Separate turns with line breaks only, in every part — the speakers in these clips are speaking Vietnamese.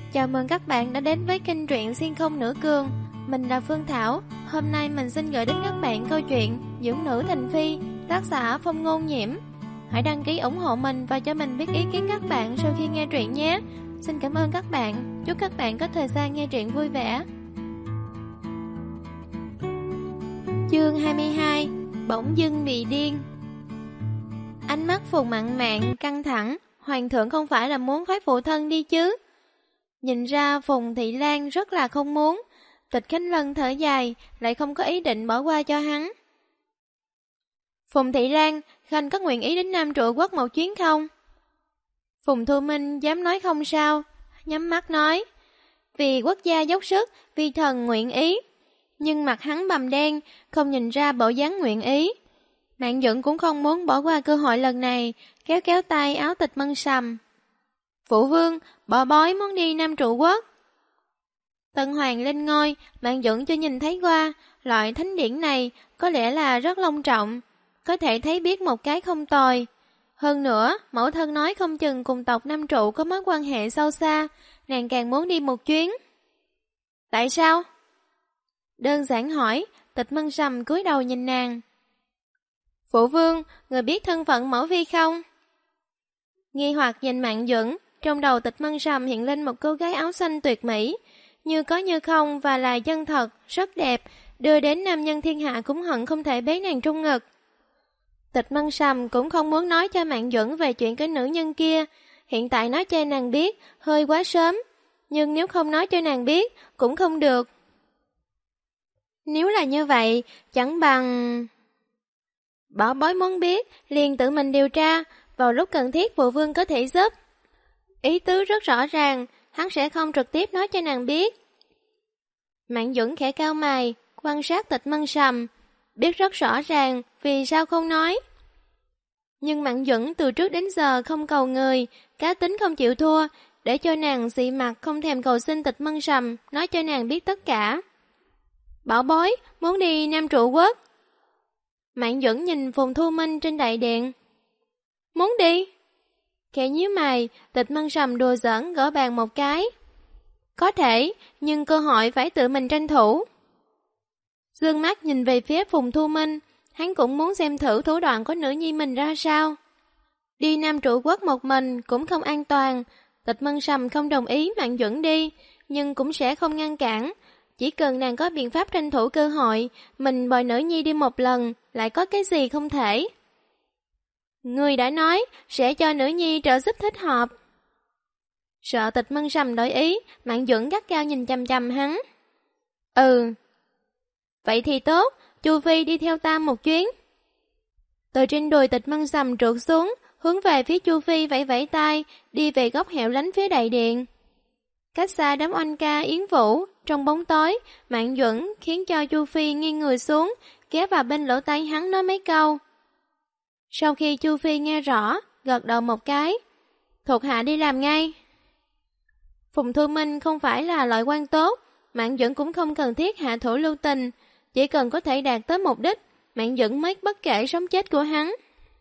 Chào mừng các bạn đã đến với kênh truyện Xuyên Không Nửa Cương. Mình là Phương Thảo. Hôm nay mình xin gửi đến các bạn câu chuyện Dưỡng Nữ Thành Phi, tác giả Phong Ngôn Nhiễm. Hãy đăng ký ủng hộ mình và cho mình biết ý kiến các bạn sau khi nghe truyện nhé. Xin cảm ơn các bạn. Chúc các bạn có thời gian nghe truyện vui vẻ. Chương 22. Bỗng dưng bị điên. Ánh mắt Phùng Mạn Mạn căng thẳng. Hoàng thượng không phải là muốn phái phụ thân đi chứ? Nhìn ra Phùng Thị Lan rất là không muốn. Tịch Khánh Lân thở dài, lại không có ý định bỏ qua cho hắn. Phùng Thị Lan, Khanh có nguyện ý đến Nam Trụ Quốc một chuyến không? Phùng Thu Minh dám nói không sao, nhắm mắt nói. Vì quốc gia dốc sức, vi thần nguyện ý. Nhưng mặt hắn bầm đen, không nhìn ra bộ dáng nguyện ý. Mạn Dận cũng không muốn bỏ qua cơ hội lần này, kéo kéo tay áo Tịch Mân Sầm. Phụ vương, bỏ bói muốn đi Nam Trụ Quốc. Tân Hoàng lên ngôi, Mạn Dận chưa nhìn thấy qua, loại thánh điển này có lẽ là rất long trọng, có thể thấy biết một cái không tồi. Hơn nữa, mẫu thân nói không chừng cùng tộc Nam Trụ có mối quan hệ sâu xa, nàng càng muốn đi một chuyến. Tại sao? Đơn giản hỏi, Tịch Mân Sầm cúi đầu nhìn nàng. Phụ vương, người biết thân phận mẫu phi không? Nghi hoặc nhìn Mạn Dận, trong đầu Tịch Mân Sầm hiện lên một cô gái áo xanh tuyệt mỹ, như có như không và là chân thật, rất đẹp, đưa đến nam nhân thiên hạ cũng hận không thể bế nàng trung ngực. Tịch Mân Sầm cũng không muốn nói cho Mạn Dận về chuyện cái nữ nhân kia, hiện tại nói cho nàng biết, hơi quá sớm, nhưng nếu không nói cho nàng biết, cũng không được. Nếu là như vậy, chẳng bằng... Bảo bối muốn biết, liền tự mình điều tra, vào lúc cần thiết phụ vương có thể giúp. Ý tứ rất rõ ràng, hắn sẽ không trực tiếp nói cho nàng biết. Mạn Dận khẽ cau mày, quan sát Tịch Mân Sầm, biết rất rõ ràng, vì sao không nói. Nhưng Mạn Dận từ trước đến giờ không cầu người, cá tính không chịu thua, để cho nàng dị mặt không thèm cầu xin Tịch Mân Sầm, nói cho nàng biết tất cả. Bảo bối, muốn đi Nam Trụ Quốc. Mạn Dận nhìn Phùng Thu Minh trên đại điện. Muốn đi? Khẽ nhíu mày, Tịch Mân Sầm đùa giỡn gõ bàn một cái. Có thể, nhưng cơ hội phải tự mình tranh thủ. Dương mắt nhìn về phía Phùng Thu Minh, hắn cũng muốn xem thử thủ đoạn của nữ nhi mình ra sao. Đi Nam Trụ Quốc một mình cũng không an toàn, Tịch Mân Sầm không đồng ý Mạn Dận đi, nhưng cũng sẽ không ngăn cản. Chỉ cần nàng có biện pháp tranh thủ cơ hội, mình bồi nữ nhi đi một lần, lại có cái gì không thể. Người đã nói, sẽ cho nữ nhi trợ giúp thích hợp. Sợ Tịch Mân Sầm đổi ý, Mạn Dận gắt gao nhìn chằm chằm hắn. Ừ. Vậy thì tốt, Chu Phi đi theo ta một chuyến. Từ trên đùi Tịch Mân Sầm trượt xuống, hướng về phía Chu Phi vẫy vẫy tay, đi về góc hẻo lánh phía đại điện. Cách xa đám oanh ca yến vũ, trong bóng tối, Mạn Dận khiến cho Chu Phi nghiêng người xuống, ghé vào bên lỗ tai hắn nói mấy câu. Sau khi Chu Phi nghe rõ, gật đầu một cái. Thuộc hạ đi làm ngay. Phùng Thu Minh không phải là loại quan tốt, Mạn Dận cũng không cần thiết hạ thủ lưu tình, chỉ cần có thể đạt tới mục đích, Mạn Dận mới bất kể sống chết của hắn.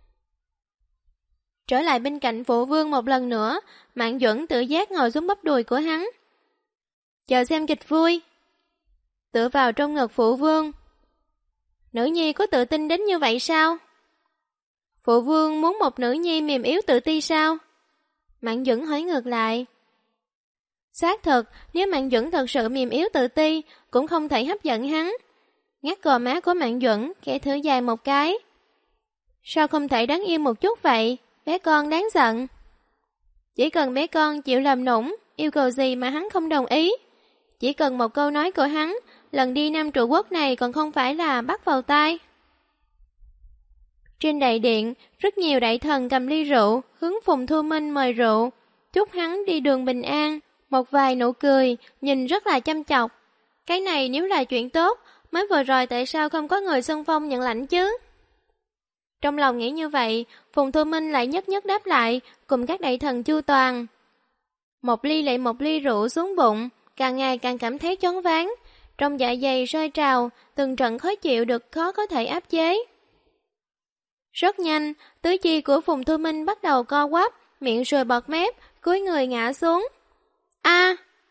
Trở lại bên cạnh phụ vương một lần nữa, Mạn Dận tự giác ngồi xuống bắp đùi của hắn. Chờ xem kịch vui. Tựa vào trong ngực phụ vương. Nữ nhi có tự tin đến như vậy sao? Phụ vương muốn một nữ nhi mềm yếu tự ti sao? Mạn Dận hỏi ngược lại. Xác thực, nếu Mạn Dận thật sự mềm yếu tự ti, cũng không thể hấp dẫn hắn. Ngắt gò má của Mạn Dận, khẽ thở dài một cái. Sao không thể đáng yêu một chút vậy? Bé con đáng giận. Chỉ cần bé con chịu làm nũng, yêu cầu gì mà hắn không đồng ý. Chỉ cần một câu nói của hắn, lần đi Nam Trụ Quốc này còn không phải là bắt vào tai. Trên đại điện, rất nhiều đại thần cầm ly rượu, hướng Phùng Thu Minh mời rượu, chúc hắn đi đường bình an, một vài nụ cười, nhìn rất là chăm chọc. Cái này nếu là chuyện tốt, mới vừa rồi tại sao không có người xung phong nhận lãnh chứ? Trong lòng nghĩ như vậy, Phùng Thu Minh lại nhất nhất đáp lại, cùng các đại thần chu toàn. Một ly lại một ly rượu xuống bụng, càng ngày càng cảm thấy choáng váng, trong dạ dày sôi trào, từng trận khó chịu được khó có thể áp chế. Rất nhanh, tứ chi của Phùng Thu Minh bắt đầu co quắp, miệng sùi bọt mép, cúi người ngã xuống. A!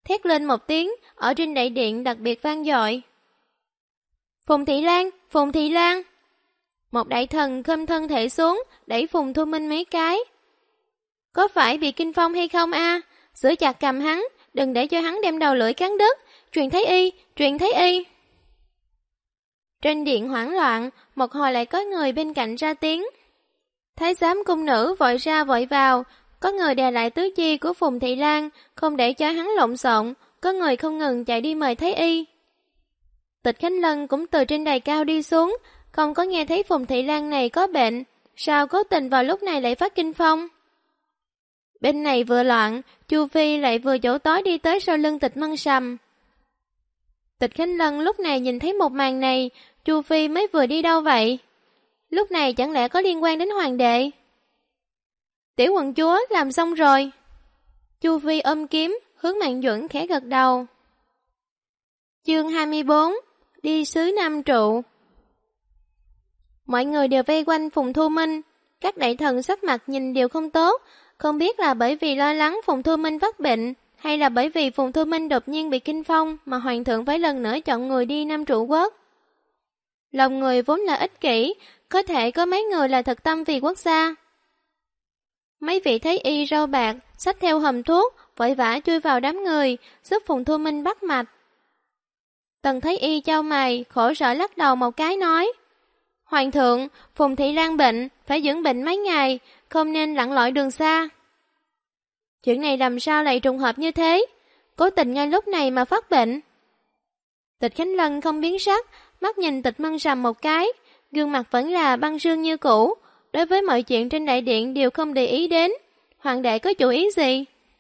thét lên một tiếng ở trên đại điện đặc biệt vang dội. Phùng Thị Lan, Phùng Thị Lan! Một đại thần khom thân thể xuống, đẩy Phùng Thu Minh mấy cái. Có phải bị kinh phong hay không a? Giữ chặt cầm hắn, đừng để cho hắn đem đầu lưỡi cắn đứt. Truyền Thái Y, truyền Thái Y! Trên điện hoảng loạn, một hồi lại có người bên cạnh ra tiếng. Thái giám cung nữ vội ra vội vào, có người đè lại tứ chi của Phùng Thị Lan, không để cho hắn lộn xộn, có người không ngừng chạy đi mời Thái Y. Tịch Khánh Lân cũng từ trên đài cao đi xuống, không có nghe thấy Phùng Thị Lan này có bệnh, sao cố tình vào lúc này lại phát kinh phong. Bên này vừa loạn, Chu Phi lại vừa chỗ tối đi tới sau lưng Tịch Mân Sầm. Tịch Khánh Lân lúc này nhìn thấy một màn này, Chu Phi mới vừa đi đâu vậy? Lúc này chẳng lẽ có liên quan đến hoàng đệ? Tiểu quận chúa làm xong rồi. Chu Phi ôm kiếm, hướng Mạn Duẩn khẽ gật đầu. Chương 24, đi sứ Nam Trụ. Mọi người đều vây quanh Phùng Thu Minh, các đại thần sắc mặt nhìn đều không tốt, không biết là bởi vì lo lắng Phùng Thu Minh phát bệnh, hay là bởi vì Phùng Thu Minh đột nhiên bị kinh phong mà hoàng thượng phải lần nữa chọn người đi Nam Trụ quốc. Lòng người vốn là ích kỷ, có thể có mấy người là thật tâm vì quốc gia. Mấy vị thái y râu bạc, xách theo hòm thuốc, vội vã chui vào đám người, giúp Phùng Thu Minh bắt mạch. Tần thái y chau mày, khổ sở lắc đầu một cái nói. Hoàng thượng, Phùng Thị Lan bệnh, phải dưỡng bệnh mấy ngày, không nên lặn lội đường xa. Chuyện này làm sao lại trùng hợp như thế? Cố tình ngay lúc này mà phát bệnh. Tịch Khánh Lân không biến sắc, mắt nhìn Tịch Mân Sầm một cái, gương mặt vẫn là băng sương như cũ, đối với mọi chuyện trên đại điện đều không để ý đến. Hoàng đệ có chủ ý gì?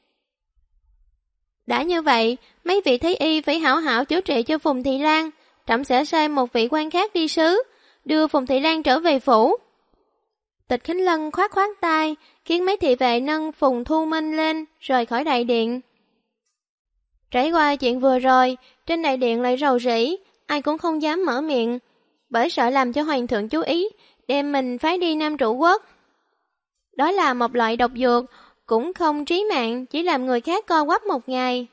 Đã như vậy, mấy vị thái y phải hảo hảo chữa trị cho Phùng Thị Lan, trẫm sẽ sai một vị quan khác đi sứ, đưa Phùng Thị Lan trở về phủ. Tịch Khánh Lân khoát khoát tay, khiến mấy thị vệ nâng Phùng Thu Minh lên, rời khỏi đại điện. Trải qua chuyện vừa rồi, trên đại điện lại rầu rĩ, ai cũng không dám mở miệng, bởi sợ làm cho hoàng thượng chú ý, đem mình phái đi Nam Trụ quốc. Đó là một loại độc dược, cũng không trí mạng, chỉ làm người khác co quắp một ngày.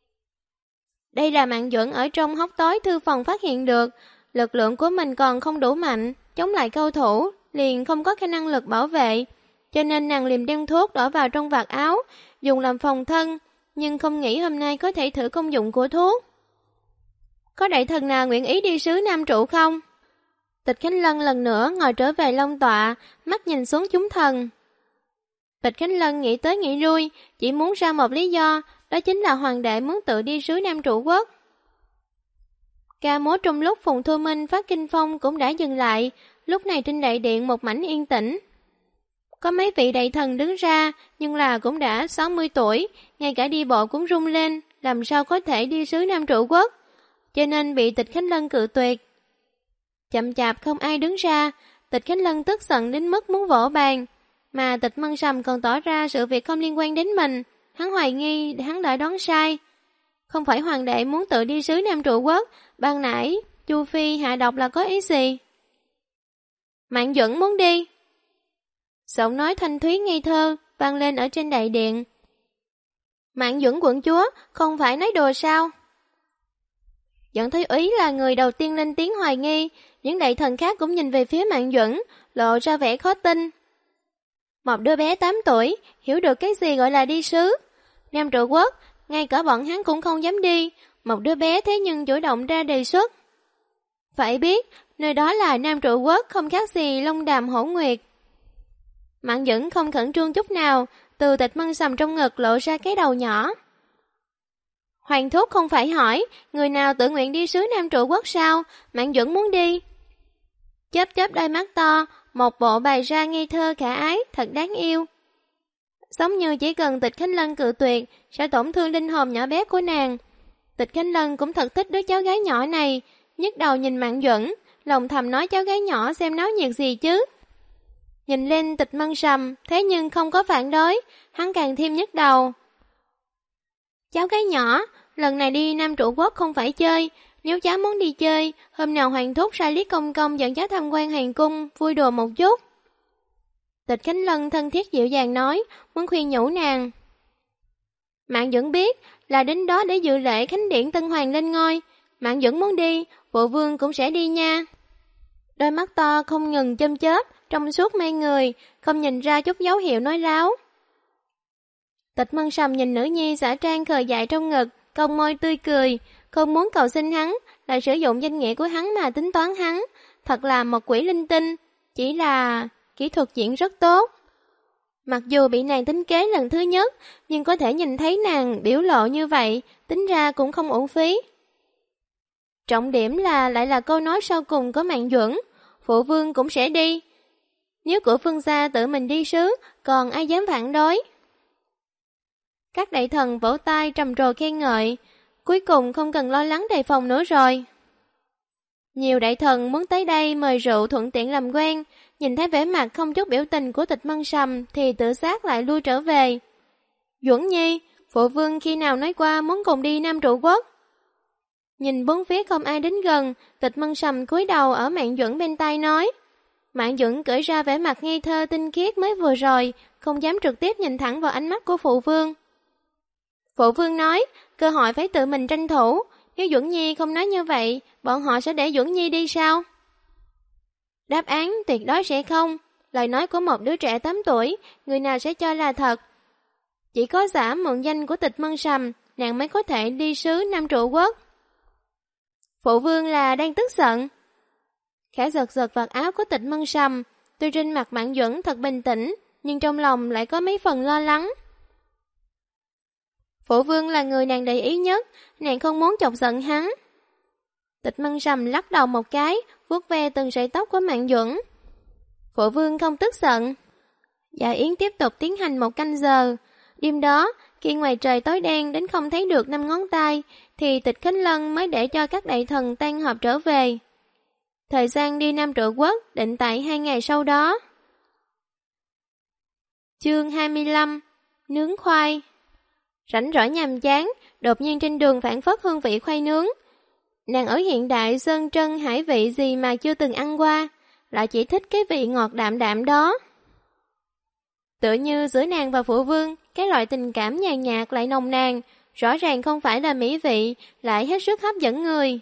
Đây là Mạn Duẩn ở trong hốc tối thư phòng phát hiện được, lực lượng của mình còn không đủ mạnh, chống lại cao thủ, liền không có khả năng lực bảo vệ, cho nên nàng liền đem thuốc đổ vào trong vạt áo, dùng làm phòng thân, nhưng không nghĩ hôm nay có thể thử công dụng của thuốc. Có đại thần nào nguyện ý đi sứ Nam Trụ không? Tịch Khánh Lân lần nữa ngồi trở về long tọa, mắt nhìn xuống chúng thần. Tịch Khánh Lân nghĩ tới nghĩ lui, chỉ muốn ra một lý do, đó chính là hoàng đệ muốn tự đi sứ Nam Trụ quốc. Ca múa trong lúc Phùng Thu Minh phát kinh phong cũng đã dừng lại, lúc này trên đại điện một mảnh yên tĩnh. Có mấy vị đại thần đứng ra, nhưng là cũng đã 60 tuổi, ngay cả đi bộ cũng run lên, làm sao có thể đi sứ Nam Trụ quốc, cho nên bị Tịch Khánh Lân cự tuyệt. Chậm chạp không ai đứng ra, Tịch Khánh Lân tức giận đến mức muốn vỗ bàn, mà Tịch Mân Sầm còn tỏ ra sự việc không liên quan đến mình, hắn hoài nghi hắn đã đoán sai. Không phải hoàng đệ muốn tự đi sứ Nam Trụ quốc, ban nãy Chu Phi hạ độc là có ý gì? Mạn Duẩn muốn đi. Giọng nói thanh thúy ngây thơ vang lên ở trên đại điện. Mạn Duẩn quận chúa không phải nói đùa sao? Dẫn Thái Úy là người đầu tiên lên tiếng hoài nghi, những đại thần khác cũng nhìn về phía Mạn Duẩn, lộ ra vẻ khó tin. Một đứa bé 8 tuổi, hiểu được cái gì gọi là đi sứ. Nam Trụ quốc, ngay cả bọn hắn cũng không dám đi, một đứa bé thế nhưng chủ động ra đề xuất. Phải biết, nơi đó là Nam Trụ quốc không khác gì Long Đàm Hổ Nguyệt. Mạn Duẩn không khẩn trương chút nào, từ Tịch Mân Sầm trong ngực lộ ra cái đầu nhỏ. Hoàng thúc không phải hỏi, người nào tự nguyện đi sứ Nam Trụ quốc sao, Mạn Duẩn muốn đi. Chớp chớp đôi mắt to, một bộ bày ra ngây thơ khả ái, thật đáng yêu. Giống như chỉ cần Tịch Khánh Lân cự tuyệt, sẽ tổn thương linh hồn nhỏ bé của nàng. Tịch Khánh Lân cũng thật thích đứa cháu gái nhỏ này, nhức đầu nhìn Mạn Duẩn, lòng thầm nói cháu gái nhỏ xem náo nhiệt gì chứ. Nhìn lên Tịch Mân Sầm, thế nhưng không có phản đối, hắn càng thêm nhức đầu. Cháu gái nhỏ, lần này đi Nam Trụ quốc không phải chơi, nếu cháu muốn đi chơi, hôm nào hoàng thúc sai Lý Công Công dẫn cháu tham quan hoàng cung, vui đùa một chút. Tịch Khánh Lân thân thiết dịu dàng nói, muốn khuyên nhủ nàng. Mạng Duẩn biết là đến đó để dự lễ khánh điện Tân Hoàng lên ngôi. Mạng Duẩn muốn đi, phụ vương cũng sẽ đi nha. Đôi mắt to không ngừng chớp chớp, trong suốt mê người, không nhìn ra chút dấu hiệu nói láo. Tịch Mân Sầm nhìn nữ nhi xả trang khờ dại trong ngực, cong môi tươi cười, không muốn cầu xin hắn, lại sử dụng danh nghĩa của hắn mà tính toán hắn. Thật là một quỷ linh tinh, chỉ là kỹ thuật diễn rất tốt. Mặc dù bị nàng tính kế lần thứ nhất, nhưng có thể nhìn thấy nàng biểu lộ như vậy, tính ra cũng không uổng phí. Trọng điểm là lại là câu nói sau cùng của Mạng Duẩn, phụ vương cũng sẽ đi. Nếu của Phương gia tự mình đi sứ, còn ai dám phản đối? Các đại thần vỗ tay trầm trồ khen ngợi, cuối cùng không cần lo lắng đề phòng nữa rồi. Nhiều đại thần muốn tới đây mời rượu thuận tiện làm quen, nhìn thấy vẻ mặt không chút biểu tình của Tịch Mân Sầm thì tự giác lại lui trở về. Duẩn Nhi, phụ vương khi nào nói qua muốn cùng đi Nam Trụ Quốc? Nhìn bốn phía không ai đến gần, Tịch Mân Sầm cúi đầu ở Mạng Duẩn bên tai nói. Mạng Duẩn cởi ra vẻ mặt ngây thơ tinh khiết mới vừa rồi, không dám trực tiếp nhìn thẳng vào ánh mắt của phụ vương. Phụ vương nói, cơ hội phải tự mình tranh thủ, nếu Duẩn Nhi không nói như vậy, bọn họ sẽ để Duẩn Nhi đi sao? Đáp án tuyệt đối sẽ không, lời nói của một đứa trẻ 8 tuổi, người nào sẽ cho là thật. Chỉ có giả mượn danh của Tịch Mân Sầm, nàng mới có thể đi sứ Nam Trụ Quốc. Phụ vương là đang tức giận. Khẽ giật giật vạt áo của Tịch Mân Sầm, tuy trên mặt Mạng Duẩn thật bình tĩnh, nhưng trong lòng lại có mấy phần lo lắng. Phụ vương là người nàng để ý nhất, nàng không muốn chọc giận hắn. Tịch Mân Sầm lắc đầu một cái, vuốt ve từng sợi tóc của Mạng Duẩn. Phụ vương không tức giận. Dạ yến tiếp tục tiến hành 1 canh giờ. Đêm đó, khi ngoài trời tối đen đến không thấy được 5 ngón tay, thì Tịch Khánh Lân mới để cho các đại thần tan họp trở về. Thời gian đi Nam Trụ Quốc định tại 2 ngày sau đó. Chương 25. Nướng khoai. Rảnh rỗi nhàm chán, đột nhiên trên đường phảng phất hương vị khoai nướng. Nàng ở hiện đại sơn trân hải vị gì mà chưa từng ăn qua, lại chỉ thích cái vị ngọt đạm đạm đó. Tựa như giữa nàng và phụ vương, cái loại tình cảm nhàn nhạt lại nồng nàn, rõ ràng không phải là mỹ vị, lại hết sức hấp dẫn người.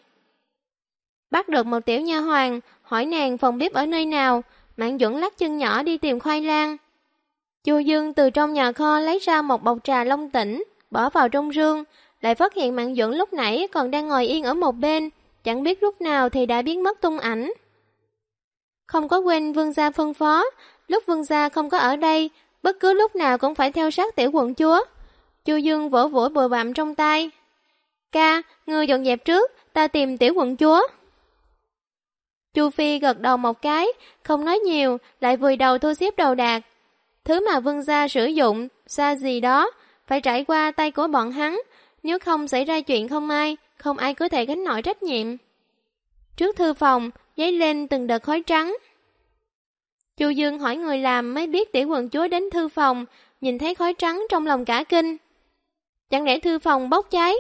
Bắt được một tiểu nha hoàn, hỏi nàng phòng bếp ở nơi nào, Mạng Duẩn lắc chân nhỏ đi tìm khoai lang. Chu Dương từ trong nhà kho lấy ra một bọc trà long tỉnh, bỏ vào trong rương, lại phát hiện Mạng Duẩn lúc nãy còn đang ngồi yên ở một bên, chẳng biết lúc nào thì đã biến mất tung ảnh. Không có quên vương gia phân phó, lúc vương gia không có ở đây, bất cứ lúc nào cũng phải theo sát tiểu quận chúa. Chu Dương vỗ vỗ bùi bặm trong tay. Ca, ngươi dọn dẹp trước, ta tìm tiểu quận chúa. Chu Phi gật đầu một cái, không nói nhiều, lại vùi đầu thu xếp đồ đạc. Thứ mà vương gia sử dụng, xa gì đó, phải trải qua tay của bọn hắn, nếu không xảy ra chuyện không may, không ai có thể gánh nổi trách nhiệm. Trước thư phòng, dấy lên từng đợt khói trắng. Chu Dương hỏi người làm mới biết tiểu quận chúa đến thư phòng, nhìn thấy khói trắng trong lòng cả kinh. Chẳng lẽ thư phòng bốc cháy?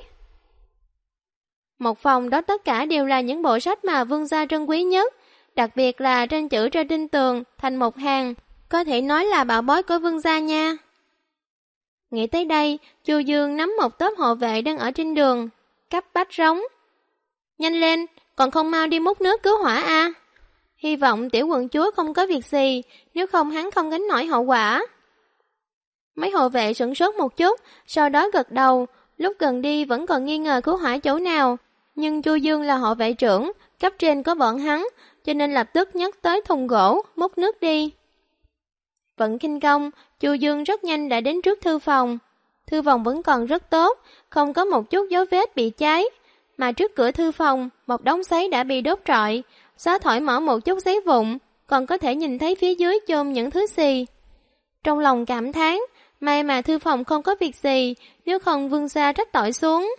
Một phòng đó tất cả đều là những bộ sách mà vương gia trân quý nhất, đặc biệt là tranh chữ trên trên tường thành một hàng, có thể nói là bảo bối của vương gia nha. Nghĩ tới đây, Chu Dương nắm một tốp hộ vệ đang ở trên đường, cấp bách rống. Nhanh lên, còn không mau đi múc nước cứu hỏa a. Hy vọng tiểu quận chúa không có việc gì, nếu không hắn không gánh nổi hậu quả. Mấy hộ vệ sửng sốt một chút, sau đó gật đầu, lúc gần đi vẫn còn nghi ngờ cứu hỏa chỗ nào. Nhưng Chu Dương là hộ vệ trưởng, cấp trên có bọn hắn, cho nên lập tức nhấc tới thùng gỗ, múc nước đi. Vận khinh công, Chu Dương rất nhanh đã đến trước thư phòng. Thư phòng vẫn còn rất tốt, không có một chút dấu vết bị cháy. Mà trước cửa thư phòng, một đống sấy đã bị đốt trọi, gió thổi mở một chút sấy vụn, còn có thể nhìn thấy phía dưới chôn những thứ xì. Trong lòng cảm thán, may mà thư phòng không có việc gì, nếu không vương gia trách tội xuống.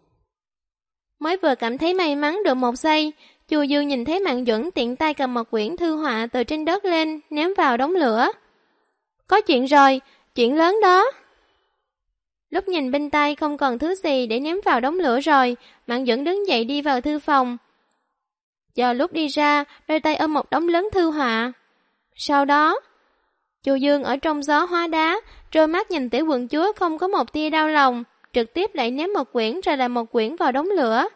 Mới vừa cảm thấy may mắn được một giây, Chu Dương nhìn thấy Mạng Duẩn tiện tay cầm một quyển thư họa từ trên đất lên, ném vào đống lửa. Có chuyện rồi, chuyện lớn đó. Lúc nhìn bên tay không còn thứ gì để ném vào đống lửa rồi, Mạng Duẩn đứng dậy đi vào thư phòng. Giờ lúc đi ra, đôi tay ôm một đống lớn thư họa. Sau đó, Chu Dương ở trong gió hóa đá, trơ mắt nhìn tiểu quận chúa không có một tia đau lòng, trực tiếp lại ném một quyển rồi lại một quyển vào đống lửa.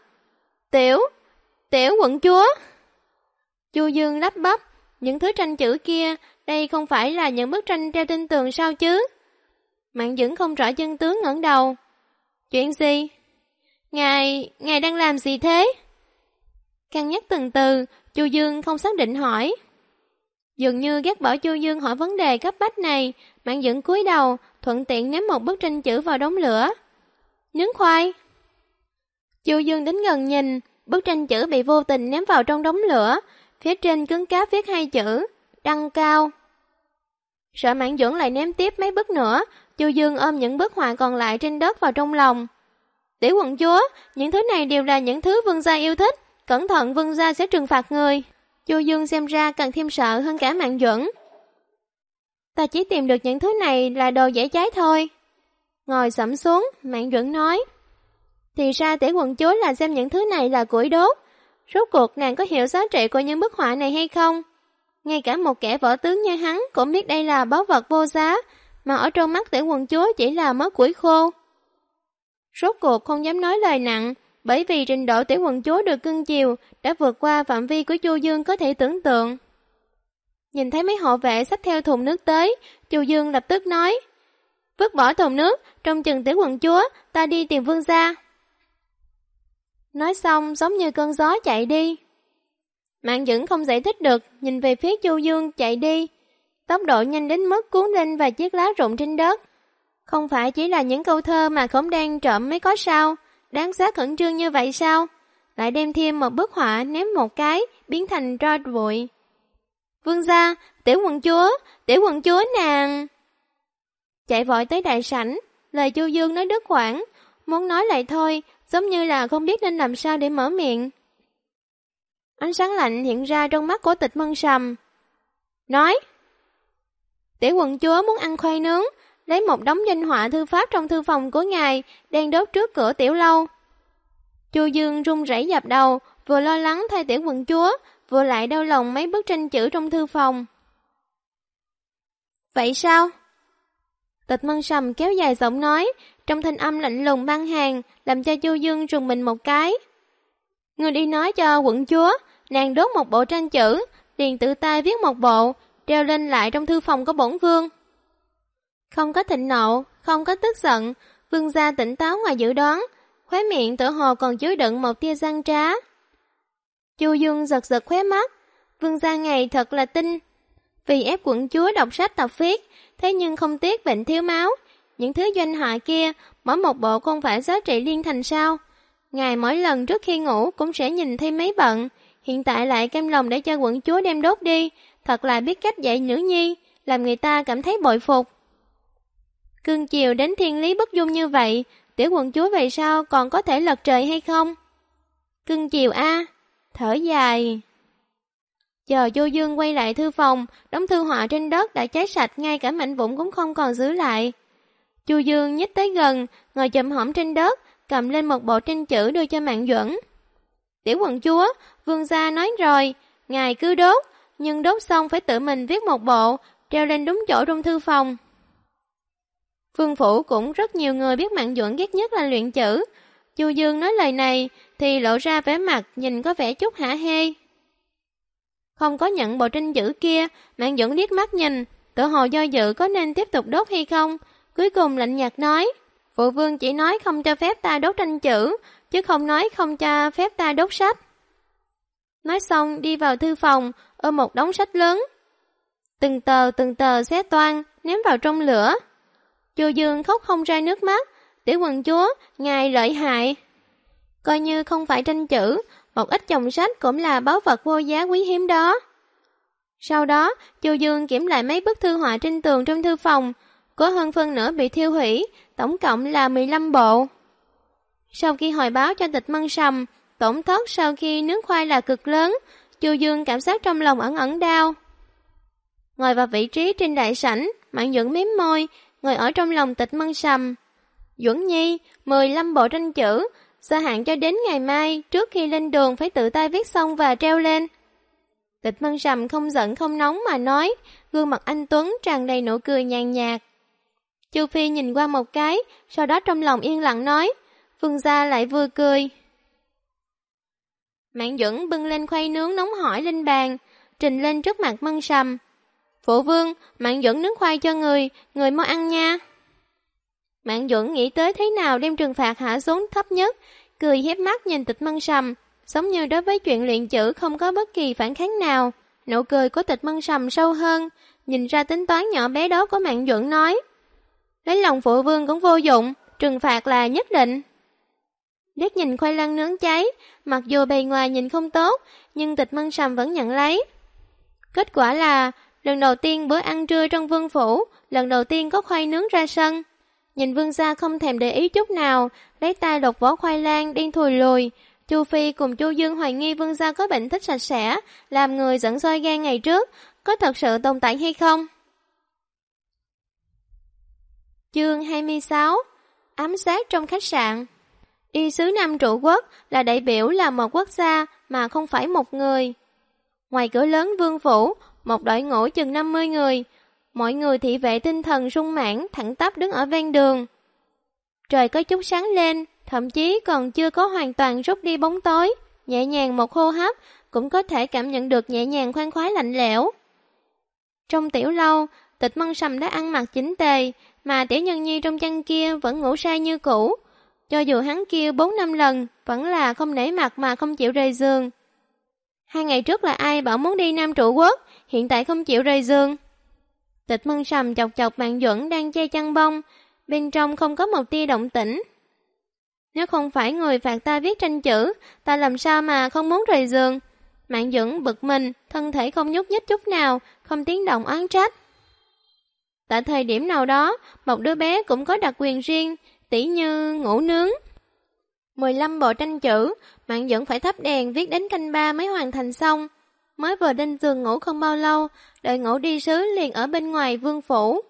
Tiểu quận chúa! Chu Dương lắp bắp, những thứ tranh chữ kia, đây không phải là những bức tranh treo trên tường sao chứ? Mạn Dững không rõ chân tướng ngẩng đầu. Chuyện gì? Ngài đang làm gì thế? Cân nhắc từng từ, Chu Dương không xác định hỏi. Dường như ghét bỏ Chu Dương hỏi vấn đề cấp bách này, Mạn Dững cúi đầu, thuận tiện ném một bức tranh chữ vào đống lửa. Nướng khoai. Chu Dương đến gần nhìn, bức tranh chữ bị vô tình ném vào trong đống lửa, phía trên cứng cáp viết hai chữ, đăng cao. Sợ Mạn Dững lại ném tiếp mấy bức nữa, Chu Dương ôm những bức họa còn lại trên đất vào trong lòng. Tiểu quận chúa, những thứ này đều là những thứ vương gia yêu thích, cẩn thận vương gia sẽ trừng phạt người. Chu Dương xem ra càng thêm sợ hơn cả Mạn Dững. Ta chỉ tìm được những thứ này là đồ dễ cháy thôi. Ngồi xổm xuống, Mạn Dững nói. Thì ra tiểu quận chúa là xem những thứ này là củi đốt. Rốt cuộc nàng có hiểu giá trị của những bức họa này hay không? Ngay cả một kẻ võ tướng như hắn cũng biết đây là báu vật vô giá, mà ở trong mắt tiểu quận chúa chỉ là mớ củi khô. Rốt cuộc không dám nói lời nặng, bởi vì trình độ tiểu quận chúa được cưng chiều đã vượt qua phạm vi của Chu Dương có thể tưởng tượng. Nhìn thấy mấy hộ vệ xách theo thùng nước tới, Chu Dương lập tức nói, vứt bỏ thùng nước, trông chừng tiểu quận chúa, ta đi tìm vương gia. Nói xong giống như cơn gió chạy đi. Mạn Dững không giải thích được, nhìn về phía Chu Dương chạy đi. Tốc độ nhanh đến mức cuốn lên vài chiếc lá rụng trên đất. Không phải chỉ là những câu thơ mà Khổng Đan trộm mới có sao, đáng giá khẩn trương như vậy sao? Lại đem thêm một bức họa ném một cái, biến thành tro bụi. Vương gia, tiểu quận chúa nàng. Chạy vội tới đại sảnh, lời Chu Dương nói đứt quãng, muốn nói lại thôi, giống như là không biết nên làm sao để mở miệng. Ánh sáng lạnh hiện ra trong mắt của Tịch Mân Sầm. Nói, tiểu quận chúa muốn ăn khoai nướng, lấy một đống danh họa thư pháp trong thư phòng của ngài, đang đốt trước cửa tiểu lâu. Chu Dương run rẩy dập đầu, vừa lo lắng thay tiểu quận chúa, vừa lại đau lòng mấy bức tranh chữ trong thư phòng. Vậy sao? Tịch Mân Sầm kéo dài giọng nói, trong thanh âm lạnh lùng băng hàng, làm cho Chu Dương rùng mình một cái. Người đi nói cho quận chúa, nàng đốt một bộ tranh chữ, liền tự tay viết một bộ, treo lên lại trong thư phòng của bổn vương. Không có thịnh nộ, không có tức giận, vương gia tỉnh táo ngoài dự đoán, khóe miệng tựa hồ còn chứa đựng một tia gian trá. Chu Dương giật giật khóe mắt, vương gia ngài thật là tinh. Vì ép quận chúa đọc sách tập viết, thế nhưng không tiếc bệnh thiếu máu, những thứ doanh họa kia, mỗi một bộ không phải giá trị liên thành sao. Ngài mỗi lần trước khi ngủ cũng sẽ nhìn thấy mấy bận, hiện tại lại cam lòng để cho quận chúa đem đốt đi, thật là biết cách dạy nữ nhi, làm người ta cảm thấy bội phục. Cương chiều đến thiên lý bất dung như vậy, tiểu quận chúa về sau còn có thể lật trời hay không? Cương chiều a, thở dài. Chờ Chu Dương quay lại thư phòng, đống thư họa trên đất đã cháy sạch, ngay cả mảnh vụn cũng không còn giữ lại. Chu Dương nhích tới gần, ngồi chậm hõm trên đất, cầm lên một bộ tranh chữ đưa cho Mạn Duẩn. Tiểu quận chúa, vương gia nói rồi, ngài cứ đốt, nhưng đốt xong phải tự mình viết một bộ, treo lên đúng chỗ trong thư phòng. Vương phủ cũng rất nhiều người biết Mạn Duẩn ghét nhất là luyện chữ. Chu Dương nói lời này thì lộ ra vẻ mặt nhìn có vẻ chút hả hê. Không có nhận bộ tranh chữ kia, Mạn Duẩn liếc mắt nhìn, tự hồ do dự có nên tiếp tục đốt hay không. Cuối cùng lạnh nhạt nói, phụ vương chỉ nói không cho phép ta đốt tranh chữ, chứ không nói không cho phép ta đốt sách. Nói xong đi vào thư phòng, ôm một đống sách lớn. Từng tờ xé toang, ném vào trong lửa. Chu Dương khóc không ra nước mắt, tiểu quận chúa, ngài lợi hại. Coi như không phải tranh chữ, một ít chồng sách cũng là báu vật vô giá quý hiếm đó. Sau đó, Chu Dương kiểm lại mấy bức thư họa trên tường trong thư phòng, có hơn phân nửa bị thiêu hủy, tổng cộng là 15 bộ. Sau khi hồi báo cho Tịch Mân Sầm, tổn thất sau khi nướng khoai là cực lớn, Chu Dương cảm giác trong lòng ẩn ẩn đau. Ngồi vào vị trí trên đại sảnh, Mạn Duẩn mím môi, ngồi ở trong lòng Tịch Mân Sầm. Duẩn Nhi, 15 bộ tranh chữ, gia hạn cho đến ngày mai, trước khi lên đường phải tự tay viết xong và treo lên. Tịch Mân Sầm không giận không nóng mà nói, gương mặt anh Tuấn tràn đầy nụ cười nhàn nhạt. Chu Phi nhìn qua một cái, sau đó trong lòng yên lặng nói, Vương gia lại vừa cười. Mạn Duẩn bưng lên khoai nướng nóng hổi lên bàn, trình lên trước mặt Mân Sầm. Phụ vương, Mạn Duẩn nướng khoai cho người mau ăn nha. Mạn Duẩn nghĩ tới thế nào đem trừng phạt hạ xuống thấp nhất, cười hiếp mắt nhìn Tịch Mân Sầm, giống như đối với chuyện luyện chữ không có bất kỳ phản kháng nào. Nụ cười của Tịch Mân Sầm sâu hơn, nhìn ra tính toán nhỏ bé đó của Mạn Duẩn nói. Lấy lòng phụ vương cũng vô dụng, trừng phạt là nhất định. Liếc nhìn khoai lang nướng cháy, mặc dù bề ngoài nhìn không tốt, nhưng Tịch Mân Sầm vẫn nhận lấy. Kết quả là, lần đầu tiên bữa ăn trưa trong vương phủ, lần đầu tiên có khoai nướng ra sân. Nhìn vương gia không thèm để ý chút nào, lấy tay lột vỏ khoai lang điên thùi lùi. Chu Phi cùng Chu Dương hoài nghi vương gia có bệnh thích sạch sẽ, làm người giận sôi gan ngày trước, có thật sự tồn tại hay không? Chương 26 Ám sát trong khách sạn. Y sứ Nam Trụ Quốc là đại biểu là một quốc gia mà không phải một người. Ngoài cửa lớn vương phủ, một đội ngũ chừng 50 người, mọi người thị vệ tinh thần sung mãn thẳng tắp đứng ở ven đường. Trời có chút sáng lên, thậm chí còn chưa có hoàn toàn rút đi bóng tối, nhẹ nhàng một hô hấp cũng có thể cảm nhận được nhẹ nhàng khoan khoái lạnh lẽo. Trong tiểu lâu, Tịch Mân Sầm đã ăn mặc chỉnh tề, mà Tiểu Nhân Nhi trong chăn kia vẫn ngủ say như cũ. Cho dù hắn kêu 4-5 lần, vẫn là không nể mặt mà không chịu rời giường. 2 ngày trước là ai bảo muốn đi Nam Trụ Quốc, hiện tại không chịu rời giường. Tịch Mân Sầm chọc chọc Mạn Duẩn đang che chăn bông, bên trong không có một tia động tĩnh. Nếu không phải người phạt ta viết tranh chữ, ta làm sao mà không muốn rời giường? Mạn Duẩn bực mình, thân thể không nhúc nhích chút nào, không tiếng động oán trách. Tại thời điểm nào đó, một đứa bé cũng có đặc quyền riêng, tỉ như ngủ nướng. 15 bộ tranh chữ, Mạn Duẩn phải thắp đèn viết đến canh 3 mới hoàn thành xong. Mới vừa lên giường ngủ không bao lâu, đội ngũ đi sứ liền ở bên ngoài vương phủ.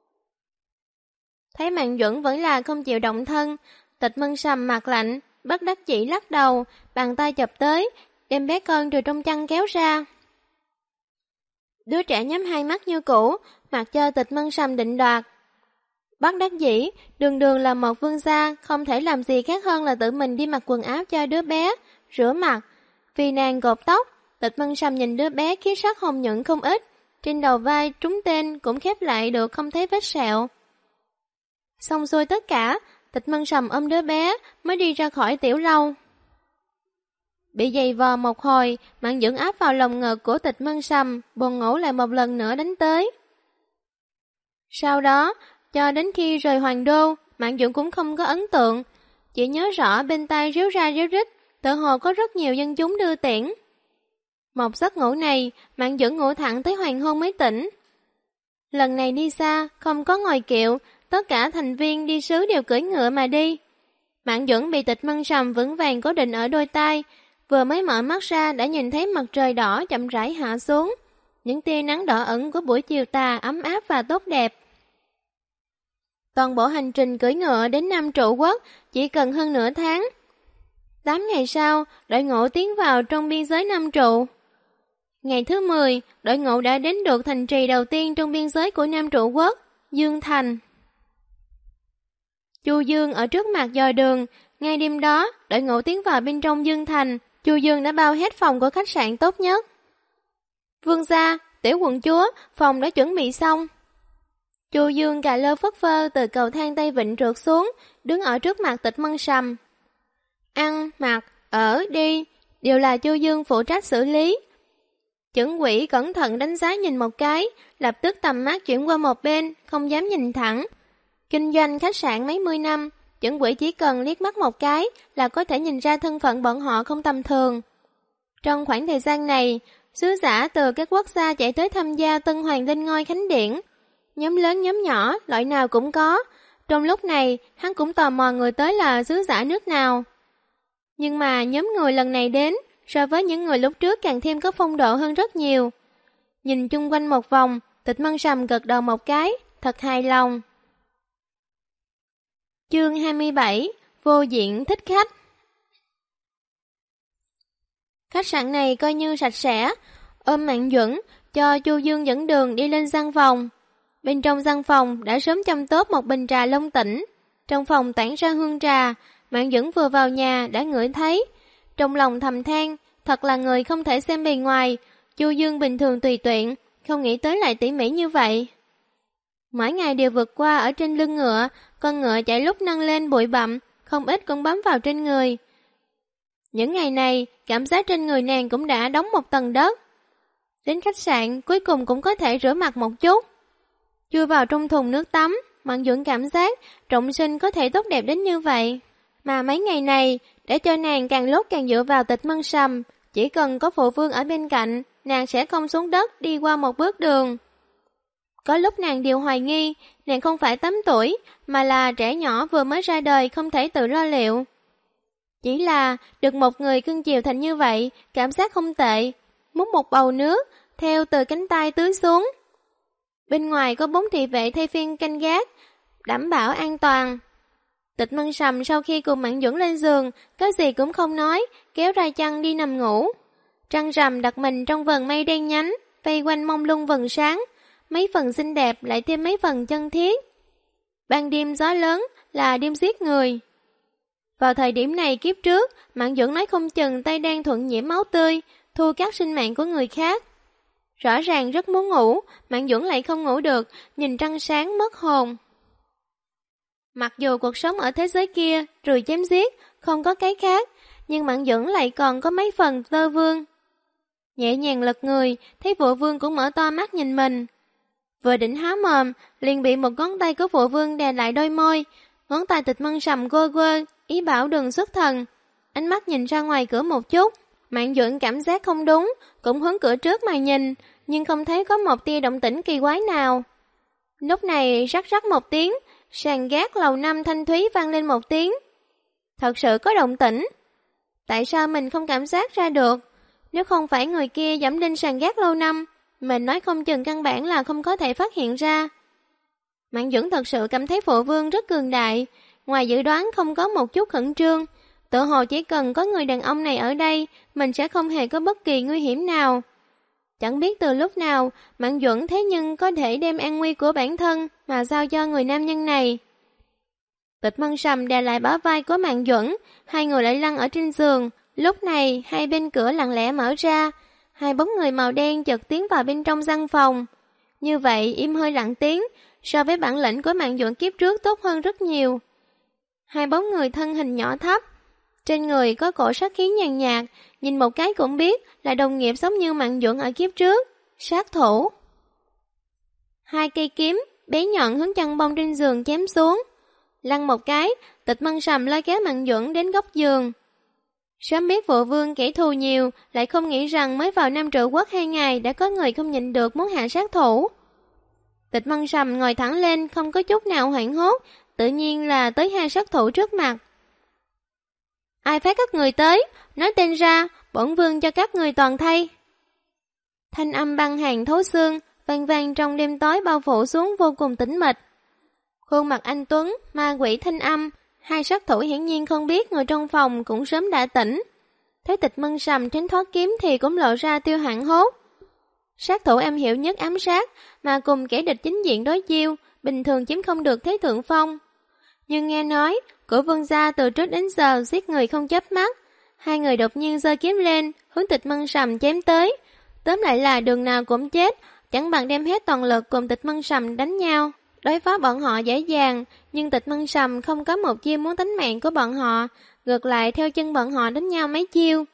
Thấy Mạn Duẩn vẫn là không chịu động thân, Tịch Mân Sầm mặt lạnh, bất đắc chỉ lắc đầu, bàn tay chập tới, đem bé con từ trong chăn kéo ra. Đứa trẻ nhắm hai mắt như cũ, mặc cho Tịch Mân Sầm định đoạt. Bất đắc dĩ, đường đường là một vương gia, không thể làm gì khác hơn là tự mình đi mặc quần áo cho đứa bé, rửa mặt. Vì nàng gột tóc, Tịch Mân Sầm nhìn đứa bé khí sắc hồng nhuận không ít, trên đầu vai trúng tên cũng khép lại được không thấy vết sẹo. Xong xuôi tất cả, Tịch Mân Sầm ôm đứa bé mới đi ra khỏi tiểu lâu. Bị giày vò một hồi, Mạn Duẩn áp vào lòng ngực của Tịch Mân Sầm, buồn ngủ lại một lần nữa đánh tới. Sau đó, cho đến khi rời Hoàng Đô, Mạn Duẩn cũng không có ấn tượng, chỉ nhớ rõ bên tai ríu ra ríu rít, tự hồ có rất nhiều dân chúng đưa tiễn. Một giấc ngủ này, Mạn Duẩn ngủ thẳng tới hoàng hôn mới tỉnh. Lần này đi xa, không có ngồi kiệu, tất cả thành viên đi sứ đều cưỡi ngựa mà đi. Mạn Duẩn bị Tịch Mân Sầm vững vàng cố định ở đôi tai, vừa mới mở mắt ra đã nhìn thấy mặt trời đỏ chậm rãi hạ xuống. Những tia nắng đỏ ẩn của buổi chiều tà ấm áp và tốt đẹp. Toàn bộ hành trình cưỡi ngựa đến Nam Trụ Quốc chỉ cần hơn nửa tháng. 8 ngày sau, đội ngũ tiến vào trong biên giới Nam Trụ. Ngày thứ 10, đội ngũ đã đến được thành trì đầu tiên trong biên giới của Nam Trụ Quốc, Dương Thành. Chu Dương ở trước mặt dò đường, ngay đêm đó, đội ngũ tiến vào bên trong Dương Thành, Chu Dương đã bao hết phòng của khách sạn tốt nhất. Vương gia, tiểu quận chúa, phòng đã chuẩn bị xong. Chu Dương cà lơ phất phơ từ cầu thang Tây Vịnh trượt xuống, đứng ở trước mặt Tịch Mân Sầm. Ăn, mặc, ở, đi, đều là Chu Dương phụ trách xử lý. Chưởng quỷ cẩn thận đánh giá nhìn một cái, lập tức tầm mắt chuyển qua một bên, không dám nhìn thẳng. Kinh doanh khách sạn mấy mươi năm, chưởng quỷ chỉ cần liếc mắt một cái là có thể nhìn ra thân phận bọn họ không tầm thường. Trong khoảng thời gian này, sứ giả từ các quốc gia chạy tới tham gia Tân Hoàng lên ngôi khánh điển. Nhóm lớn nhóm nhỏ, loại nào cũng có. Trong lúc này, hắn cũng tò mò người tới là sứ giả nước nào. Nhưng mà nhóm người lần này đến, so với những người lúc trước càng thêm có phong độ hơn rất nhiều. Nhìn chung quanh một vòng, Tịch Mân Sầm gật đầu một cái, thật hài lòng. Chương 27, vô diện thích khách. Khách sạn này coi như sạch sẽ, ôm Mạn Duẩn, cho Chu Dương dẫn đường đi lên gian phòng. Bên trong gian phòng đã sớm châm tốt một bình trà Long Tỉnh. Trong phòng tản ra hương trà, Mạn Duẩn vừa vào nhà đã ngửi thấy. Trong lòng thầm than, thật là người không thể xem bề ngoài. Chu Dương bình thường tùy tiện, không nghĩ tới lại tỉ mỉ như vậy. Mỗi ngày đều vượt qua ở trên lưng ngựa, con ngựa chạy lúc nâng lên bụi bặm, không ít cũng bám vào trên người. Những ngày này, cảm giác trên người nàng cũng đã đóng một tầng đất. Đến khách sạn, cuối cùng cũng có thể rửa mặt một chút. Chui vào trong thùng nước tắm, Mạn Duẩn cảm giác trọng sinh có thể tốt đẹp đến như vậy. Mà mấy ngày này, để cho nàng càng lúc càng dựa vào Tịch Mân Sầm, chỉ cần có phụ vương ở bên cạnh, nàng sẽ không xuống đất đi qua một bước đường. Có lúc nàng đều hoài nghi, nàng không phải 8 tuổi, mà là trẻ nhỏ vừa mới ra đời không thể tự lo liệu. Chỉ là được một người cưng chiều thành như vậy, cảm giác không tệ. Múc một bầu nước, theo từ cánh tay tưới xuống. Bên ngoài có 4 thị vệ thay phiên canh gác, đảm bảo an toàn. Tịch Mân Sầm sau khi cùng Mạn Duẩn lên giường, có gì cũng không nói, kéo ra chăn đi nằm ngủ. Trăng rằm đặt mình trong vầng mây đen nhánh, vây quanh mông lung vầng sáng, mấy phần xinh đẹp lại thêm mấy phần chân thiết. Ban đêm gió lớn là đêm giết người. Vào thời điểm này kiếp trước, Mạn Duẩn nói không chừng tay đang thuận nhiễm máu tươi, thu cắt sinh mạng của người khác. Rõ ràng rất muốn ngủ, Mạn Duẩn lại không ngủ được, nhìn trăng sáng mất hồn. Mặc dù cuộc sống ở thế giới kia, rùi chém giết, không có cái khác, nhưng Mạn Duẩn lại còn có mấy phần tơ vương. Nhẹ nhàng lật người, thấy Phụ Vương cũng mở to mắt nhìn mình. Vừa định há mồm, liền bị một ngón tay của Phụ Vương đè lại đôi môi, ngón tay Tịch Mân Sầm quơ quơ, ý bảo đừng xuất thần. Ánh mắt nhìn ra ngoài cửa một chút, Mạn Duẩn cảm giác không đúng, cũng hướng cửa trước mà nhìn, nhưng không thấy có một tia động tĩnh kỳ quái nào. Lúc này rắc rắc một tiếng, sàn gác lầu 5 thanh thúy vang lên một tiếng. Thật sự có động tĩnh. Tại sao mình không cảm giác ra được? Nếu không phải người kia dẫm lên sàn gác lầu 5, mình nói không chừng căn bản là không có thể phát hiện ra. Mạn Duẩn thật sự cảm thấy Phụ Vương rất cường đại, ngoài dự đoán không có một chút khẩn trương. Tự hồ chỉ cần có người đàn ông này ở đây, mình sẽ không hề có bất kỳ nguy hiểm nào. Chẳng biết từ lúc nào, Mạn Duẩn thế nhưng có thể đem an nguy của bản thân mà giao cho người nam nhân này. Tịch Mân Sầm đè lại bả vai của Mạn Duẩn, hai người lại lăn ở trên giường. Lúc này, hai bên cửa lặng lẽ mở ra, hai bóng người màu đen chợt tiến vào bên trong gian phòng. Như vậy, im hơi lặng tiếng, so với bản lĩnh của Mạn Duẩn kiếp trước tốt hơn rất nhiều. Hai bóng người thân hình nhỏ thấp, trên người có cổ sát khí nhàn nhạt, nhìn một cái cũng biết là đồng nghiệp giống như Mạn Duẩn ở kiếp trước, sát thủ. Hai cây kiếm, bé nhọn hướng chăn bông trên giường chém xuống. Lăn một cái, Tịch Mân Sầm lôi kéo Mạn Duẩn đến góc giường. Sớm biết Phụ Vương kẻ thù nhiều, lại không nghĩ rằng mới vào Nam Triệu Quốc 2 ngày đã có người không nhịn được muốn hạ sát thủ. Tịch Mân Sầm ngồi thẳng lên không có chút nào hoảng hốt, tự nhiên là tới hai sát thủ trước mặt. Ai phái các người tới, nói tên ra, bổn vương cho các người toàn thay. Thanh âm băng hàn thấu xương, vang vang trong đêm tối bao phủ xuống vô cùng tĩnh mịch. Khuôn mặt anh Tuấn, ma quỷ thanh âm, hai sát thủ hiển nhiên không biết người trong phòng cũng sớm đã tỉnh. Thấy Tịch Mân Sầm tránh thoát kiếm thì cũng lộ ra tiêu hoảng hốt. Sát thủ am hiểu nhất ám sát, mà cùng kẻ địch chính diện đối chiêu, bình thường chiếm không được thế thượng phong. Nhưng nghe nói, của Vương gia từ trước đến giờ giết người không chớp mắt. Hai người đột nhiên giơ kiếm lên, hướng Tịch Mân Sầm chém tới. Tóm lại là đường nào cũng chết, chẳng bằng đem hết toàn lực cùng Tịch Mân Sầm đánh nhau. Đối phó bọn họ dễ dàng, nhưng Tịch Mân Sầm không có một chiêu muốn tánh mạng của bọn họ, ngược lại theo chân bọn họ đánh nhau mấy chiêu.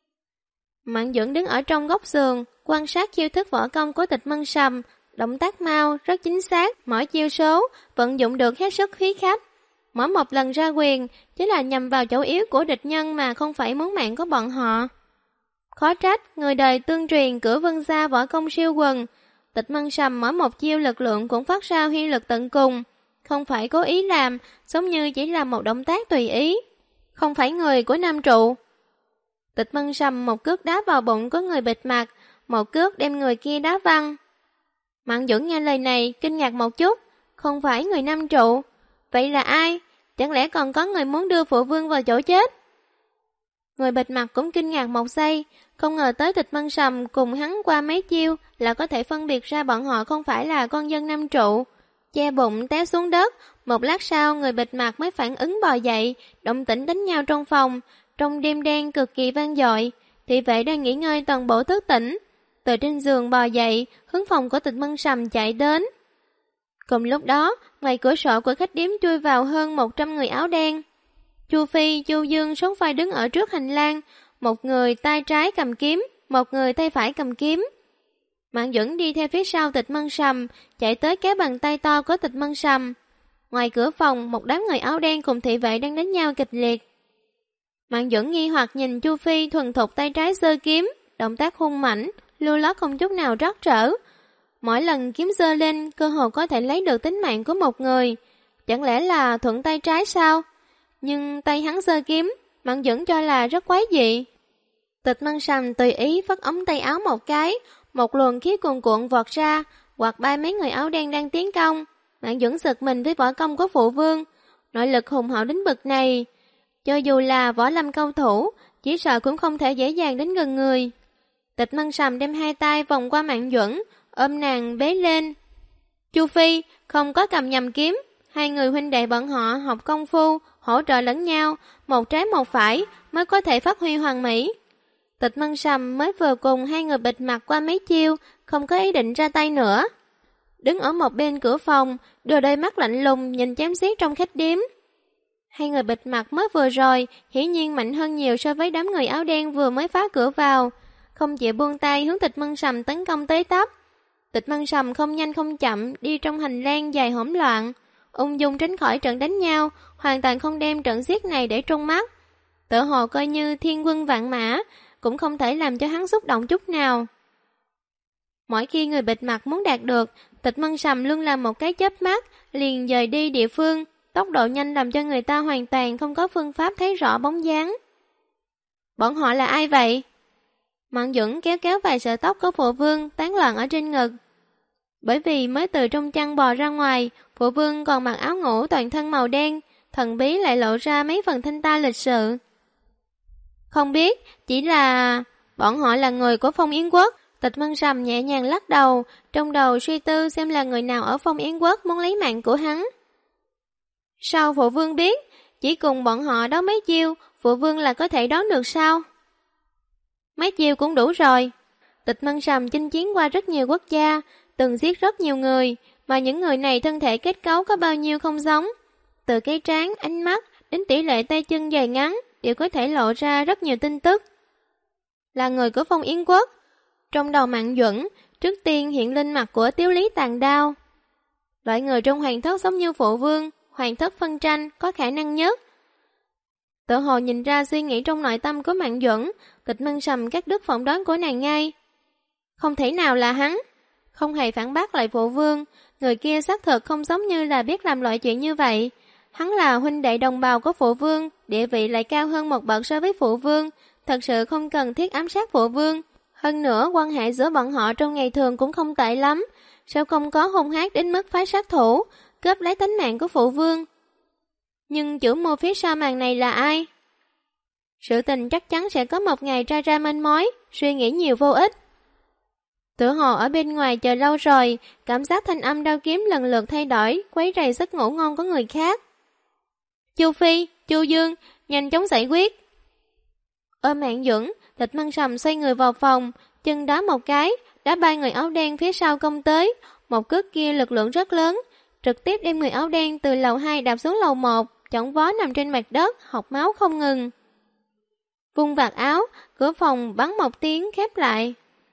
Mạn Duẩn đứng ở trong góc giường, quan sát chiêu thức võ công của Tịch Mân Sầm, động tác mau, rất chính xác, mỗi chiêu số, vận dụng được hết sức khí khách. Mỗi một lần ra quyền, chỉ là nhằm vào chỗ yếu của địch nhân mà không phải muốn mạng của bọn họ. Khó trách, người đời tương truyền cửa Vương gia võ công siêu quần. Tịch Mân Sầm mỗi một chiêu lực lượng cũng phát ra huy lực tận cùng, không phải cố ý làm, giống như chỉ là một động tác tùy ý. Không phải người của Nam Trụ. Tịch Mân Sầm một cước đá vào bụng của người bịt mặt, một cước đem người kia đá văng. Mạn Duẩn nghe lời này, kinh ngạc một chút, không phải người Nam Trụ. Vậy là ai? Chẳng lẽ còn có người muốn đưa Phụ Vương vào chỗ chết? Người bịt mặt cũng kinh ngạc một giây, không ngờ tới Tịch Mân Sầm cùng hắn qua mấy chiêu là có thể phân biệt ra bọn họ không phải là con dân Nam Trụ. Che bụng té xuống đất, một lát sau người bịt mặt mới phản ứng bò dậy, động tĩnh đánh nhau trong phòng, trong đêm đen cực kỳ vang dội. Thị vệ đang nghỉ ngơi toàn bộ thức tỉnh, từ trên giường bò dậy, hướng phòng của Tịch Mân Sầm chạy đến. Cùng lúc đó, ngoài cửa sổ của khách điếm chui vào hơn 100 người áo đen. Chu Phi, Chu Dương sống vai đứng ở trước hành lang, một người tay trái cầm kiếm, một người tay phải cầm kiếm. Mạn Duẩn đi theo phía sau Tịch Mân Sầm, chạy tới kéo bàn tay to của Tịch Mân Sầm. Ngoài cửa phòng, một đám người áo đen cùng thị vệ đang đánh nhau kịch liệt. Mạn Duẩn nghi hoặc nhìn Chu Phi thuần thục tay trái giơ kiếm, động tác hung mãnh, lưu loát không chút nào trắc trở. Mỗi lần kiếm giơ lên, cơ hồ có thể lấy được tính mạng của một người. Chẳng lẽ là thuận tay trái sao? Nhưng tay hắn giơ kiếm, Mạn Duẩn cho là rất quái dị. Tịch Mân Sầm tùy ý phất ống tay áo một cái, một luồng khí cuồn cuộn vọt ra, quạt bay mấy người áo đen đang tiến công. Mạn Duẩn giật mình với võ công của phụ vương, nội lực hùng hậu đến bậc này. Cho dù là võ lâm cao thủ, chỉ sợ cũng không thể dễ dàng đến gần người. Tịch Mân Sầm đem hai tay vòng qua Mạn Duẩn, ôm nàng bế lên. Chu Phi không có cầm nhầm kiếm, hai người huynh đệ bọn họ học công phu, hỗ trợ lẫn nhau, một trái một phải mới có thể phát huy hoàn mỹ. Tịch Mân Sầm mới vừa cùng hai người bịt mặt qua mấy chiêu, không có ý định ra tay nữa. Đứng ở một bên cửa phòng, đưa đôi mắt lạnh lùng nhìn chém giết trong khách điếm. Hai người bịt mặt mới vừa rồi, hiển nhiên mạnh hơn nhiều so với đám người áo đen vừa mới phá cửa vào, không chịu buông tay hướng Tịch Mân Sầm tấn công tới tấp. Tịch Mân Sầm không nhanh không chậm đi trong hành lang dài hỗn loạn, ung dung tránh khỏi trận đánh nhau, hoàn toàn không đem trận giết này để trong mắt. Tựa hồ coi như thiên quân vạn mã, cũng không thể làm cho hắn xúc động chút nào. Mỗi khi người bịt mặt muốn đạt được, Tịch Mân Sầm luôn làm một cái chớp mắt, liền dời đi địa phương, tốc độ nhanh làm cho người ta hoàn toàn không có phương pháp thấy rõ bóng dáng. Bọn họ là ai vậy? Mạn Duẩn kéo kéo vài sợi tóc của phụ vương tán loạn ở trên ngực. Bởi vì mới từ trong chăn bò ra ngoài, phụ vương còn mặc áo ngủ toàn thân màu đen, thần bí lại lộ ra mấy phần thanh ta lịch sự. Không biết, chỉ là... bọn họ là người của Phong Yến Quốc. Tịch Mân Sầm nhẹ nhàng lắc đầu, trong đầu suy tư xem là người nào ở Phong Yến Quốc muốn lấy mạng của hắn. Sao phụ vương biết? Chỉ cùng bọn họ đấu mấy chiêu, phụ vương là có thể đoán được sao? Mấy chiêu cũng đủ rồi. Tịch Mân Sầm chinh chiến qua rất nhiều quốc gia, từng giết rất nhiều người, mà những người này thân thể kết cấu có bao nhiêu không giống. Từ cái trán, ánh mắt, đến tỷ lệ tay chân dài ngắn, đều có thể lộ ra rất nhiều tin tức. Là người của Phong Yến Quốc. Trong đầu Mạn Duẩn, trước tiên hiện lên mặt của Tiếu Lý Tàn Đao. Loại người trong hoàng thất giống như phụ vương, hoàng thất phân tranh có khả năng nhất. Tự hồ nhìn ra suy nghĩ trong nội tâm của Mạn Duẩn, Tịch Mân Sầm cắt đứt phỏng đoán của nàng ngay. Không thể nào là hắn. Không hề phản bác lại phụ vương, người kia xác thực không giống như là biết làm loại chuyện như vậy. Hắn là huynh đệ đồng bào của phụ vương, địa vị lại cao hơn một bậc so với phụ vương, thật sự không cần thiết ám sát phụ vương. Hơn nữa, quan hệ giữa bọn họ trong ngày thường cũng không tệ lắm, sao không có hung ác đến mức phái sát thủ, cướp lấy tính mạng của phụ vương. Nhưng chủ mưu phía sau màn này là ai? Sự tình chắc chắn sẽ có một ngày tra ra manh mối, suy nghĩ nhiều vô ích. Tựa hồ ở bên ngoài chờ lâu rồi, cảm giác thanh âm đao kiếm lần lượt thay đổi, quấy rầy giấc ngủ ngon của người khác. Chu Phi, Chu Dương, nhanh chóng giải quyết. Ôm Mạn Duẩn, Tịch Mân Sầm xoay người vào phòng, chân đá một cái, đá ba người áo đen phía sau công tới, một cước kia lực lượng rất lớn, trực tiếp đem người áo đen từ lầu 2 đạp xuống lầu 1, chỏng vó nằm trên mặt đất, học máu không ngừng. Vung vạt áo, cửa phòng bắn một tiếng khép lại.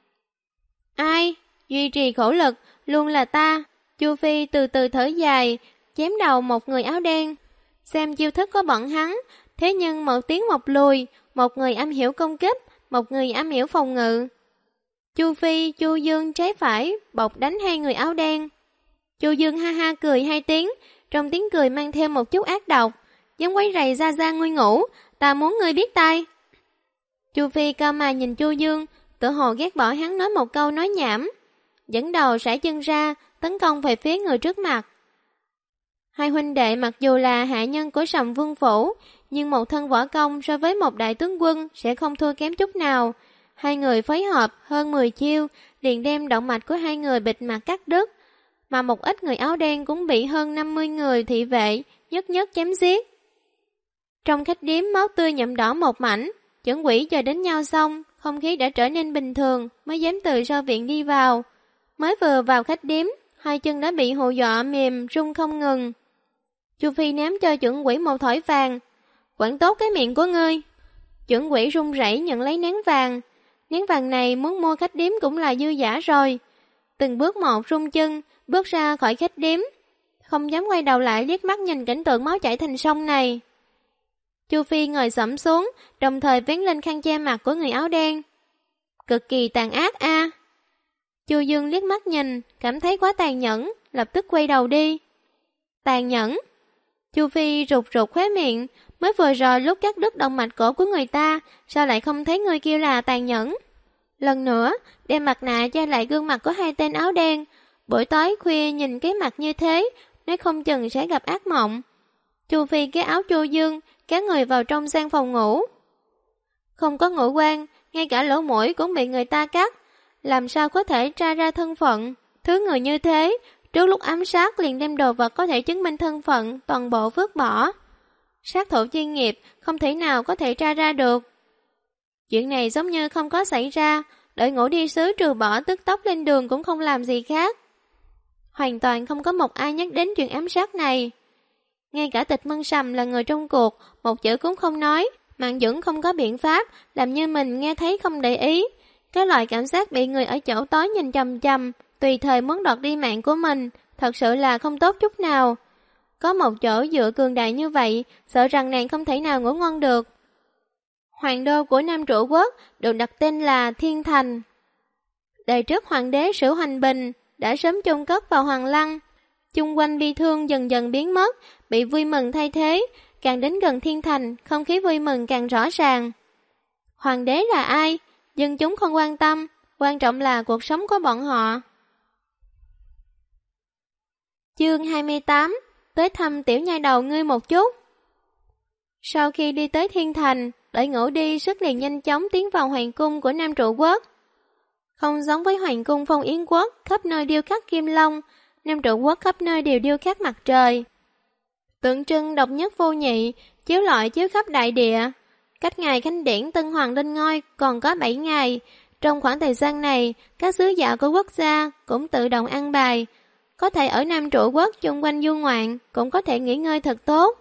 Ai? Duy trì khổ lực, luôn là ta. Chu Phi từ từ thở dài, chém đầu một người áo đen. Xem chiêu thức của bọn hắn, thế nhưng một tiếng một lùi, một người am hiểu công kích, một người am hiểu phòng ngự. Chu Phi, Chu Dương trái phải, bọc đánh hai người áo đen. Chu Dương ha ha cười hai tiếng, trong tiếng cười mang theo một chút ác độc, giống quấy rầy Gia Gia nguy ngủ, ta muốn ngươi biết tay. Chu Phi cao mày nhìn Chu Dương, tự hồ ghét bỏ hắn nói một câu nói nhảm, dẫn đầu sải chân ra, tấn công về phía người trước mặt. Hai huynh đệ mặc dù là hạ nhân của Sầm Vương Phủ, nhưng một thân võ công so với một đại tướng quân sẽ không thua kém chút nào. Hai người phối hợp hơn 10 chiêu, liền đem động mạch của hai người bịt mặt cắt đứt, mà một ít người áo đen cũng bị hơn 50 người thị vệ nhất nhất chém giết. Trong khách điếm máu tươi nhuộm đỏ một mảnh, chuẩn quỷ chờ đến nhau xong, không khí đã trở nên bình thường mới dám từ sau viện đi vào. Mới vừa vào khách điếm, hai chân đã bị hù dọa mềm run không ngừng. Chu Phi ném cho chuẩn quỷ một thỏi vàng. Quản tốt cái miệng của ngươi. Chuẩn quỷ run rẩy nhận lấy nén vàng. Nén vàng này muốn mua khách điếm cũng là dư dả rồi. Từng bước một run chân, bước ra khỏi khách điếm, không dám quay đầu lại liếc mắt nhìn cảnh tượng máu chảy thành sông này. Chu Phi ngồi xổm xuống, đồng thời vén lên khăn che mặt của người áo đen. Cực kỳ tàn ác a. Chu Dương liếc mắt nhìn, cảm thấy quá tàn nhẫn, lập tức quay đầu đi. Tàn nhẫn? Chu Phi rụt rụt khóe miệng, mới vừa rồi lúc cắt đứt động mạch cổ của người ta, sao lại không thấy người kêu là tàn nhẫn? Lần nữa, đem mặt nạ che lại gương mặt của hai tên áo đen. Buổi tối khuya nhìn cái mặt như thế, nói không chừng sẽ gặp ác mộng. Chu Phi cái áo Chu Dương, kéo người vào trong gian phòng ngủ. Không có ngũ quan, ngay cả lỗ mũi cũng bị người ta cắt. Làm sao có thể tra ra thân phận? Thứ người như thế, trước lúc ám sát liền đem đồ vật có thể chứng minh thân phận, toàn bộ vứt bỏ. Sát thủ chuyên nghiệp, không thể nào có thể tra ra được. Chuyện này giống như không có xảy ra, đợi ngủ đi sứ trừ bỏ tức tốc lên đường cũng không làm gì khác. Hoàn toàn không có một ai nhắc đến chuyện ám sát này. Ngay cả Tịch Mân Sầm là người trong cuộc, một chữ cũng không nói. Mạng Dũng không có biện pháp, làm như mình nghe thấy không để ý. Cái loại cảm giác bị người ở chỗ tối nhìn chằm chằm, tùy thời muốn đoạt đi mạng của mình, thật sự là không tốt chút nào. Có một chỗ dựa cường đại như vậy, sợ rằng nàng không thể nào ngủ ngon được. Hoàng đô của Nam Trụ Quốc được đặt tên là Thiên Thành. Đời trước hoàng đế Sử Hoành Bình đã sớm chôn cất vào Hoàng Lăng. Chung quanh bi thương dần dần biến mất, bị vui mừng thay thế. Càng đến gần Thiên Thành, không khí vui mừng càng rõ ràng. Hoàng đế là ai? Dân chúng không quan tâm, quan trọng là cuộc sống của bọn họ. Chương 28. Tới thăm tiểu nhai đầu ngươi một chút. Sau khi đi tới Thiên Thành, đợi ngủ đi sức liền nhanh chóng tiến vào hoàng cung của Nam Trụ Quốc. Không giống với hoàng cung Phong Yến Quốc, khắp nơi điêu khắc kim long, Nam Trụ Quốc khắp nơi đều điêu khắc mặt trời. Tượng trưng độc nhất vô nhị, chiếu lọi chiếu khắp đại địa. Cách ngày khánh điển Tân Hoàng lên ngôi còn có 7 ngày. Trong khoảng thời gian này, các sứ giả của quốc gia cũng tự động ăn bài. Có thể ở Nam Trụ Quốc chung quanh du ngoạn, cũng có thể nghỉ ngơi thật tốt.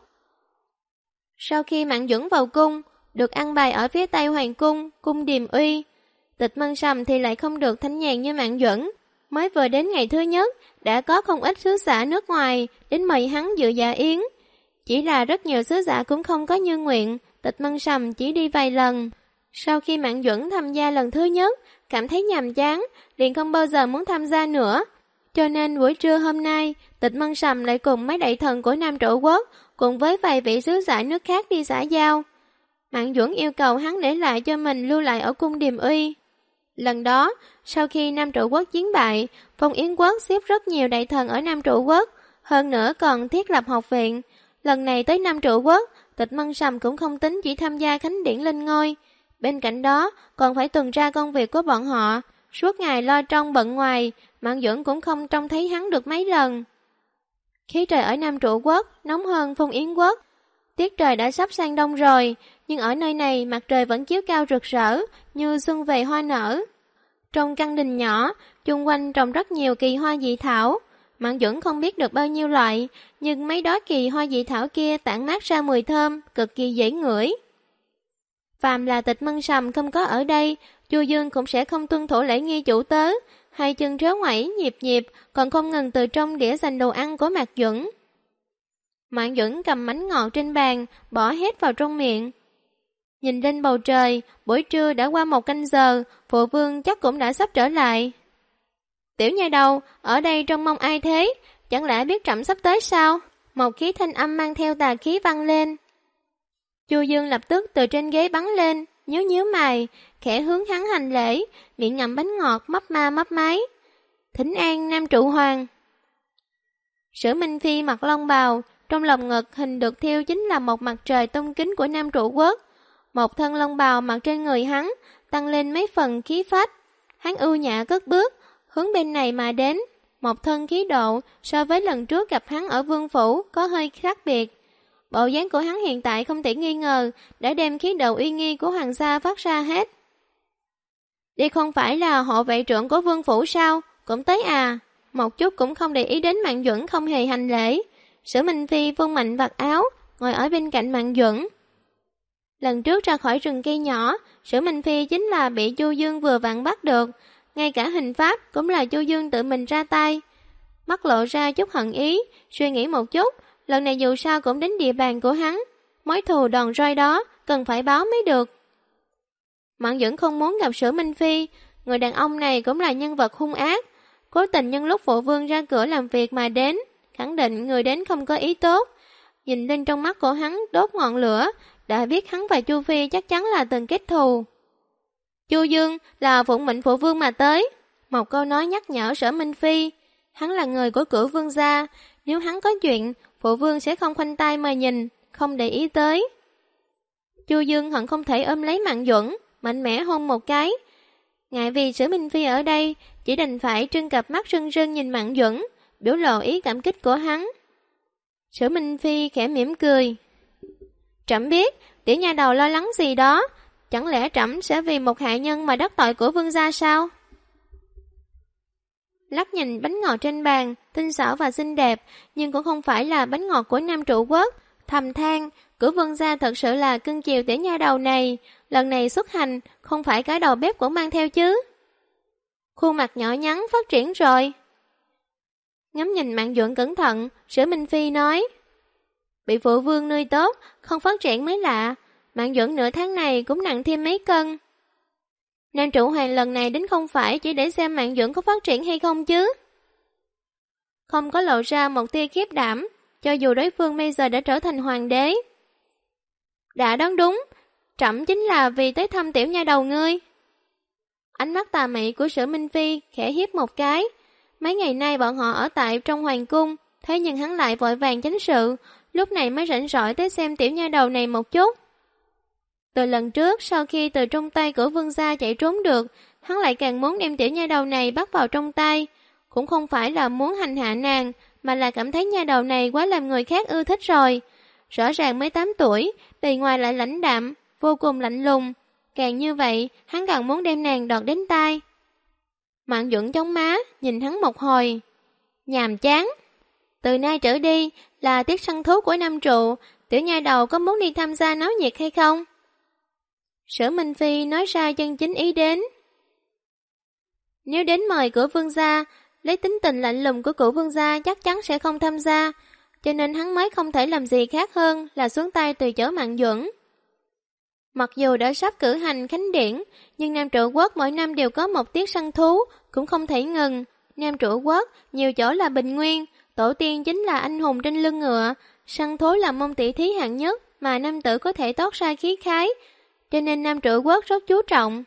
Sau khi Mạng Duẩn vào cung, được ăn bài ở phía tây hoàng cung, cung Điềm Uy. Tịch Mân Sầm thì lại không được thanh nhàn như Mạng Duẩn. Mới vừa đến ngày thứ nhất, đã có không ít sứ giả nước ngoài đến mời hắn dự dạ yến. Chỉ là rất nhiều sứ giả cũng không có như nguyện, Tịch Mân Sầm chỉ đi vài lần. Sau khi Mạng Duẩn tham gia lần thứ nhất, cảm thấy nhàm chán, liền không bao giờ muốn tham gia nữa. Cho nên buổi trưa hôm nay, Tịch Mân Sầm lại cùng mấy đại thần của Nam Trụ Quốc, cùng với vài vị sứ giả nước khác đi xã giao. Mạng Duẩn yêu cầu hắn để lại cho mình lưu lại ở cung Điềm Uy. Lần đó, sau khi Nam Trụ Quốc chiến bại, Phong Yến Quốc xếp rất nhiều đại thần ở Nam Trụ Quốc, hơn nữa còn thiết lập học viện. Lần này tới Nam Trụ Quốc, Tịch Mân Sầm cũng không tính chỉ tham gia khánh điển lên ngôi. Bên cạnh đó, còn phải tuần tra công việc của bọn họ. Suốt ngày lo trong bận ngoài, Mạng Duẩn cũng không trông thấy hắn được mấy lần. Khí trời ở Nam Trụ Quốc nóng hơn Phong Yến Quốc. Tiết trời đã sắp sang đông rồi, nhưng ở nơi này mặt trời vẫn chiếu cao rực rỡ, như xuân về hoa nở. Trong căn đình nhỏ, chung quanh trồng rất nhiều kỳ hoa dị thảo. Mạng Duẩn không biết được bao nhiêu loại, nhưng mấy đó kỳ hoa dị thảo kia tản mát ra mùi thơm, cực kỳ dễ ngửi. Phàm là Tịch Mân Sầm không có ở đây, Chu Dương cũng sẽ không tuân thủ lễ nghi chủ tớ, hai chân réo ngoẩy nhịp nhịp, còn không ngừng từ trong đĩa dành đồ ăn của Mạc Duẩn. Mạc Duẩn cầm bánh ngọt trên bàn, bỏ hết vào trong miệng. Nhìn lên bầu trời, buổi trưa đã qua 1 canh giờ, phụ vương chắc cũng đã sắp trở lại. Tiểu nhai đầu, ở đây trông mong ai thế? Chẳng lẽ biết trẫm sắp tới sao? Một khí thanh âm mang theo tà khí vang lên. Chu Dương lập tức từ trên ghế bắn lên, nhíu nhíu mày, khẽ hướng hắn hành lễ, miệng ngậm bánh ngọt mấp ma mấp máy. Thỉnh an Nam Trụ Hoàng. Sử Minh Phi mặc long bào, Trong lồng ngực hình được thiêu chính là một mặt trời tông kính của Nam Trụ Quốc. Một thân lông bào mặc trên người hắn, tăng lên mấy phần khí phách. Hắn ưu nhã cất bước, hướng bên này mà đến. Một thân khí độ so với lần trước gặp hắn ở Vương Phủ có hơi khác biệt. Bộ dáng của hắn hiện tại không thể nghi ngờ đã đem khí độ uy nghi của hoàng gia phát ra hết. Đây không phải là hộ vệ trưởng của Vương Phủ sao? Cũng tới à? Một chút cũng không để ý đến Mạn Duẩn không hề hành lễ. Sử Minh Phi vung mạnh vạt áo, ngồi ở bên cạnh Mạn Duẩn. Lần trước ra khỏi rừng cây nhỏ, Sử Minh Phi chính là bị Chu Dương vừa vặn bắt được. Ngay cả hình pháp cũng là Chu Dương tự mình ra tay. Mắt lộ ra chút hận ý, suy nghĩ một chút, lần này dù sao cũng đến địa bàn của hắn. Mối thù đòn roi đó cần phải báo mới được. Mạn Duẩn không muốn gặp Sử Minh Phi, người đàn ông này cũng là nhân vật hung ác. Cố tình nhân lúc phụ vương ra cửa làm việc mà đến, khẳng định người đến không có ý tốt. Nhìn lên trong mắt của hắn đốt ngọn lửa, đã biết hắn và Chu Phi chắc chắn là từng kết thù. Chu Dương là phụng mệnh phụ vương mà tới. Một câu nói nhắc nhở Sở Minh Phi. Hắn là người của Cửu Vương gia, nếu hắn có chuyện, phụ vương sẽ không khoanh tay mà nhìn, không để ý tới. Chu Dương hận không thể ôm lấy Mạn Duẩn, mạnh mẽ hôn một cái. Ngại vì Sở Minh Phi ở đây, chỉ đành phải trưng cặp mắt rưng rưng nhìn Mạn Duẩn, biểu lộ ý cảm kích của hắn. Sở Minh Phi khẽ mỉm cười. Trẫm biết, tiểu nha đầu lo lắng gì đó, chẳng lẽ trẫm sẽ vì một hạ nhân mà đắc tội của vương gia sao? Lắc nhìn bánh ngọt trên bàn, tinh xảo và xinh đẹp, nhưng cũng không phải là bánh ngọt của Nam Trụ Quốc. Thầm than, Cửu Vương gia thật sự là cưng chiều tiểu nha đầu này, lần này xuất hành, không phải cái đầu bếp cũng mang theo chứ. Khuôn mặt nhỏ nhắn phát triển rồi. Ngắm nhìn Mạn Duẩn cẩn thận, Sử Minh Phi nói, bị phụ vương nuôi tốt, không phát triển mới lạ, Mạn Duẩn nửa tháng này cũng nặng thêm mấy cân. Nam Trụ Hoàng lần này đến không phải chỉ để xem Mạn Duẩn có phát triển hay không chứ. Không có lộ ra một tia khiếp đảm, cho dù đối phương bây giờ đã trở thành hoàng đế. Đã đoán đúng, trẫm chính là vì tới thăm tiểu nha đầu ngươi. Ánh mắt tà mị của Sử Minh Phi khẽ hiếp một cái. Mấy ngày nay bọn họ ở tại trong hoàng cung, thế nhưng hắn lại vội vàng chánh sự, lúc này mới rảnh rỗi tới xem tiểu nha đầu này một chút. Từ lần trước, sau khi từ trong tay của vương gia chạy trốn được, hắn lại càng muốn đem tiểu nha đầu này bắt vào trong tay. Cũng không phải là muốn hành hạ nàng, mà là cảm thấy nha đầu này quá làm người khác ưa thích rồi. Rõ ràng mới 8 tuổi, bề ngoài lại lãnh đạm, vô cùng lạnh lùng. Càng như vậy, hắn càng muốn đem nàng đọt đến tai. Mạn Duẩn chống má, nhìn hắn một hồi. Nhàm chán. Từ nay trở đi, là tiết săn thú của Nam Trụ, tiểu nha đầu có muốn đi tham gia náo nhiệt hay không? Sử Minh Phi nói ra chân chính ý đến. Nếu đến mời của vương gia, lấy tính tình lạnh lùng của cửu vương gia chắc chắn sẽ không tham gia, cho nên hắn mới không thể làm gì khác hơn là xuống tay từ chối Mạn Duẩn. Mặc dù đã sắp cử hành khánh điển, nhưng Nam Trụ Quốc mỗi năm đều có một tiết săn thú, cũng không thể ngừng. Nam Trụ Quốc nhiều chỗ là bình nguyên, tổ tiên chính là anh hùng trên lưng ngựa, săn thú là môn tỷ thí hạng nhất mà nam tử có thể toát ra khí khái, cho nên Nam Trụ Quốc rất chú trọng.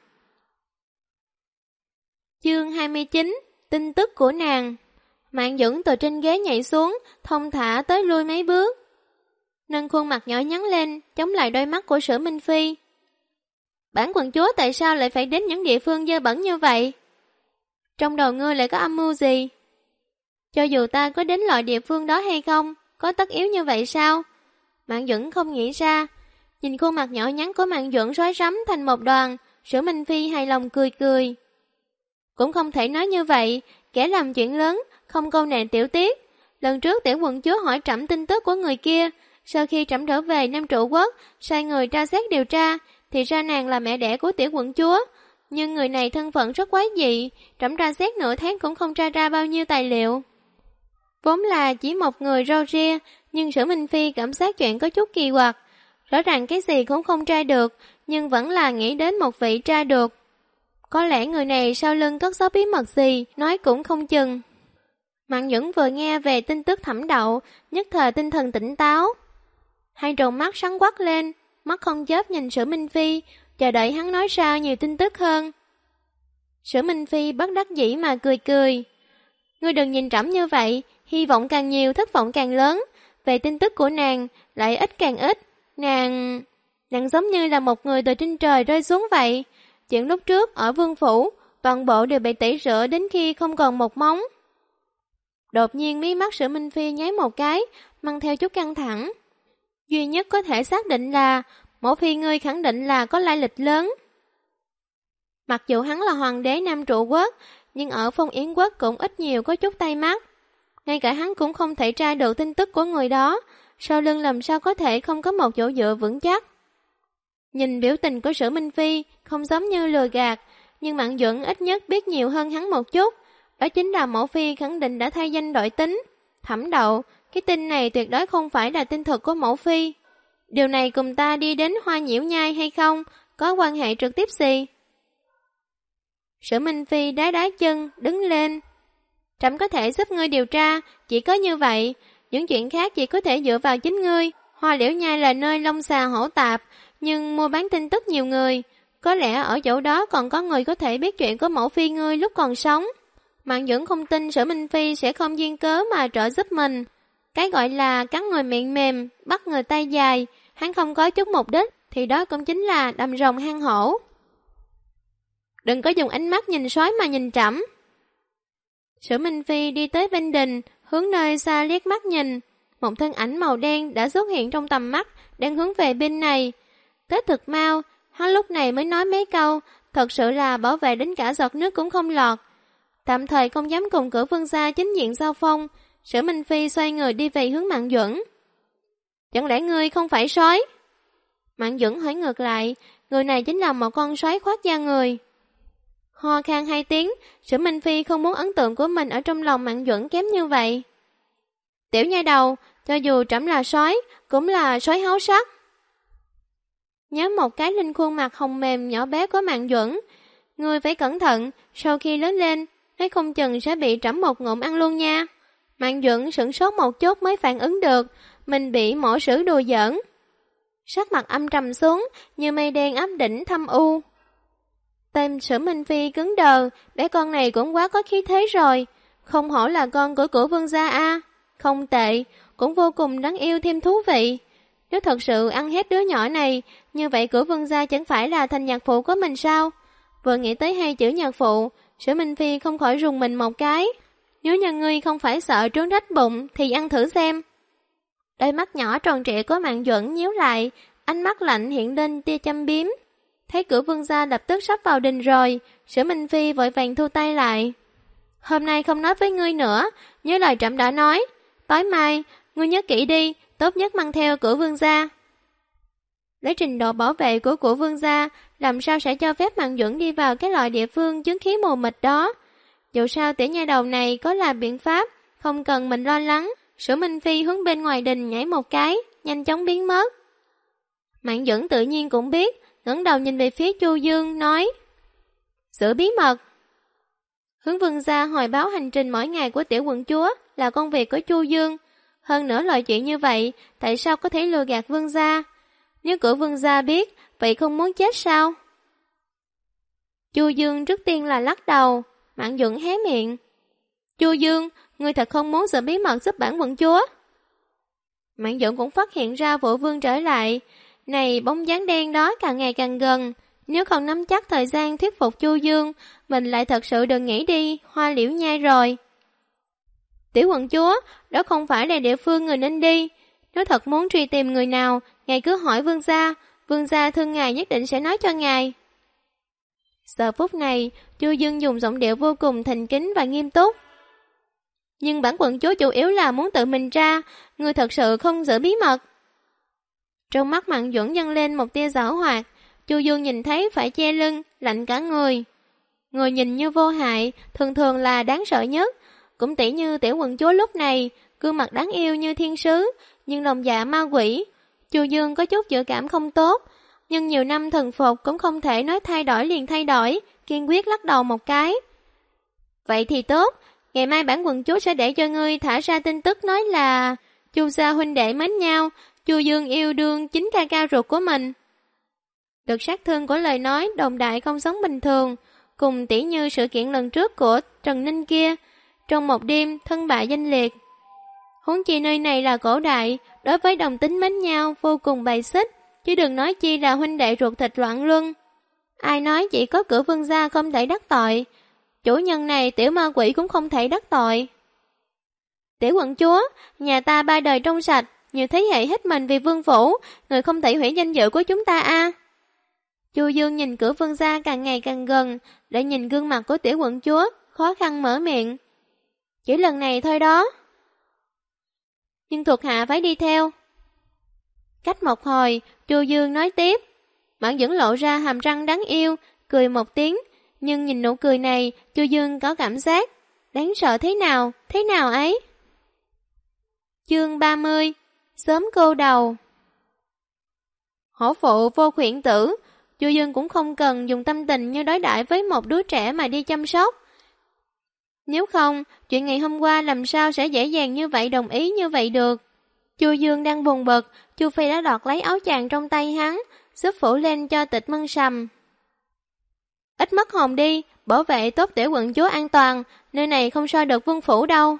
Chương 29, tin tức của nàng. Mạn Duẩn từ trên ghế nhảy xuống, thông thả tới lui mấy bước. Nâng khuôn mặt nhỏ nhắn lên, chống lại đôi mắt của Sử Minh Phi. Bản quận chúa tại sao lại phải đến những địa phương dơ bẩn như vậy? Trong đầu ngươi lại có âm mưu gì? Cho dù ta có đến loại địa phương đó hay không, có tất yếu như vậy sao? Mạn Duẩn không nghĩ ra. Nhìn khuôn mặt nhỏ nhắn của Mạn Duẩn rối rắm thành một đoàn, Sử Minh Phi hài lòng cười cười. Cũng không thể nói như vậy, kẻ làm chuyện lớn, không câu nệ tiểu tiết. Lần trước tiểu quận chúa hỏi trẫm tin tức của người kia, sau khi trẫm trở về Nam Trụ Quốc, sai người tra xét điều tra, thì ra nàng là mẹ đẻ của tiểu quận chúa. Nhưng người này thân phận rất quái dị, trẫm tra xét nửa tháng cũng không tra ra bao nhiêu tài liệu. Vốn là chỉ một người râu ria, nhưng Sử Minh Phi cảm giác chuyện có chút kỳ quặc. Rõ ràng cái gì cũng không tra được, nhưng vẫn là nghĩ đến một vị tra được. Có lẽ người này sau lưng cất giấu bí mật gì, nói cũng không chừng. Mạn Duẩn vừa nghe về tin tức Thẩm Đậu, nhất thời tinh thần tỉnh táo. Hai tròng mắt sáng quắc lên, mắt không chớp nhìn Sử Minh Phi, chờ đợi hắn nói ra nhiều tin tức hơn. Sử Minh Phi bất đắc dĩ mà cười cười. Ngươi đừng nhìn trẫm như vậy, hy vọng càng nhiều thất vọng càng lớn. về tin tức của nàng lại ít càng ít. Nàng giống như là một người từ trên trời rơi xuống vậy. Chuyện lúc trước ở vương phủ, toàn bộ đều bị tẩy rửa đến khi không còn một móng. Đột nhiên mí mắt Sở Minh Phi nháy một cái, mang theo chút căng thẳng. Duy nhất có thể xác định là mẫu phi ngươi khẳng định là có lai lịch lớn. Mặc dù hắn là hoàng đế Nam Trụ Quốc, nhưng ở Phong Yến Quốc cũng ít nhiều có chút tay mắt. Ngay cả hắn cũng không thể tra được tin tức của người đó, sau lưng làm sao có thể không có một chỗ dựa vững chắc. Nhìn biểu tình của Sở Minh Phi không giống như lừa gạt, nhưng Mạn Duẩn ít nhất biết nhiều hơn hắn một chút. Đó chính là mẫu phi khẳng định đã thay danh đổi tính. Thẩm Đậu, cái tin này tuyệt đối không phải là tin thật của mẫu phi. Điều này cùng ta đi đến Hoa Nhiễu Nhai hay không, có quan hệ trực tiếp gì? Sở Minh Phi đá đá chân, đứng lên. Trẫm có thể giúp ngươi điều tra, chỉ có như vậy. Những chuyện khác chỉ có thể dựa vào chính ngươi. Hoa Liễu Nhai là nơi long xà hổ tạp, nhưng mua bán tin tức nhiều người. Có lẽ ở chỗ đó còn có người có thể biết chuyện của mẫu phi ngươi lúc còn sống. Mạn Duẩn không tin Sở Minh Phi sẽ không duyên cớ mà trợ giúp mình. Cái gọi là cắn người miệng mềm, bắt người tay dài, hắn không có chút mục đích, thì đó cũng chính là đầm rồng hang hổ. Đừng có dùng ánh mắt nhìn sói mà nhìn trẫm. Sở Minh Phi đi tới bên đình, hướng nơi xa liếc mắt nhìn. Một thân ảnh màu đen đã xuất hiện trong tầm mắt, đang hướng về bên này. Tới thực mau, hắn lúc này mới nói mấy câu, thật sự là bảo vệ đến cả giọt nước cũng không lọt. Tạm thời không dám cùng Cửu Vương gia chính diện giao phong, Sở Minh Phi xoay người đi về hướng Mạn Duẩn. Chẳng lẽ ngươi không phải sói? Mạn Duẩn hỏi ngược lại, người này chính là một con sói khoác da người. Ho khan 2 tiếng, Sở Minh Phi không muốn ấn tượng của mình ở trong lòng Mạn Duẩn kém như vậy. Tiểu nha đầu, cho dù trẫm là sói, cũng là sói háo sắc. Nhớ một cái lên khuôn mặt hồng mềm nhỏ bé của Mạn Duẩn. Ngươi phải cẩn thận, sau khi lớn lên, nói không chừng sẽ bị trẫm một ngụm ăn luôn nha. Mạn Duẩn sửng sốt một chút mới phản ứng được, mình bị mổ sử đùa giỡn. Sắc mặt âm trầm xuống, như mây đen áp đỉnh thâm u. Tên Sở Minh Phi cứng đờ, bé con này cũng quá có khí thế rồi. Không hổ là con của Cửu Vương gia a, không tệ, cũng vô cùng đáng yêu thêm thú vị. Nếu thật sự ăn hết đứa nhỏ này, như vậy Cửu Vương gia chẳng phải là thành nhạc phụ của mình sao? Vừa nghĩ tới 2 chữ nhạc phụ, Sở Minh Phi không khỏi rùng mình một cái. Nếu như ngươi không phải sợ trướng rách bụng thì ăn thử xem. Đôi mắt nhỏ tròn trịa của Mạn Duẩn nhíu lại, ánh mắt lạnh hiện lên tia châm biếm. Thấy Cửu Vương gia lập tức sắp vào đình rồi, Sở Minh Phi vội vàng thu tay lại. Hôm nay không nói với ngươi nữa, nhớ lời trẫm đã nói. Tối mai, ngươi nhớ kỹ đi, tốt nhất mang theo Cửu Vương gia. Lấy trình độ bảo vệ của Cửu Vương gia, làm sao sẽ cho phép Mạn Duẩn đi vào cái loại địa phương chứng khí mù mịt đó. Dù sao tiểu nha đầu này có là biện pháp, không cần mình lo lắng. Sở Minh Phi hướng bên ngoài đình nhảy một cái, nhanh chóng biến mất. Mạn Duẩn tự nhiên cũng biết, ngẩng đầu nhìn về phía Chu Dương, nói: giữ bí mật. Hướng Vương gia hồi báo hành trình mỗi ngày của tiểu quận chúa là công việc của Chu Dương. Hơn nữa loại chuyện như vậy, tại sao có thể lừa gạt Vương gia? Nếu Cửu Vương gia biết, vậy không muốn chết sao? Chu Dương trước tiên là lắc đầu. Mạn Duẩn hé miệng. Chu Dương, ngươi thật không muốn giữ bí mật giúp bản quận chúa? Mạn Duẩn cũng phát hiện ra Vũ Vương trở lại. Này bóng dáng đen đó càng ngày càng gần. Nếu không nắm chắc thời gian thuyết phục Chu Dương, mình lại thật sự đừng nghĩ đi Hoa Liễu Nhai rồi. Tiểu quận chúa, đó không phải là địa phương người nên đi. Nếu thật muốn truy tìm người nào, ngài cứ hỏi Vương gia thương ngài nhất định sẽ nói cho ngài. Giờ phút này, Chu Dương dùng giọng điệu vô cùng thành kính và nghiêm túc. Nhưng bản quận chúa chủ yếu là muốn tự mình ra, người thật sự không giữ bí mật. Trong mắt Mạn Duẩn dâng lên một tia giảo hoạt, Chu Dương nhìn thấy phải che lưng, lạnh cả người. Người nhìn như vô hại, thường thường là đáng sợ nhất. Cũng tỉ như tiểu quận chúa lúc này, gương mặt đáng yêu như thiên sứ, nhưng lòng dạ ma quỷ. Chu Dương có chút dự cảm không tốt, nhưng nhiều năm thần phục cũng không thể nói thay đổi liền thay đổi, kiên quyết lắc đầu một cái. Vậy thì tốt, ngày mai bản quận chúa sẽ để cho ngươi thả ra tin tức nói là Chu gia huynh đệ mến nhau, Chu Dương yêu đương chính ca ca ruột của mình. Lực sát thương của lời nói đồn đại không giống bình thường, cùng tỉ như sự kiện lần trước của Trần Ninh kia, trong một đêm thân bại danh liệt. Huống chi nơi này là cổ đại, đối với đồng tính mến nhau vô cùng bài xích, chứ đừng nói chi là huynh đệ ruột thịt loạn luân. Ai nói chỉ có Cửu Vương gia không thể đắc tội, chủ nhân này tiểu ma quỷ cũng không thể đắc tội. Tiểu quận chúa, nhà ta ba đời trong sạch, nhiều thế hệ hết mình vì vương phủ, người không thể hủy danh dự của chúng ta a. Chu Dương nhìn Cửu Vương gia càng ngày càng gần, để nhìn gương mặt của tiểu quận chúa, khó khăn mở miệng. Chỉ lần này thôi đó. Nhưng thuộc hạ phải đi theo. Cách một hồi, Chu Dương nói tiếp. Mãn Dũng lộ ra hàm răng đáng yêu, cười một tiếng, nhưng nhìn nụ cười này, Chu Dương có cảm giác đáng sợ thế nào ấy. Chương 30. Sớm cô đầu. Hổ phụ vô khuyển tử, Chu Dương cũng không cần dùng tâm tình như đối đãi với một đứa trẻ mà đi chăm sóc. Nếu không, chuyện ngày hôm qua làm sao sẽ dễ dàng như vậy đồng ý như vậy được. Chu Dương đang buồn bực, Chu Phi đã đoạt lấy áo choàng trong tay hắn, giúp phủ lên cho Tịch Mân Sầm. Ít mất hồn đi, bảo vệ tốt tiểu quận chúa an toàn, nơi này không so được vương phủ đâu.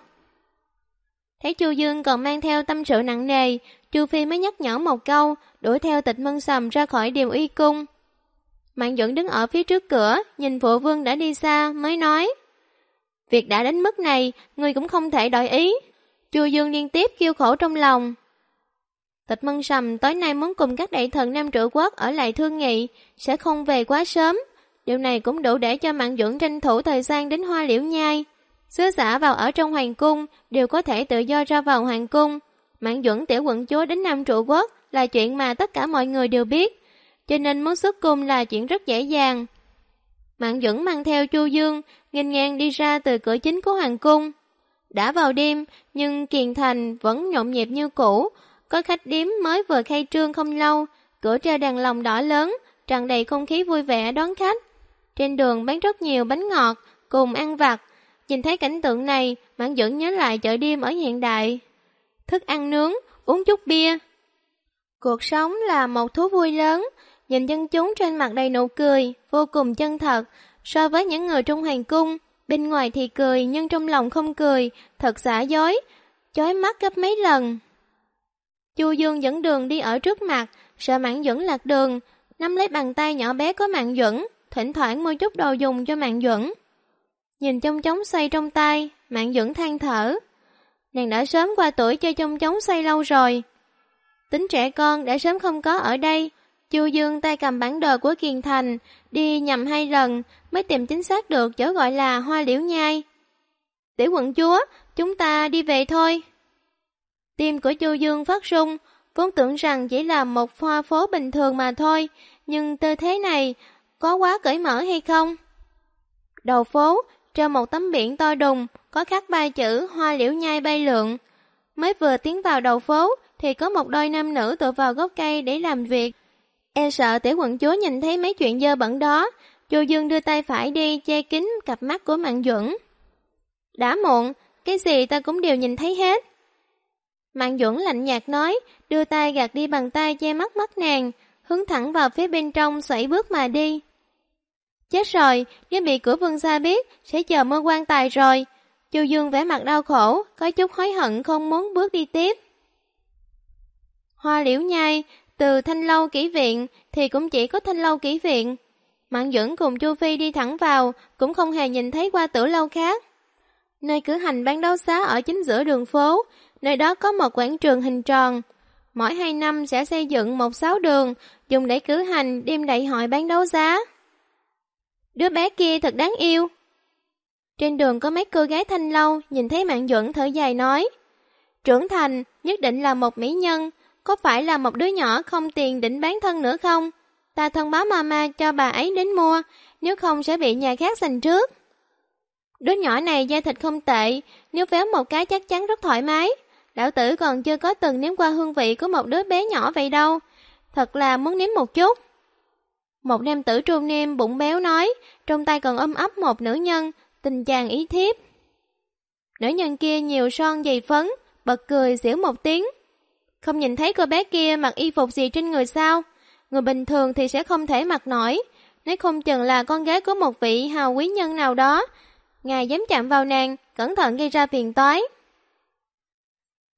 Thấy Chu Dương còn mang theo tâm sự nặng nề, Chu Phi mới nhắc nhở một câu, đuổi theo Tịch Mân Sầm ra khỏi Điều Uy cung. Mạn Duẩn đứng ở phía trước cửa, nhìn phụ vương đã đi xa, mới nói: Việc đã đến mức này, người cũng không thể đổi ý. Chu Dương liên tiếp kêu khổ trong lòng. Tịch Mân Sầm tối nay muốn cùng các đại thần Nam Triệu Quốc ở lại thương nghị, sẽ không về quá sớm. Điều này cũng đủ để cho Mạn Duẩn tranh thủ thời gian đến Hoa Liễu Nhai. Sứ giả vào ở trong hoàng cung đều có thể tự do ra vào hoàng cung. Mạn Duẩn tiểu quận chúa đến Nam Triệu Quốc là chuyện mà tất cả mọi người đều biết, cho nên muốn xuất cung là chuyện rất dễ dàng. Mạn Duẩn mang theo Chu Dương, nghênh ngang đi ra từ cửa chính của hoàng cung. Đã vào đêm, nhưng Kiền Thành vẫn nhộn nhịp như cũ. Có khách điếm mới vừa khai trương không lâu, cửa treo đèn lồng đỏ lớn, tràn đầy không khí vui vẻ đón khách. Trên đường bán rất nhiều bánh ngọt, cùng ăn vặt. Nhìn thấy cảnh tượng này, Mạn Duẩn nhớ lại chợ đêm ở hiện đại. Thức ăn nướng, uống chút bia. Cuộc sống là một thú vui lớn, nhìn dân chúng trên mặt đầy nụ cười, vô cùng chân thật. So với những người trong hoàng cung, bên ngoài thì cười nhưng trong lòng không cười, thật giả dối, chói mắt gấp mấy lần. Chu Dương dẫn đường đi ở trước mặt, sợ Mạn Duẩn lạc đường, nắm lấy bàn tay nhỏ bé của Mạn Duẩn, thỉnh thoảng mua chút đồ dùng cho Mạn Duẩn. Nhìn chong chóng xoay trong tay, Mạn Duẩn than thở. Nàng đã sớm qua tuổi chơi chong chóng xoay lâu rồi. Tính trẻ con đã sớm không có ở đây. Chu Dương tay cầm bản đồ của Kiền Thành, đi nhầm 2 lần mới tìm chính xác được chỗ gọi là Hoa Liễu Nhai. Tiểu quận chúa, chúng ta đi về thôi. Tim của Chu Dương phát rung, vốn tưởng rằng chỉ là một hoa phố bình thường mà thôi, nhưng tư thế này có quá cởi mở hay không? Đầu phố, treo một tấm biển to đùng, có khắc 3 chữ Hoa Liễu Nhai bay lượn. Mới vừa tiến vào đầu phố, thì có một đôi nam nữ tựa vào gốc cây để làm việc. E sợ tiểu quận chúa nhìn thấy mấy chuyện dơ bẩn đó, Chu Dương đưa tay phải đi che kín cặp mắt của Mạn Duẩn. Đã muộn, cái gì ta cũng đều nhìn thấy hết. Mạn Duẩn lạnh nhạt nói, đưa tay gạt đi bàn tay che mắt nàng, hướng thẳng vào phía bên trong xoảy bước mà đi. Chết rồi, nếu bị Cửu Vương gia biết, sẽ chờ mơ quan tài rồi. Chu Dương vẻ mặt đau khổ, có chút hối hận không muốn bước đi tiếp. Hoa Liễu Nhai, từ Thanh Lâu Kỹ Viện thì cũng chỉ có Thanh Lâu Kỹ Viện. Mạn Duẩn cùng Chu Phi đi thẳng vào, cũng không hề nhìn thấy qua tử lâu khác. Nơi cử hành bán đấu giá ở chính giữa đường phố, nơi đó có một quảng trường hình tròn. Mỗi 2 năm sẽ xây dựng một 6 đường, dùng để cử hành đêm đại hội bán đấu giá. Đứa bé kia thật đáng yêu. Trên đường có mấy cô gái Thanh Lâu nhìn thấy Mạn Duẩn thở dài nói, trưởng thành nhất định là một mỹ nhân, có phải là một đứa nhỏ không tiền định bán thân nữa không? Ta thông báo mama cho bà ấy đến mua, nếu không sẽ bị nhà khác giành trước. Đứa nhỏ này da thịt không tệ, nếu véo một cái chắc chắn rất thoải mái. Lão tử còn chưa có từng nếm qua hương vị của một đứa bé nhỏ vậy đâu, thật là muốn nếm một chút. Một nam tử trung niên bụng béo nói, trong tay còn ôm ấp một nữ nhân, tình chàng ý thiếp. Nữ nhân kia nhiều son dày phấn, bật cười xỉu một tiếng. Không nhìn thấy cô bé kia mặc y phục gì trên người sao? Người bình thường thì sẽ không thể mặc nổi, nếu không chừng là con gái của một vị hào quý nhân nào đó. Ngài dám chạm vào nàng, cẩn thận gây ra phiền toái.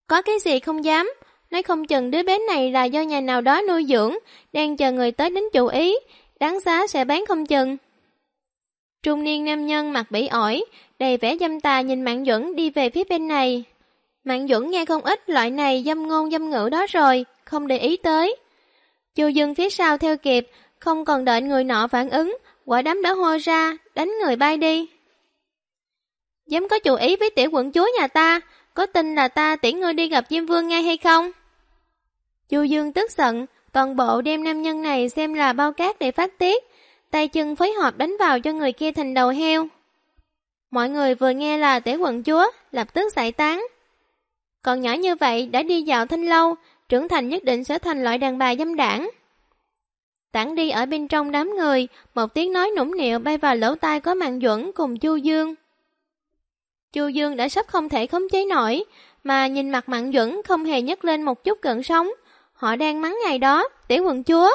Có cái gì không dám, nói không chừng đứa bé này là do nhà nào đó nuôi dưỡng, đang chờ người tới đến chủ ý, đáng giá sẽ bán không chừng. Trung niên nam nhân mặt bỉ ổi, đầy vẻ dâm tà nhìn Mạn Duẩn đi về phía bên này. Mạn Duẩn nghe không ít loại này dâm ngôn dâm ngữ đó rồi, không để ý tới. Chu Dương phía sau theo kịp, không còn đợi người nọ phản ứng, quả đấm đã hô ra, đánh người bay đi. Dám có chủ ý với tiểu quận chúa nhà ta, có tin là ta tiễn ngươi đi gặp Diêm Vương ngay hay không? Chu Dương tức giận, toàn bộ đem nam nhân này xem là bao cát để phát tiết, tay chân phối hợp đánh vào cho người kia thành đầu heo. Mọi người vừa nghe là tiểu quận chúa, lập tức giải tán. Còn nhỏ như vậy đã đi dạo thanh lâu, trưởng thành nhất định sẽ thành loại đàn bà dâm đảng. Tản đi ở bên trong đám người, một tiếng nói nũng nịu bay vào lỗ tai của Mạn Duẩn cùng Chu Dương. Chu Dương đã sắp không thể khống chế nổi, mà nhìn mặt Mạn Duẩn không hề nhấc lên một chút gợn sóng. Họ đang mắng ngày đó, tiểu quận chúa.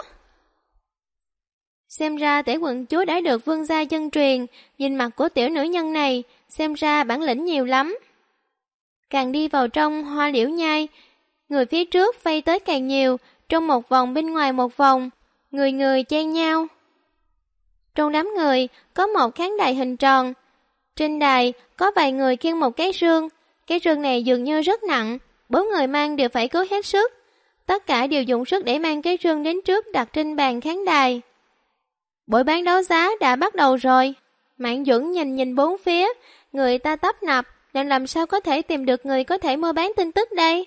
Xem ra tiểu quận chúa đã được vương gia chân truyền, nhìn mặt của tiểu nữ nhân này, xem ra bản lĩnh nhiều lắm. Càng đi vào trong hoa liễu nhai, người phía trước vây tới càng nhiều, trong một vòng bên ngoài một vòng, người người chen nhau. Trong đám người có một khán đài hình tròn. Trên đài có vài người khiêng một cái rương này dường như rất nặng, 4 người mang đều phải cố hết sức. Tất cả đều dùng sức để mang cái rương đến trước đặt trên bàn khán đài. Buổi bán đấu giá đã bắt đầu rồi. Mạn Duẩn nhìn bốn phía, người ta tấp nập, nên làm sao có thể tìm được người có thể mua bán tin tức đây?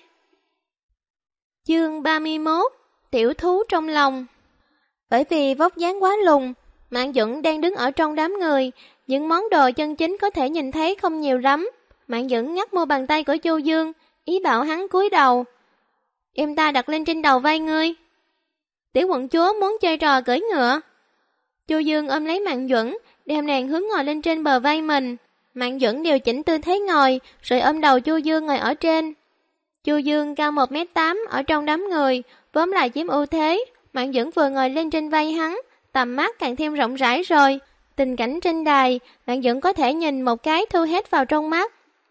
Chương 31: Tiểu thú trong lòng. Bởi vì vóc dáng quá lùn, Mạn Duẩn đang đứng ở trong đám người, những món đồ chân chính có thể nhìn thấy không nhiều lắm. Mạn Duẩn ngắt mua bàn tay của Chu Dương, ý bảo hắn cúi đầu. Em ta đặt lên trên đầu vai ngươi. Tiểu quận chúa muốn chơi trò cưỡi ngựa. Chu Dương ôm lấy Mạn Duẩn, đem nàng hướng ngồi lên trên bờ vai mình. Mạn Duẩn điều chỉnh tư thế ngồi, rồi ôm đầu Chu Dương ngồi ở trên. Chu Dương cao 1m8 ở trong đám người, vốn lại chiếm ưu thế. Mạn Duẩn vừa ngồi lên trên vai hắn, tầm mắt càng thêm rộng rãi rồi. Tình cảnh trên đài, Mạn Duẩn có thể nhìn một cái thu hết vào trong mắt.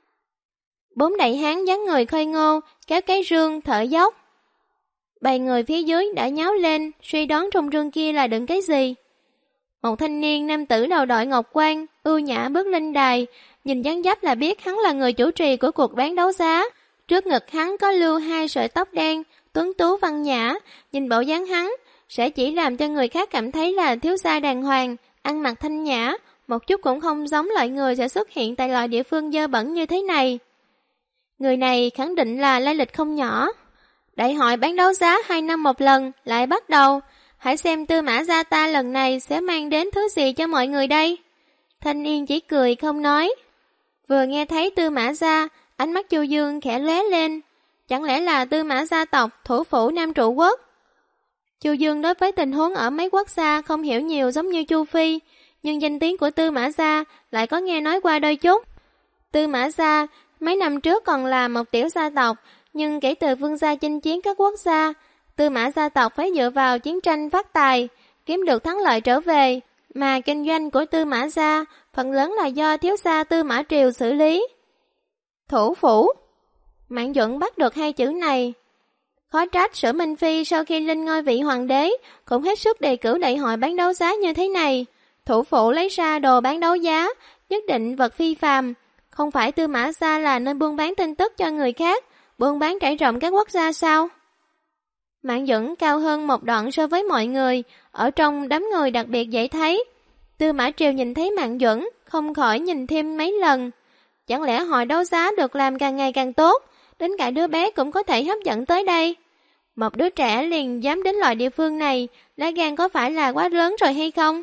4 đại hán dáng người khôi ngô, kéo cái rương thở dốc. 7 người phía dưới đã nháo lên, suy đoán trong rương kia là đựng cái gì. Một thanh niên nam tử đầu đội ngọc quan, ưu nhã bước lên đài, nhìn dáng dấp là biết hắn là người chủ trì của cuộc bán đấu giá. Trước ngực hắn có lưu 2 sợi tóc đen, tuấn tú văn nhã, nhìn bộ dáng hắn sẽ chỉ làm cho người khác cảm thấy là thiếu gia đàng hoàng, ăn mặc thanh nhã, một chút cũng không giống loại người sẽ xuất hiện tại loại địa phương dơ bẩn như thế này. Người này khẳng định là lai lịch không nhỏ. Đại hội bán đấu giá 2 năm một lần lại bắt đầu, hãy xem Tư Mã gia ta lần này sẽ mang đến thứ gì cho mọi người đây. Thanh niên chỉ cười không nói. Vừa nghe thấy Tư Mã gia, ánh mắt Chu Dương khẽ lóe lên. Chẳng lẽ là Tư Mã gia tộc thủ phủ Nam Trụ Quốc? Chu Dương đối với tình huống ở mấy quốc gia không hiểu nhiều giống như Chu Phi, nhưng danh tiếng của Tư Mã gia lại có nghe nói qua đôi chút. Tư Mã gia mấy năm trước còn là một tiểu gia tộc, nhưng kể từ vương gia chinh chiến các quốc gia, Tư Mã gia tộc phải dựa vào chiến tranh phát tài, kiếm được thắng lợi trở về, mà kinh doanh của Tư Mã gia phần lớn là do thiếu gia Tư Mã Triều xử lý. Thủ phủ. Mạn Duẩn bắt được 2 chữ này. Khó trách Sở Minh Phi sau khi lên ngôi vị hoàng đế cũng hết sức đề cử đại hội bán đấu giá như thế này. Thủ phủ lấy ra đồ bán đấu giá, nhất định vật phi phàm. Không phải Tư Mã gia là nơi buôn bán tin tức cho người khác, buôn bán trải rộng các quốc gia sao? Mạn Duẩn cao hơn một đoạn so với mọi người, ở trong đám người đặc biệt dễ thấy. Tư Mã Triều nhìn thấy Mạn Duẩn, không khỏi nhìn thêm mấy lần. Chẳng lẽ hội đấu giá được làm càng ngày càng tốt, đến cả đứa bé cũng có thể hấp dẫn tới đây? Một đứa trẻ liền dám đến loại địa phương này, lá gan có phải là quá lớn rồi hay không?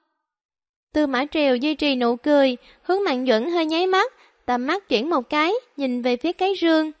Tư Mã Triều duy trì nụ cười, hướng Mạn Duẩn hơi nháy mắt, tầm mắt chuyển một cái, nhìn về phía cái rương.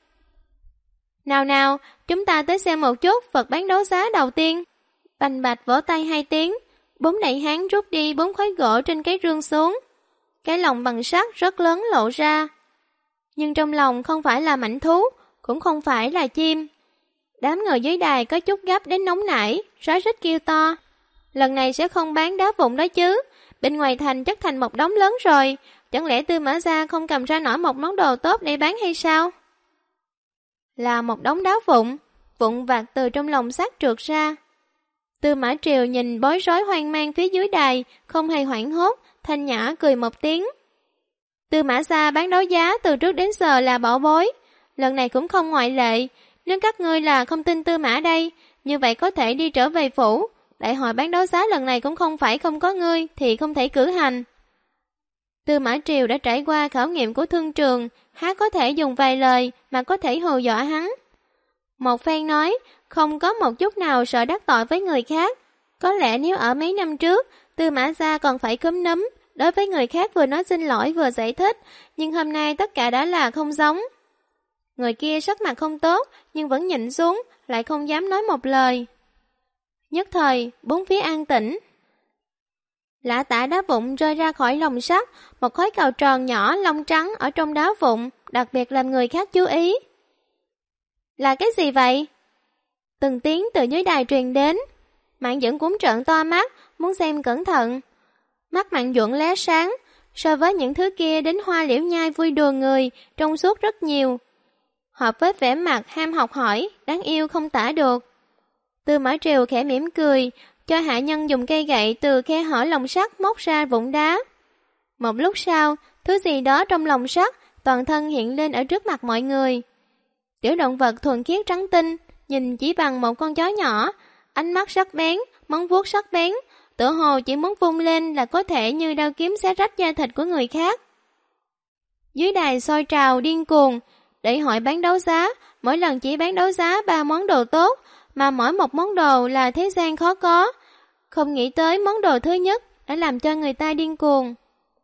Nào, chúng ta tới xem một chút vật bán đấu giá đầu tiên. Bành bạch vỗ tay 2 tiếng, 4 đại hán rút đi 4 khối gỗ trên cái rương xuống. Cái lồng bằng sắt rất lớn lộ ra. Nhưng trong lòng không phải là mãnh thú, cũng không phải là chim. Đám người dưới đài có chút gấp đến nóng nảy, rối rít kêu to. Lần này sẽ không bán đá vụn đó chứ, bên ngoài thành chất thành một đống lớn rồi, chẳng lẽ Tư Mã gia không cầm ra nổi một món đồ tốt để bán hay sao? là một đống đá vụn vặt từ trong lồng sắt trượt ra. Tư Mã Triều nhìn bối rối hoang mang phía dưới đài, không hề hoảng hốt, thanh nhã cười một tiếng. Tư Mã gia bán đấu giá từ trước đến giờ là bảo bối, lần này cũng không ngoại lệ. Nếu các ngươi là không tin Tư Mã đây, như vậy có thể đi trở về phủ. Đại hội bán đấu giá lần này cũng không phải không có ngươi thì không thể cử hành. Tư Mã Triều đã trải qua khảo nghiệm của thương trường, há có thể dùng vài lời mà có thể hù dọa hắn. Một phen nói, không có một chút nào sợ đắc tội với người khác. Có lẽ nếu ở mấy năm trước, Tư Mã gia còn phải cúm núm, đối với người khác vừa nói xin lỗi vừa giải thích, nhưng hôm nay tất cả đã là không giống. Người kia sắc mặt không tốt, nhưng vẫn nhịn xuống, lại không dám nói một lời. Nhất thời, bốn phía an tĩnh. Lã tả đá vụn rơi ra khỏi lồng sắt, một khối cầu tròn nhỏ lông trắng ở trong đá vụn, đặc biệt làm người khác chú ý. Là cái gì vậy? Từng tiếng từ dưới đài truyền đến. Mạn Duẩn cũng trợn to mắt, muốn xem cẩn thận. Mắt Mạn Duẩn lóe sáng, so với những thứ kia đến Hoa Liễu Nhai vui đùa người, trong suốt rất nhiều. Hợp với vẻ mặt ham học hỏi, đáng yêu không tả được. Tư Mã Triều khẽ mỉm cười, cho hạ nhân dùng cây gậy từ khe hở lồng sắt móc ra vụn đá. Một lúc sau, thứ gì đó trong lồng sắt toàn thân hiện lên ở trước mặt mọi người. Tiểu động vật thuần khiết trắng tinh, nhìn chỉ bằng một con chó nhỏ, ánh mắt sắc bén, móng vuốt sắc bén, tựa hồ chỉ muốn vung lên là có thể như đao kiếm xé rách da thịt của người khác. Dưới đài sôi trào điên cuồng, để hội bán đấu giá, mỗi lần chỉ bán đấu giá 3 món đồ tốt, mà mỗi một món đồ là thế gian khó có. Không nghĩ tới món đồ thứ nhất đã làm cho người ta điên cuồng.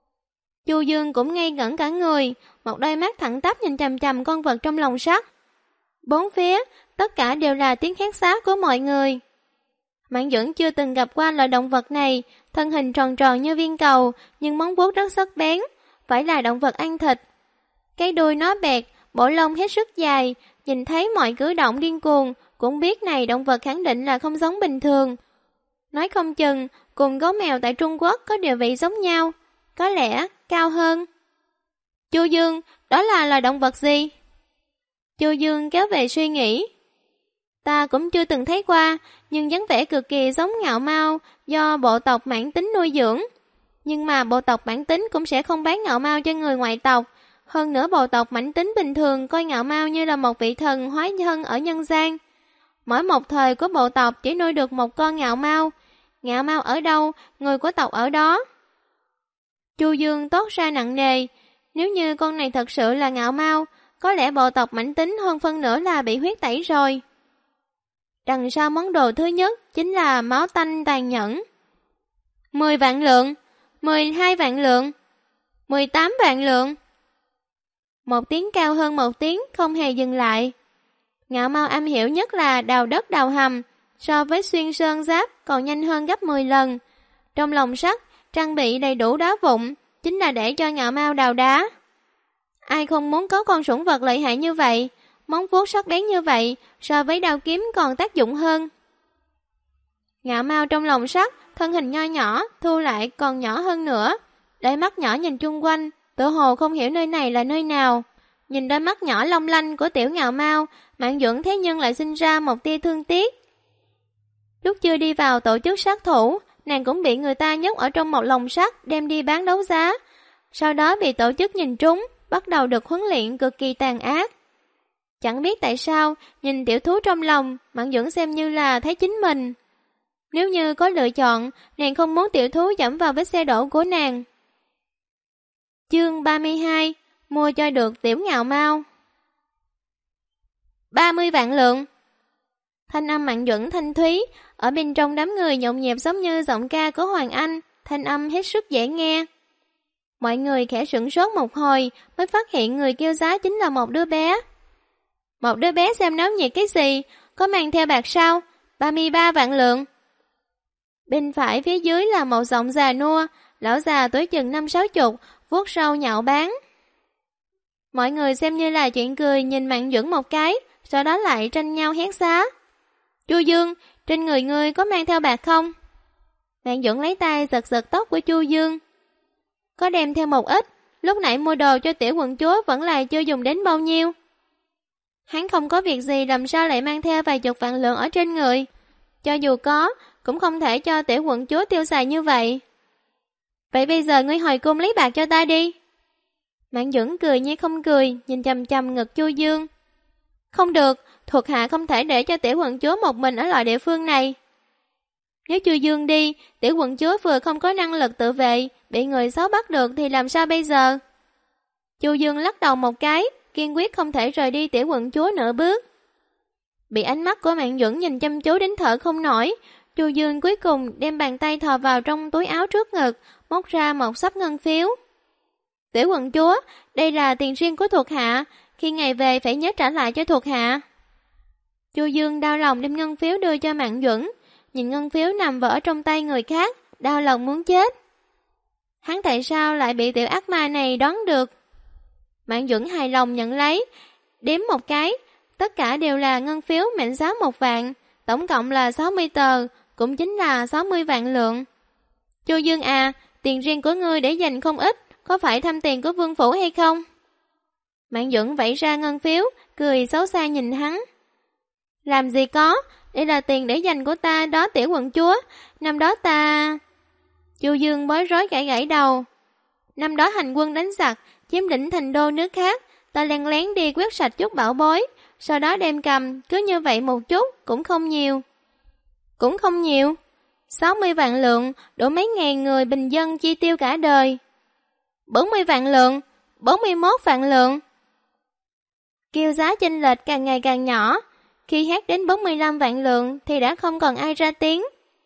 Chu Dương cũng ngây ngẩn cả người, một đôi mắt thẳng tắp nhìn chằm chằm con vật trong lồng sắt. Bốn phía, tất cả đều là tiếng hét xáo của mọi người. Mạn Duẩn chưa từng gặp qua loại động vật này, thân hình tròn tròn như viên cầu, nhưng móng vuốt rất sắc bén, phải là động vật ăn thịt. Cái đuôi nó bẹt, bộ lông hết sức dài, nhìn thấy mọi cử động điên cuồng, cũng biết này động vật khẳng định là không giống bình thường. Nói không chừng, cùng gấu mèo tại Trung Quốc có địa vị giống nhau, có lẽ cao hơn. Chu Dương, đó là loài động vật gì? Chu Dương kéo về suy nghĩ. Ta cũng chưa từng thấy qua, nhưng dáng vẻ cực kỳ giống ngạo mao do bộ tộc mãn tính nuôi dưỡng. Nhưng mà bộ tộc mãn tính cũng sẽ không bán ngạo mao cho người ngoại tộc. Hơn nữa bộ tộc mãn tính bình thường coi ngạo mao như là một vị thần hóa thân ở nhân gian. Mỗi một thời của bộ tộc chỉ nuôi được một con ngạo mao. Ngạo mao ở đâu, người của tộc ở đó. Chu Dương toát ra nặng nề. Nếu như con này thật sự là ngạo mao, có lẽ bộ tộc mãnh tính hơn phân nửa là bị huyết tẩy rồi. Đằng sau món đồ thứ nhất chính là máu tanh tàn nhẫn. 10 vạn lượng, 12 vạn lượng, 18 vạn lượng. Một tiếng cao hơn một tiếng, không hề dừng lại. Ngạo mao am hiểu nhất là đào đất đào hầm, so với xuyên sơn giáp còn nhanh hơn gấp 10 lần. Trong lồng sắt, trang bị đầy đủ đá vụn, chính là để cho ngạo mao đào đá. Ai không muốn có con sủng vật lợi hại như vậy, móng vuốt sắc bén như vậy, so với đao kiếm còn tác dụng hơn. Ngạo mao trong lồng sắt, thân hình nho nhỏ, thu lại còn nhỏ hơn nữa. Đôi mắt nhỏ nhìn chung quanh, tựa hồ không hiểu nơi này là nơi nào. Nhìn đôi mắt nhỏ long lanh của tiểu ngạo mao, Mạn Duẩn thế nhưng lại sinh ra một tia thương tiếc. Lúc chưa đi vào tổ chức sát thủ, nàng cũng bị người ta nhốt ở trong một lồng sắt đem đi bán đấu giá. Sau đó bị tổ chức nhìn trúng, bắt đầu được huấn luyện cực kỳ tàn ác. Chẳng biết tại sao, nhìn tiểu thú trong lòng, Mạn Duẩn xem như là thấy chính mình. Nếu như có lựa chọn, nàng không muốn tiểu thú dẫm vào vết xe đổ của nàng. Chương 32, mua cho được tiểu ngạo mao. 30 vạn lượng. Thanh âm Mạn Duẩn thanh thúy, ở bên trong đám người nhộn nhịp giống như giọng ca của Hoàng Anh, thanh âm hết sức dễ nghe. Mọi người khẽ sửng sốt một hồi, mới phát hiện người kêu giá chính là một đứa bé. Một đứa bé xem náo nhiệt cái gì, có mang theo bạc sao? 33 vạn lượng. Bên phải phía dưới là một giọng già nua, lão già tuổi chừng 50-60, vuốt râu nhạo báng. Mọi người xem như là chuyện cười nhìn Mạn Duẩn một cái, sau đó lại tranh nhau hét giá. Chu Dương, trên người ngươi có mang theo bạc không? Mạn Duẩn lấy tay giật giật tóc của Chu Dương. Có đem theo một ít, lúc nãy mua đồ cho tiểu quận chúa vẫn là chưa dùng đến bao nhiêu. Hắn không có việc gì làm sao lại mang theo vài chục vạn lượng ở trên người. Cho dù có, cũng không thể cho tiểu quận chúa tiêu xài như vậy. Vậy bây giờ ngươi hồi cung lấy bạc cho ta đi. Mạn Duẩn cười như không cười, nhìn chằm chằm ngực Chu Dương. Không được, thuộc hạ không thể để cho tiểu quận chúa một mình ở loại địa phương này. Nếu Chu Dương đi, tiểu quận chúa vừa không có năng lực tự vệ, bị người xấu bắt được thì làm sao bây giờ? Chu Dương lắc đầu một cái, kiên quyết không thể rời đi tiểu quận chúa nửa bước. Bị ánh mắt của Mạn Duẩn nhìn chăm chú đến thở không nổi, Chu Dương cuối cùng đem bàn tay thò vào trong túi áo trước ngực, móc ra một xấp ngân phiếu. Tiểu quận chúa, đây là tiền riêng của thuộc hạ, khi ngày về phải nhớ trả lại cho thuộc hạ. Chu Dương đau lòng đem ngân phiếu đưa cho Mạn Duẩn, nhìn ngân phiếu nằm vỡ trong tay người khác, đau lòng muốn chết. Hắn tại sao lại bị tiểu ác ma này đoán được? Mạn Duẩn hài lòng nhận lấy, đếm một cái, tất cả đều là ngân phiếu mệnh giá 1 vạn, tổng cộng là 60 tờ, cũng chính là 60 vạn lượng. Chu Dương à, tiền riêng của ngươi để dành không ít, có phải thăm tiền của vương phủ hay không? Mạn Duẩn vẫy ra ngân phiếu, cười xấu xa nhìn hắn. Làm gì có, đây là tiền để dành của ta đó tiểu quận chúa, năm đó ta... Chu Dương bối rối gãy gãy đầu. Năm đó hành quân đánh giặc, chiếm lĩnh thành đô nước khác, ta lén lén đi quét sạch chút bảo bối, sau đó đem cầm, cứ như vậy một chút, cũng không nhiều. Cũng không nhiều. 60 vạn lượng, đủ mấy ngàn người bình dân chi tiêu cả đời. 40 vạn lượng, 41 vạn lượng. Kêu giá chênh lệch càng ngày càng nhỏ, khi hát đến 45 vạn lượng thì đã không còn ai ra tiếng.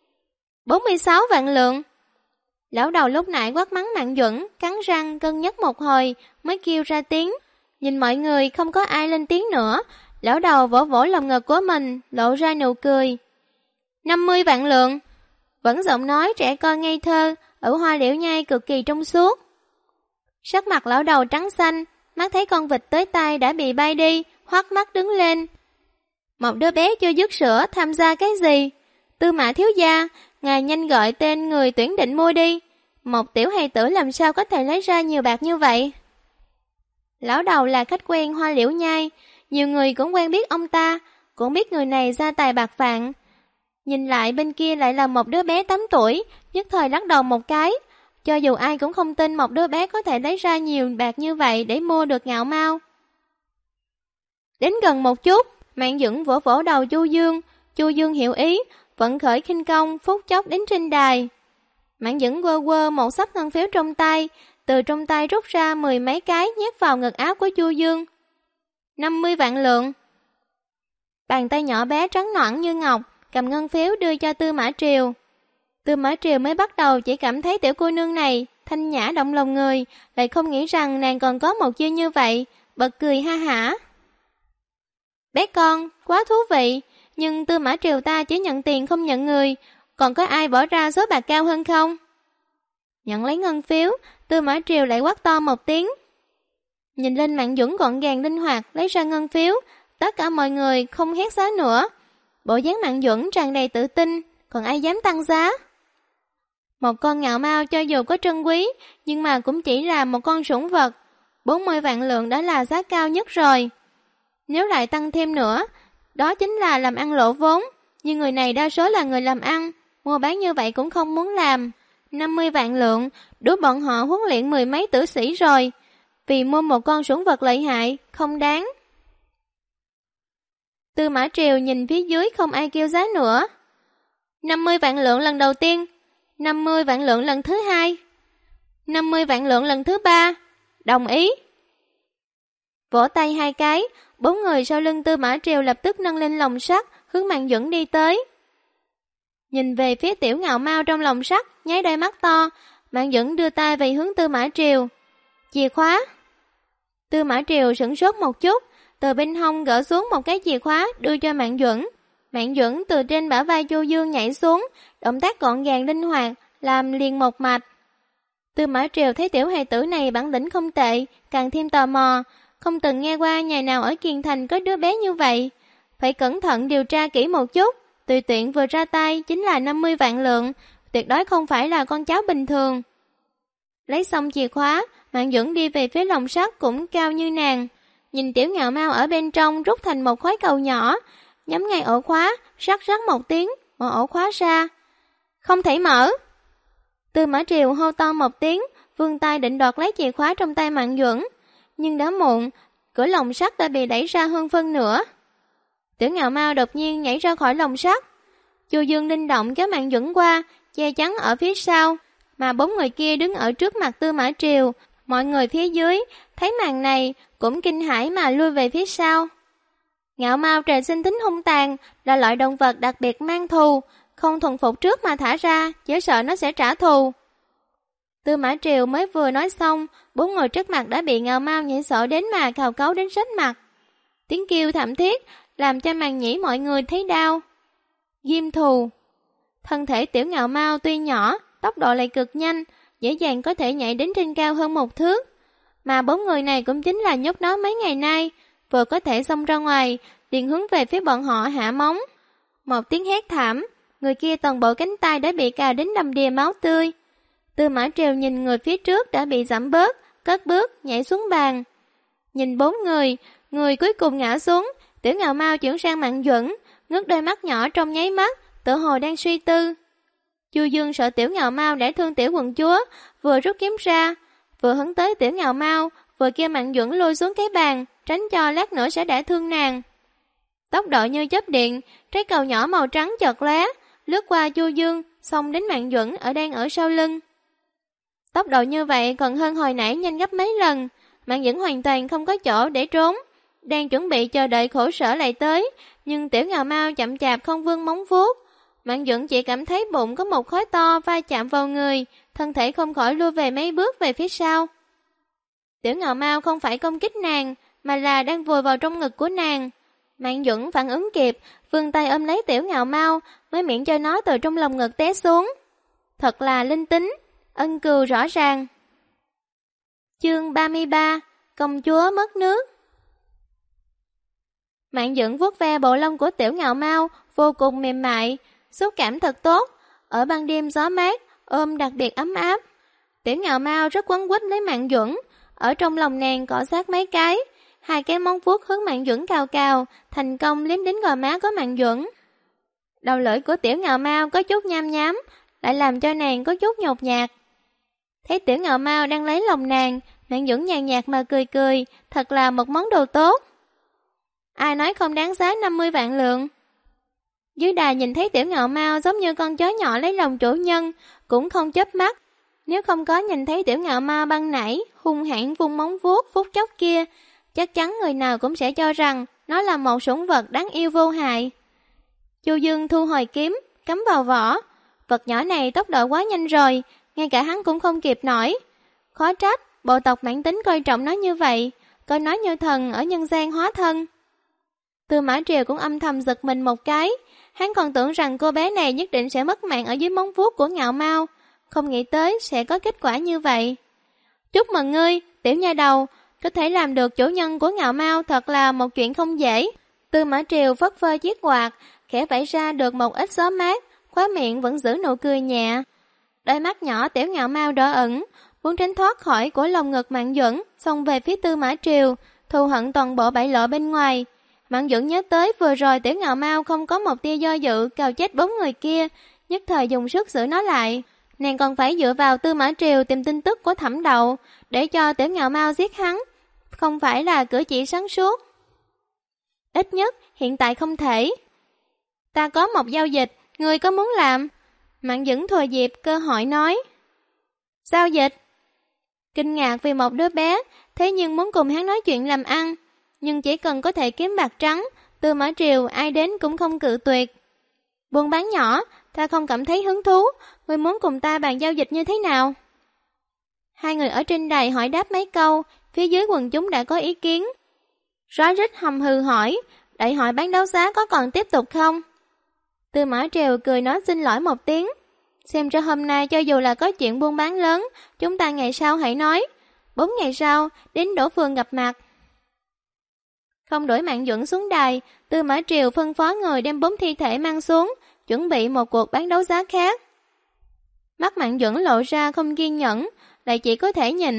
46 vạn lượng. Lão đầu lúc nãy quát mắng Mạn Duẩn, cắn răng cân nhắc một hồi mới kêu ra tiếng. Nhìn mọi người không có ai lên tiếng nữa, lão đầu vỗ vỗ lòng ngực của mình, lộ ra nụ cười. 50 vạn lượng. Vẫn giọng nói trẻ con ngây thơ, ở Hoa Liễu Nhai cực kỳ trong suốt. Sắc mặt lão đầu trắng xanh, mắt thấy con vịt tới tay đã bị bay đi, hoắt mắt đứng lên. Một đứa bé chưa dứt sữa tham gia cái gì? Tư Mã thiếu gia, ngài nhanh gọi tên người tuyển định mua đi. Một tiểu hài tử làm sao có thể lấy ra nhiều bạc như vậy? Lão đầu là khách quen Hoa Liễu Nhai, nhiều người cũng quen biết ông ta, cũng biết người này gia tài bạc vạn. Nhìn lại bên kia lại là một đứa bé 8 tuổi, nhất thời lắc đầu một cái. Cho dù ai cũng không tin một đứa bé có thể lấy ra nhiều bạc như vậy để mua được ngạo mao. Đến gần một chút, Mạn Duẩn vỗ vỗ đầu Chu Dương. Chu Dương hiểu ý, vận khởi khinh công, phút chốc đến trên đài. Mạn Duẩn quơ quơ một xấp ngân phiếu trong tay, từ trong tay rút ra 10 mấy cái nhét vào ngực áo của Chu Dương. 50 vạn lượng. Bàn tay nhỏ bé trắng nõn như ngọc, cầm ngân phiếu đưa cho Tư Mã Triều. Tư Mã Triều mới bắt đầu chỉ cảm thấy tiểu cô nương này thanh nhã động lòng người, lại không nghĩ rằng nàng còn có một chiêu như vậy, bật cười ha hả. Bé con, quá thú vị, nhưng Tư Mã Triều ta chỉ nhận tiền không nhận người, còn có ai bỏ ra số bạc cao hơn không? Nhận lấy ngân phiếu, Tư Mã Triều lại quát to một tiếng. Nhìn lên Mạn Duẩn gọn gàng linh hoạt lấy ra ngân phiếu, tất cả mọi người không hét giá nữa. Bộ dáng Mạn Duẩn tràn đầy tự tin, còn ai dám tăng giá? Một con ngạo mao cho dù có trân quý, nhưng mà cũng chỉ là một con sủng vật. 40 vạn lượng đã là giá cao nhất rồi. Nếu lại tăng thêm nữa, đó chính là làm ăn lỗ vốn. Nhưng người này đa số là người làm ăn, mua bán như vậy cũng không muốn làm. 50 vạn lượng, đủ bọn họ huấn luyện 10 mấy tử sĩ rồi. Vì mua một con sủng vật lợi hại, không đáng. Tư Mã Triều nhìn phía dưới không ai kêu giá nữa. 50 vạn lượng lần đầu tiên, 50 vạn lượng lần thứ hai, 50 vạn lượng lần thứ ba. Đồng ý. Vỗ tay hai cái, 4 người sau lưng Tư Mã Triều lập tức nâng lên lồng sắt, hướng Mạn Duẩn đi tới. Nhìn về phía tiểu ngạo mao trong lồng sắt, nháy đôi mắt to, Mạn Duẩn đưa tay về hướng Tư Mã Triều. Chìa khóa. Tư Mã Triều sửng sốt một chút, từ bên hông gỡ xuống một cái chìa khóa đưa cho Mạn Duẩn. Mạn Duẩn từ trên bả vai Chu Dương nhảy xuống, động tác gọn gàng linh hoạt, làm liền một mạch. Tư Mã Triều thấy tiểu hài tử này bản lĩnh không tệ, càng thêm tò mò, không từng nghe qua nhà nào ở Kiền Thành có đứa bé như vậy. Phải cẩn thận điều tra kỹ một chút, tùy tiện vừa ra tay chính là 50 vạn lượng, tuyệt đối không phải là con cháu bình thường. Lấy xong chìa khóa, Mạn Duẩn đi về phía lồng sắt cũng cao như nàng. nhìn Tiểu Ngạo Mao ở bên trong rút thành một khối cầu nhỏ, nhắm ngay ổ khóa, rắc rắc một tiếng, mở ổ khóa ra. Không thể mở. Tư Mã Triều hô to một tiếng, vươn tay định đoạt lấy chìa khóa trong tay Mạn Duẩn, nhưng đã muộn, cửa lồng sắt đã bị đẩy ra hơn phân nửa. Tiểu Ngạo Mao đột nhiên nhảy ra khỏi lồng sắt. Chu Dương linh động kéo Mạn Duẩn qua, che chắn ở phía sau, mà 4 người kia đứng ở trước mặt Tư Mã Triều. Mọi người phía dưới thấy màn này cũng kinh hãi mà lui về phía sau. Ngạo Mao trời sinh tính hung tàn, là loại động vật đặc biệt mang thù, không thuần phục trước mà thả ra, chỉ sợ nó sẽ trả thù. Tư Mã Triều mới vừa nói xong, 4 người trước mặt đã bị Ngạo Mao nhảy sợ đến mà cào cấu đến rách mặt. Tiếng kêu thảm thiết làm cho màn nhĩ mọi người thấy đau. Ghim thù. Thân thể Tiểu Ngạo Mao tuy nhỏ, tốc độ lại cực nhanh, dễ dàng có thể nhảy đến trên cao hơn 1 thước. Mà 4 người này cũng chính là nhốt nó mấy ngày nay, vừa có thể xông ra ngoài, liền hướng về phía bọn họ hạ móng. Một tiếng hét thảm, người kia toàn bộ cánh tay đã bị cào đến đầm đìa máu tươi. Tư Mã Triều nhìn người phía trước đã bị giảm bớt, cất bước, nhảy xuống bàn. Nhìn 4 người cuối cùng ngã xuống, Tiểu Ngạo Mao chuyển sang Mạn Duẩn, ngước đôi mắt nhỏ trong nháy mắt, tựa hồ đang suy tư. Chu Dương sợ Tiểu Ngạo Mao đã thương Tiểu quận chúa, vừa rút kiếm ra, vừa hứng tới Tiểu Ngạo Mao, vừa kêu Mạn Duẩn lôi xuống cái bàn, tránh cho lát nữa sẽ đả thương nàng. Tốc độ như chớp điện, trái cầu nhỏ màu trắng chợt lóe, lướt qua Chu Dương, xông đến Mạn Duẩn đang ở sau lưng. Tốc độ như vậy còn hơn hồi nãy nhanh gấp mấy lần, Mạn Duẩn hoàn toàn không có chỗ để trốn, đang chuẩn bị chờ đợi khổ sở lại tới, nhưng Tiểu Ngạo Mao chậm chạp không vươn móng vuốt. Mạn Duẩn chỉ cảm thấy bụng có một khối to va chạm vào người, thân thể không khỏi lui về mấy bước về phía sau. Tiểu Ngạo Mao không phải công kích nàng, mà là đang vùi vào trong ngực của nàng. Mạn Duẩn phản ứng kịp, vươn tay ôm lấy Tiểu Ngạo Mao, mới miễn cho nó từ trong lồng ngực té xuống. Thật là linh tính, ân cừu rõ ràng. Chương 33: Công chúa mất nước. Mạn Duẩn vuốt ve bộ lông của Tiểu Ngạo Mao, vô cùng mềm mại, xúc cảm thật tốt. Ở ban đêm gió mát, ôm đặc biệt ấm áp. Tiểu Ngạo Mao rất quấn quýt lấy Mạn Duẩn, ở trong lòng nàng cọ sát mấy cái, 2 cái móng vuốt hướng Mạn Duẩn cào cào, thành công liếm đến gò má của Mạn Duẩn. Đầu lưỡi của Tiểu Ngạo Mao có chút nham nhám, lại làm cho nàng có chút nhột nhạt. Thấy Tiểu Ngạo Mao đang lấy lòng nàng, Mạn Duẩn nhàn nhạt mà cười cười, thật là một món đồ tốt. Ai nói không đáng giá 50 vạn lượng. Dưới đài nhìn thấy Tiểu Ngạo Mao giống như con chó nhỏ lấy lòng chủ nhân, cũng không chớp mắt. Nếu không có nhìn thấy Tiểu Ngạo Mao ban nãy hung hãn vung móng vuốt phút chốc kia, chắc chắn người nào cũng sẽ cho rằng nó là một sủng vật đáng yêu vô hại. Chu Dương thu hồi kiếm, cắm vào vỏ. Vật nhỏ này tốc độ quá nhanh rồi, ngay cả hắn cũng không kịp nổi. Khó trách bộ tộc mãn tính coi trọng nó như vậy, coi nó như thần ở nhân gian hóa thân. Tư Mã Triều cũng âm thầm giật mình một cái, hắn còn tưởng rằng cô bé này nhất định sẽ mất mạng ở dưới móng vuốt của Ngạo Mao, không nghĩ tới sẽ có kết quả như vậy. Chúc mừng ngươi, tiểu nha đầu, có thể làm được chủ nhân của Ngạo Mao thật là một chuyện không dễ. Tư Mã Triều phất phơ chiếc quạt, khẽ vẫy ra được một ít gió mát, khóe miệng vẫn giữ nụ cười nhẹ. Đôi mắt nhỏ Tiểu Ngạo Mao đỏ ửng, muốn tránh thoát khỏi của lồng ngực Mạn Duẩn, xông về phía Tư Mã Triều, thù hận toàn bộ bại lộ bên ngoài. Mạn Duẩn nhớ tới vừa rồi Tiểu Ngạo Mao không có một tia do dự cào chết 4 người kia, nhất thời dùng sức giữ nó lại. Nàng còn phải dựa vào Tư Mã Triều tìm tin tức của Thẩm Đậu, để cho Tiểu Ngạo Mao giết hắn, không phải là cử chỉ sáng suốt. Ít nhất hiện tại không thể. Ta có một giao dịch, ngươi có muốn làm? Mạn Duẩn thừa dịp cơ hội nói. Giao dịch? Kinh ngạc vì một đứa bé, thế nhưng muốn cùng hắn nói chuyện làm ăn, nhưng chỉ cần có thể kiếm bạc trắng, Tư Mã Triều ai đến cũng không cự tuyệt. Buôn bán nhỏ, ta không cảm thấy hứng thú, ngươi muốn cùng ta bàn giao dịch như thế nào? 2 người ở trên đài hỏi đáp mấy câu, phía dưới quần chúng đã có ý kiến. Rối rít hầm hừ hỏi, đại hội bán đấu giá có còn tiếp tục không? Tư Mã Triều cười nói xin lỗi một tiếng. Xem ra hôm nay cho dù là có chuyện buôn bán lớn, chúng ta ngày sau hãy nói. 4 ngày sau, đến Đỗ Phường gặp mặt. Không đuổi Mạn Duẩn xuống đài, Tư Mã Triều phân phó người đem 4 thi thể mang xuống, chuẩn bị một cuộc bán đấu giá khác. Mắt Mạn Duẩn lộ ra không kiên nhẫn, lại chỉ có thể nhịn.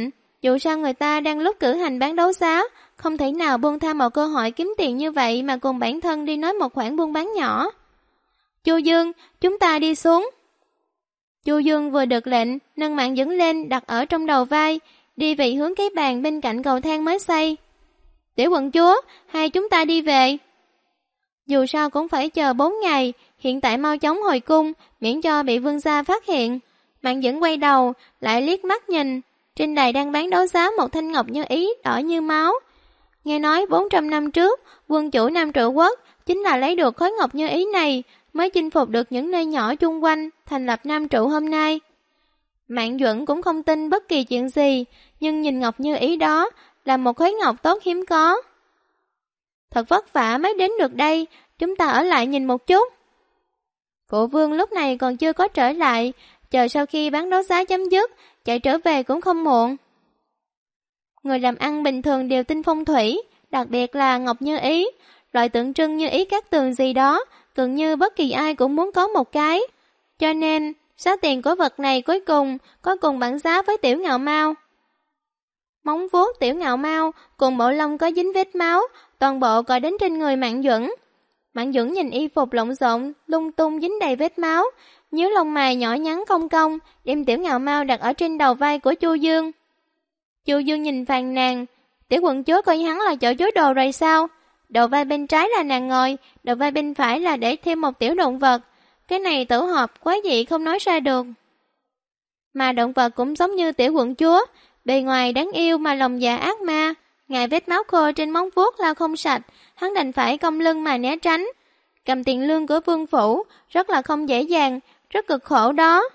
Dù sao người ta đang lúc cử hành bán đấu giá, không thể nào buông tha một cơ hội kiếm tiền như vậy mà cùng bản thân đi nói một khoản buôn bán nhỏ. Chu Dương, chúng ta đi xuống. Chu Dương vừa được lệnh, nâng Mạng Dẫn lên đặt ở trong đầu vai, đi về hướng cái bàn bên cạnh cầu thang mới xây. Tiểu quận chúa, hai chúng ta đi về. Dù sao cũng phải chờ 4 ngày, hiện tại mau chóng hồi cung, miễn cho bị vương gia phát hiện. Mạng Dẫn quay đầu, lại liếc mắt nhìn, trên đài đang bán đấu giá một thanh ngọc như ý đỏ như máu. Nghe nói 400 năm trước, quân chủ Nam Triệu Quốc chính là lấy được khối ngọc như ý này mới chinh phục được những nơi nhỏ chung quanh, thành lập Nam Trụ hôm nay. Mạng Duẩn cũng không tin bất kỳ chuyện gì, nhưng nhìn ngọc như ý đó là một khối ngọc tốt hiếm có. Thật vất vả mới đến được đây, chúng ta ở lại nhìn một chút. Phụ vương lúc này còn chưa có trở lại, chờ sau khi bán đấu giá chấm dứt, chạy trở về cũng không muộn. Người làm ăn bình thường đều tin phong thủy, đặc biệt là ngọc như ý, loại tượng trưng như ý các tường gì đó, gần như bất kỳ ai cũng muốn có một cái. Cho nên, giá tiền của vật này cuối cùng có cùng bản giá với Tiểu Ngạo Mao. Móng vuốt Tiểu Ngạo Mao cùng bộ lông có dính vết máu, toàn bộ cọ đến trên người Mạng Duẩn. Mạng Duẩn nhìn y phục lộn xộn, lung tung dính đầy vết máu, nhíu lông mày nhỏ nhắn không cong, đem Tiểu Ngạo Mao đặt ở trên đầu vai của Chu Dương. Chu Dương nhìn phàn nàn, Tiểu quận chúa coi hắn là chỗ chứa đồ rồi sao? Đầu vai bên trái là nàng ngồi, đầu vai bên phải là để thêm một tiểu động vật. Cái này tổ hợp quá dị không nói ra được. Mà động vật cũng giống như Tiểu quận chúa, bề ngoài đáng yêu mà lòng dạ ác ma. Ngài vết máu khô trên móng vuốt lau không sạch, hắn đành phải cong lưng mà né tránh. Cầm tiền lương của vương phủ, rất là không dễ dàng, rất cực khổ đó.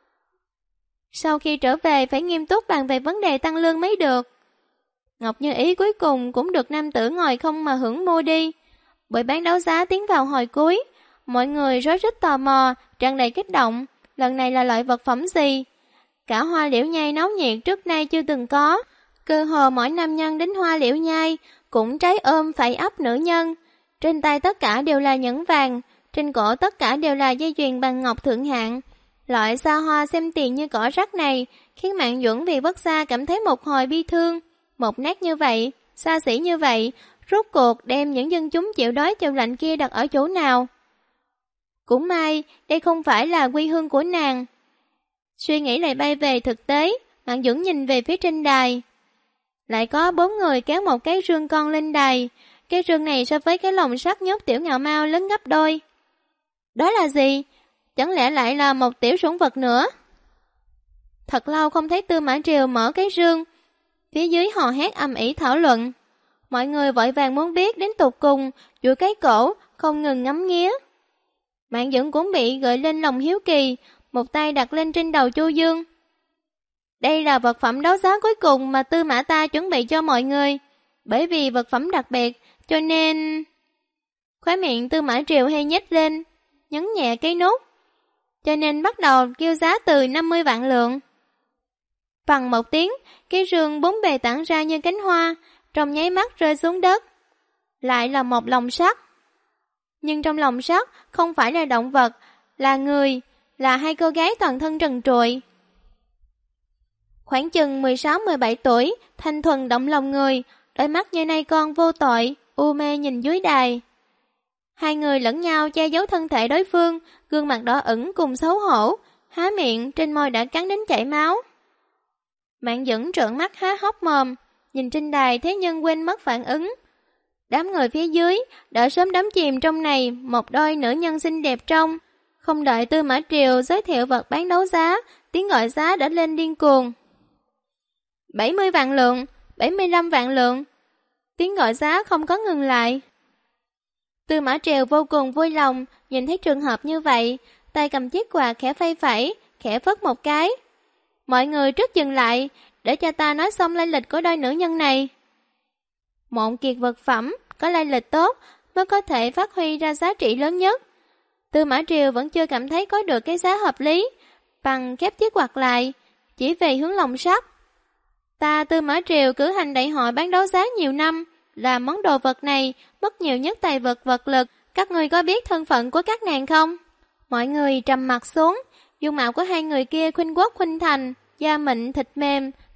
Sau khi trở về phải nghiêm túc bàn về vấn đề tăng lương mới được. Ngọc Như Ý cuối cùng cũng được nam tử ngồi không mà hưởng mua đi. Buổi bán đấu giá tiến vào hồi cuối, mọi người rối rít tò mò, tràn đầy kích động. Lần này là loại vật phẩm gì? Cả Hoa Liễu Nhai náo nhiệt trước nay chưa từng có. Cơ hồ mỗi nam nhân đến Hoa Liễu Nhai cũng trái ôm phải ấp nữ nhân. Trên tay tất cả đều là nhẫn vàng, trên cổ tất cả đều là dây chuyền bằng ngọc thượng hạng. Loại xa hoa xem tiền như cỏ rác này khiến Mạng Duẩn vì Bất Gia cảm thấy một hồi bi thương. Một nét như vậy, xa xỉ như vậy, rốt cuộc đem những dân chúng chịu đói chịu lạnh kia đặt ở chỗ nào? Cũng may, đây không phải là quê hương của nàng. Suy nghĩ lại bay về thực tế, Mạng Duẩn nhìn về phía trên đài. Lại có 4 người kéo một cái rương con lên đài. Cái rương này so với cái lồng sắt nhốt Tiểu Ngạo Mao lớn gấp đôi. Đó là gì? Chẳng lẽ lại là một tiểu sủng vật nữa? Thật lâu không thấy Tư Mã Triều mở cái rương. Phía dưới hò hét ầm ĩ thảo luận. Mọi người vội vàng muốn biết đến tột cùng, duỗi cái cổ, không ngừng ngắm nghía. Mạng Duẩn cũng bị gợi lên lòng hiếu kỳ, một tay đặt lên trên đầu Chu Dương. Đây là vật phẩm đấu giá cuối cùng mà Tư Mã ta chuẩn bị cho mọi người. Bởi vì vật phẩm đặc biệt, cho nên... Khóe miệng Tư Mã Triều hay nhếch lên, nhấn nhẹ cái nút. Cho nên bắt đầu kêu giá từ 50 vạn lượng. Bằng một tiếng, cái rương bốn bề tản ra như cánh hoa, trong nháy mắt rơi xuống đất. Lại là một lồng sắt. Nhưng trong lồng sắt không phải là động vật, là người, là hai cô gái toàn thân trần trụi. Khoảng chừng 16-17 tuổi, thanh thuần động lòng người, đôi mắt như nai con vô tội, u mê nhìn dưới đài. Hai người lẫn nhau che giấu thân thể đối phương, gương mặt đỏ ửng cùng xấu hổ, há miệng trên môi đã cắn đến chảy máu. Mạng Duẩn trợn mắt há hốc mồm, nhìn trên đài thế nhưng quên mất phản ứng. Đám người phía dưới đã sớm đắm chìm trong này một đôi nữ nhân xinh đẹp trong. Không đợi Tư Mã Triều giới thiệu vật bán đấu giá, tiếng gọi giá đã lên điên cuồng. 70 vạn lượng, 75 vạn lượng. Tiếng gọi giá không có ngừng lại. Tư Mã Triều vô cùng vui lòng, nhìn thấy trường hợp như vậy, tay cầm chiếc quạt khẽ phay phẩy, khẽ phất một cái. Mọi người trước dừng lại, để cho ta nói xong lai lịch của đôi nữ nhân này. Mọn kiệt vật phẩm, có lai lịch tốt, mới có thể phát huy ra giá trị lớn nhất. Tư Mã Triều vẫn chưa cảm thấy có được cái giá hợp lý, bằng khép chiếc quạt lại, chỉ về hướng lồng sắt. Ta Tư Mã Triều cử hành đại hội bán đấu giá nhiều năm, là món đồ vật này mất nhiều nhất tài vật vật lực. Các người có biết thân phận của các nàng không? Mọi người trầm mặt xuống, dung mạo của hai người kia khuynh quốc khuynh thành, da mịn thịt mềm,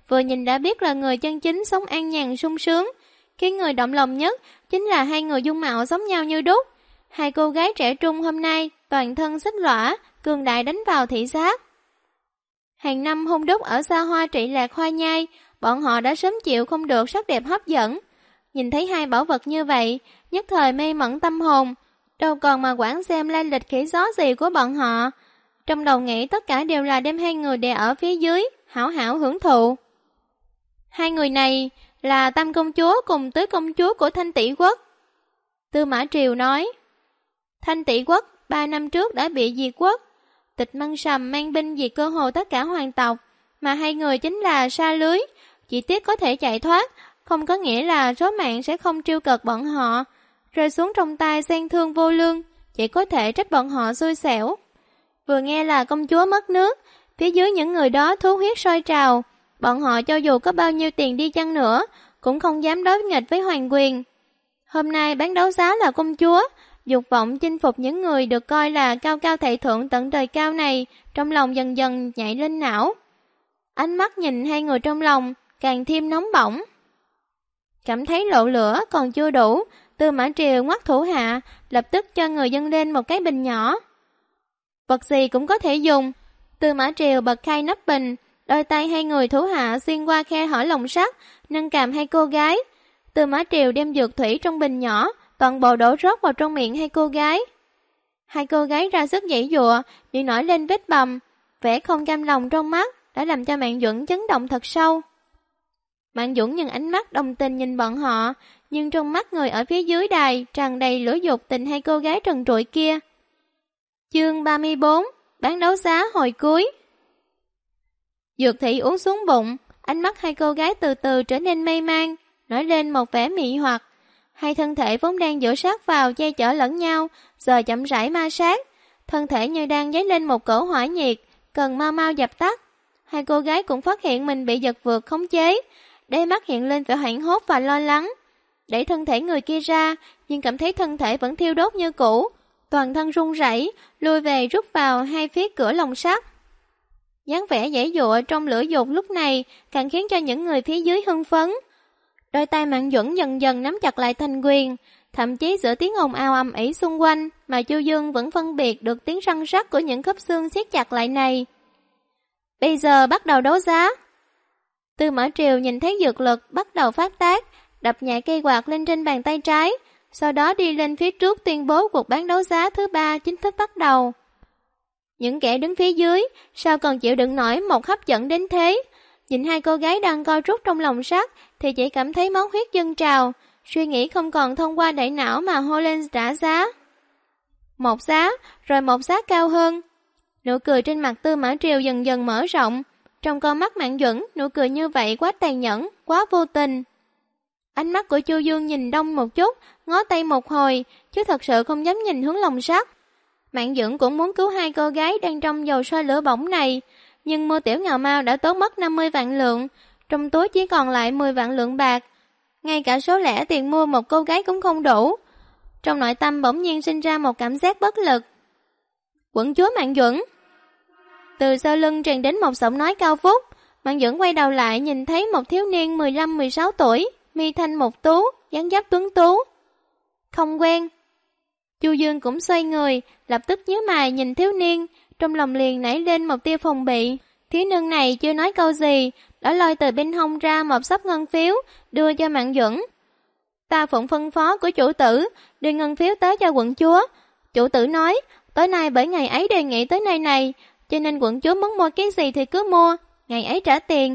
vừa nhìn đã biết là người chân chính sống an nhàn sung sướng. Khiến người động lòng nhất chính là hai người dung mạo giống nhau như đúc. Hai cô gái trẻ trung hôm nay toàn thân xích lõa, cường đại đánh vào thị giác. Hàng năm hung đúc ở xa hoa trị lạc hoa nhai, bọn họ đã sớm chịu không được sắc đẹp hấp dẫn. Nhìn thấy hai bảo vật như vậy, nhất thời mê mẩn tâm hồn, đâu còn mà quản xem lai lịch khỉ gió gì của bọn họ. Trong đầu nghĩ tất cả đều là đem hai người đè ở phía dưới, hảo hảo hưởng thụ. Hai người này là Tam công chúa cùng Tứ công chúa của Thanh Tỷ quốc. Tư Mã Triều nói, Thanh Tỷ quốc 3 năm trước đã bị diệt quốc. Tịch Măng Sầm mang binh diệt cơ hồ tất cả hoàng tộc, mà hai người chính là sa lưới, chỉ tiếc có thể chạy thoát, không có nghĩa là số mạng sẽ không trêu cợt bọn họ. Rơi xuống trong tay gian thương vô lương, chỉ có thể trách bọn họ xui xẻo. Vừa nghe là công chúa mất nước, phía dưới những người đó thú huyết sôi trào, bọn họ cho dù có bao nhiêu tiền đi chăng nữa, cũng không dám đối nghịch với hoàng quyền. Hôm nay bán đấu giá là công chúa, dục vọng chinh phục những người được coi là cao cao tại thượng tận trời cao này, trong lòng dần dần nhảy lên não. Ánh mắt nhìn hai người trong lòng, càng thêm nóng bỏng. Cảm thấy lộ lửa còn chưa đủ, Tư Mã Triều ngoắt thủ hạ, lập tức cho người dâng lên một cái bình nhỏ. Vật gì cũng có thể dùng. Tư Mã Triều bật khai nắp bình, đôi tay hai người thủ hạ xuyên qua khe hở lồng sắt, nâng cằm hai cô gái. Tư Mã Triều đem dược thủy trong bình nhỏ, toàn bộ đổ rót vào trong miệng hai cô gái. Hai cô gái ra sức giãy giụa, bị nổi lên vết bầm, vẻ không cam lòng trong mắt đã làm cho Mạn Duẩn chấn động thật sâu. Mạn Duẩn nhìn ánh mắt đồng tình nhìn bọn họ, nhưng trong mắt người ở phía dưới đài tràn đầy lửa dục tình hai cô gái trần trụi kia. Chương 34, bán đấu giá hồi cuối. Dược thị uống xuống bụng, ánh mắt hai cô gái từ từ trở nên mê man, nổi lên một vẻ mị hoặc. Hai thân thể vốn đang dựa sát vào che chở lẫn nhau, giờ chậm rãi ma sát, thân thể như đang dấy lên một cỗ hỏa nhiệt, cần mau mau dập tắt. Hai cô gái cũng phát hiện mình bị giật vượt khống chế, đáy mắt hiện lên vẻ hoảng hốt và lo lắng. Đẩy thân thể người kia ra, nhưng cảm thấy thân thể vẫn thiêu đốt như cũ, toàn thân run rẩy, lùi về rút vào hai phía cửa lồng sắt. Dáng vẻ giãy giụa trong lửa dục lúc này càng khiến cho những người phía dưới hưng phấn. Đôi tay Mạn Duẩn dần dần nắm chặt lại thành quyền, thậm chí giữa tiếng ồn ào ầm ĩ xung quanh mà Chu Dương vẫn phân biệt được tiếng răng rắc của những khớp xương siết chặt lại này. Bây giờ bắt đầu đấu giá. Tư Mã Triều nhìn thấy dược lực bắt đầu phát tác, đập nhẹ cây quạt lên trên bàn tay trái, sau đó đi lên phía trước tuyên bố cuộc bán đấu giá thứ 3 chính thức bắt đầu. Những kẻ đứng phía dưới sao còn chịu đựng nổi một hấp dẫn đến thế, nhìn hai cô gái đang co rút trong lòng sắt thì chỉ cảm thấy máu huyết dâng trào, suy nghĩ không còn thông qua đại não mà hô lên trả giá. Một giá, rồi một giá cao hơn. Nụ cười trên mặt Tư Mã Triều dần dần mở rộng, trong con mắt Mạn Duẩn, nụ cười như vậy quá tàn nhẫn, quá vô tình. Ánh mắt của Chu Dương nhìn đông một chút, ngó tay một hồi, chứ thật sự không dám nhìn hướng lồng sắt. Mạn Duẩn cũng muốn cứu hai cô gái đang trong dầu sôi lửa bỏng này, nhưng Mưa Tiểu Ngạo Mao đã tốn mất 50 vạn lượng, trong túi chỉ còn lại 10 vạn lượng bạc. Ngay cả số lẻ tiền mua một cô gái cũng không đủ. Trong nội tâm bỗng nhiên sinh ra một cảm giác bất lực. Quận chúa Mạn Duẩn. Từ sau lưng truyền đến một giọng nói cao vút. Mạn Duẩn quay đầu lại nhìn thấy một thiếu niên 15-16 tuổi, mi thanh một tú, dáng dấp tuấn tú. Không quen. Chu Dương cũng xoay người, lập tức nhíu mày nhìn thiếu niên, trong lòng liền nảy lên một tia phòng bị. Thiếu niên này chưa nói câu gì, đã lôi từ bên hông ra một xấp ngân phiếu, đưa cho Mạn Duẩn. Ta phụng phân phó của chủ tử, đưa ngân phiếu tới cho quận chúa. Chủ tử nói, tối nay bởi ngày ấy đề nghị tới nơi này, cho nên quận chúa muốn mua cái gì thì cứ mua, ngày ấy trả tiền.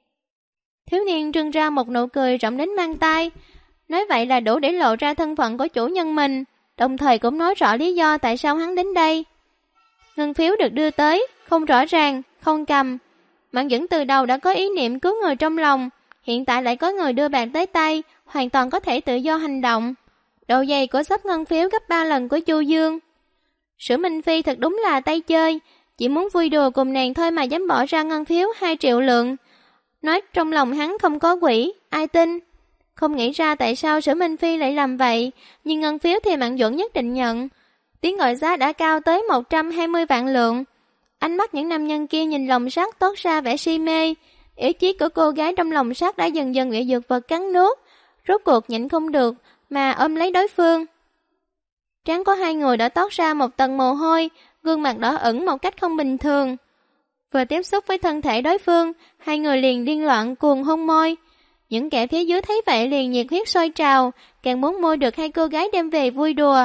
Thiếu niên trưng ra một nụ cười rộng đến mang tai, nói vậy là đủ để lộ ra thân phận của chủ nhân mình, đồng thời cũng nói rõ lý do tại sao hắn đến đây. Ngân phiếu được đưa tới, không rõ ràng, không cầm. Mạn Duẩn từ đầu đã có ý niệm cứu người trong lòng, hiện tại lại có người đưa bạc tới tay, hoàn toàn có thể tự do hành động. Độ dày của xấp ngân phiếu gấp 3 lần của Chu Dương. Sử Minh Phi thật đúng là tay chơi, chỉ muốn vui đùa cùng nàng thôi mà dám bỏ ra ngân phiếu 2 triệu lượng. Nói trong lòng hắn không có quỷ, ai tin? Không nghĩ ra tại sao Sử Minh Phi lại làm vậy, nhưng ngân phiếu thì Mạn Duẩn nhất định nhận. Tiếng gọi giá đã cao tới 120 vạn lượng. Ánh mắt những nam nhân kia nhìn lồng sắt toát ra vẻ si mê, Ý chí của cô gái trong lồng sắt đã dần dần bị dược vật cắn nuốt, rốt cuộc nhịn không được mà ôm lấy đối phương. Trán của hai người đã toát ra một tầng mồ hôi, gương mặt đỏ ửng một cách không bình thường. Vừa tiếp xúc với thân thể đối phương, hai người liền điên loạn cuồng hôn môi. Những kẻ phía dưới thấy vậy liền nhiệt huyết sôi trào, càng muốn mua được hai cô gái đem về vui đùa.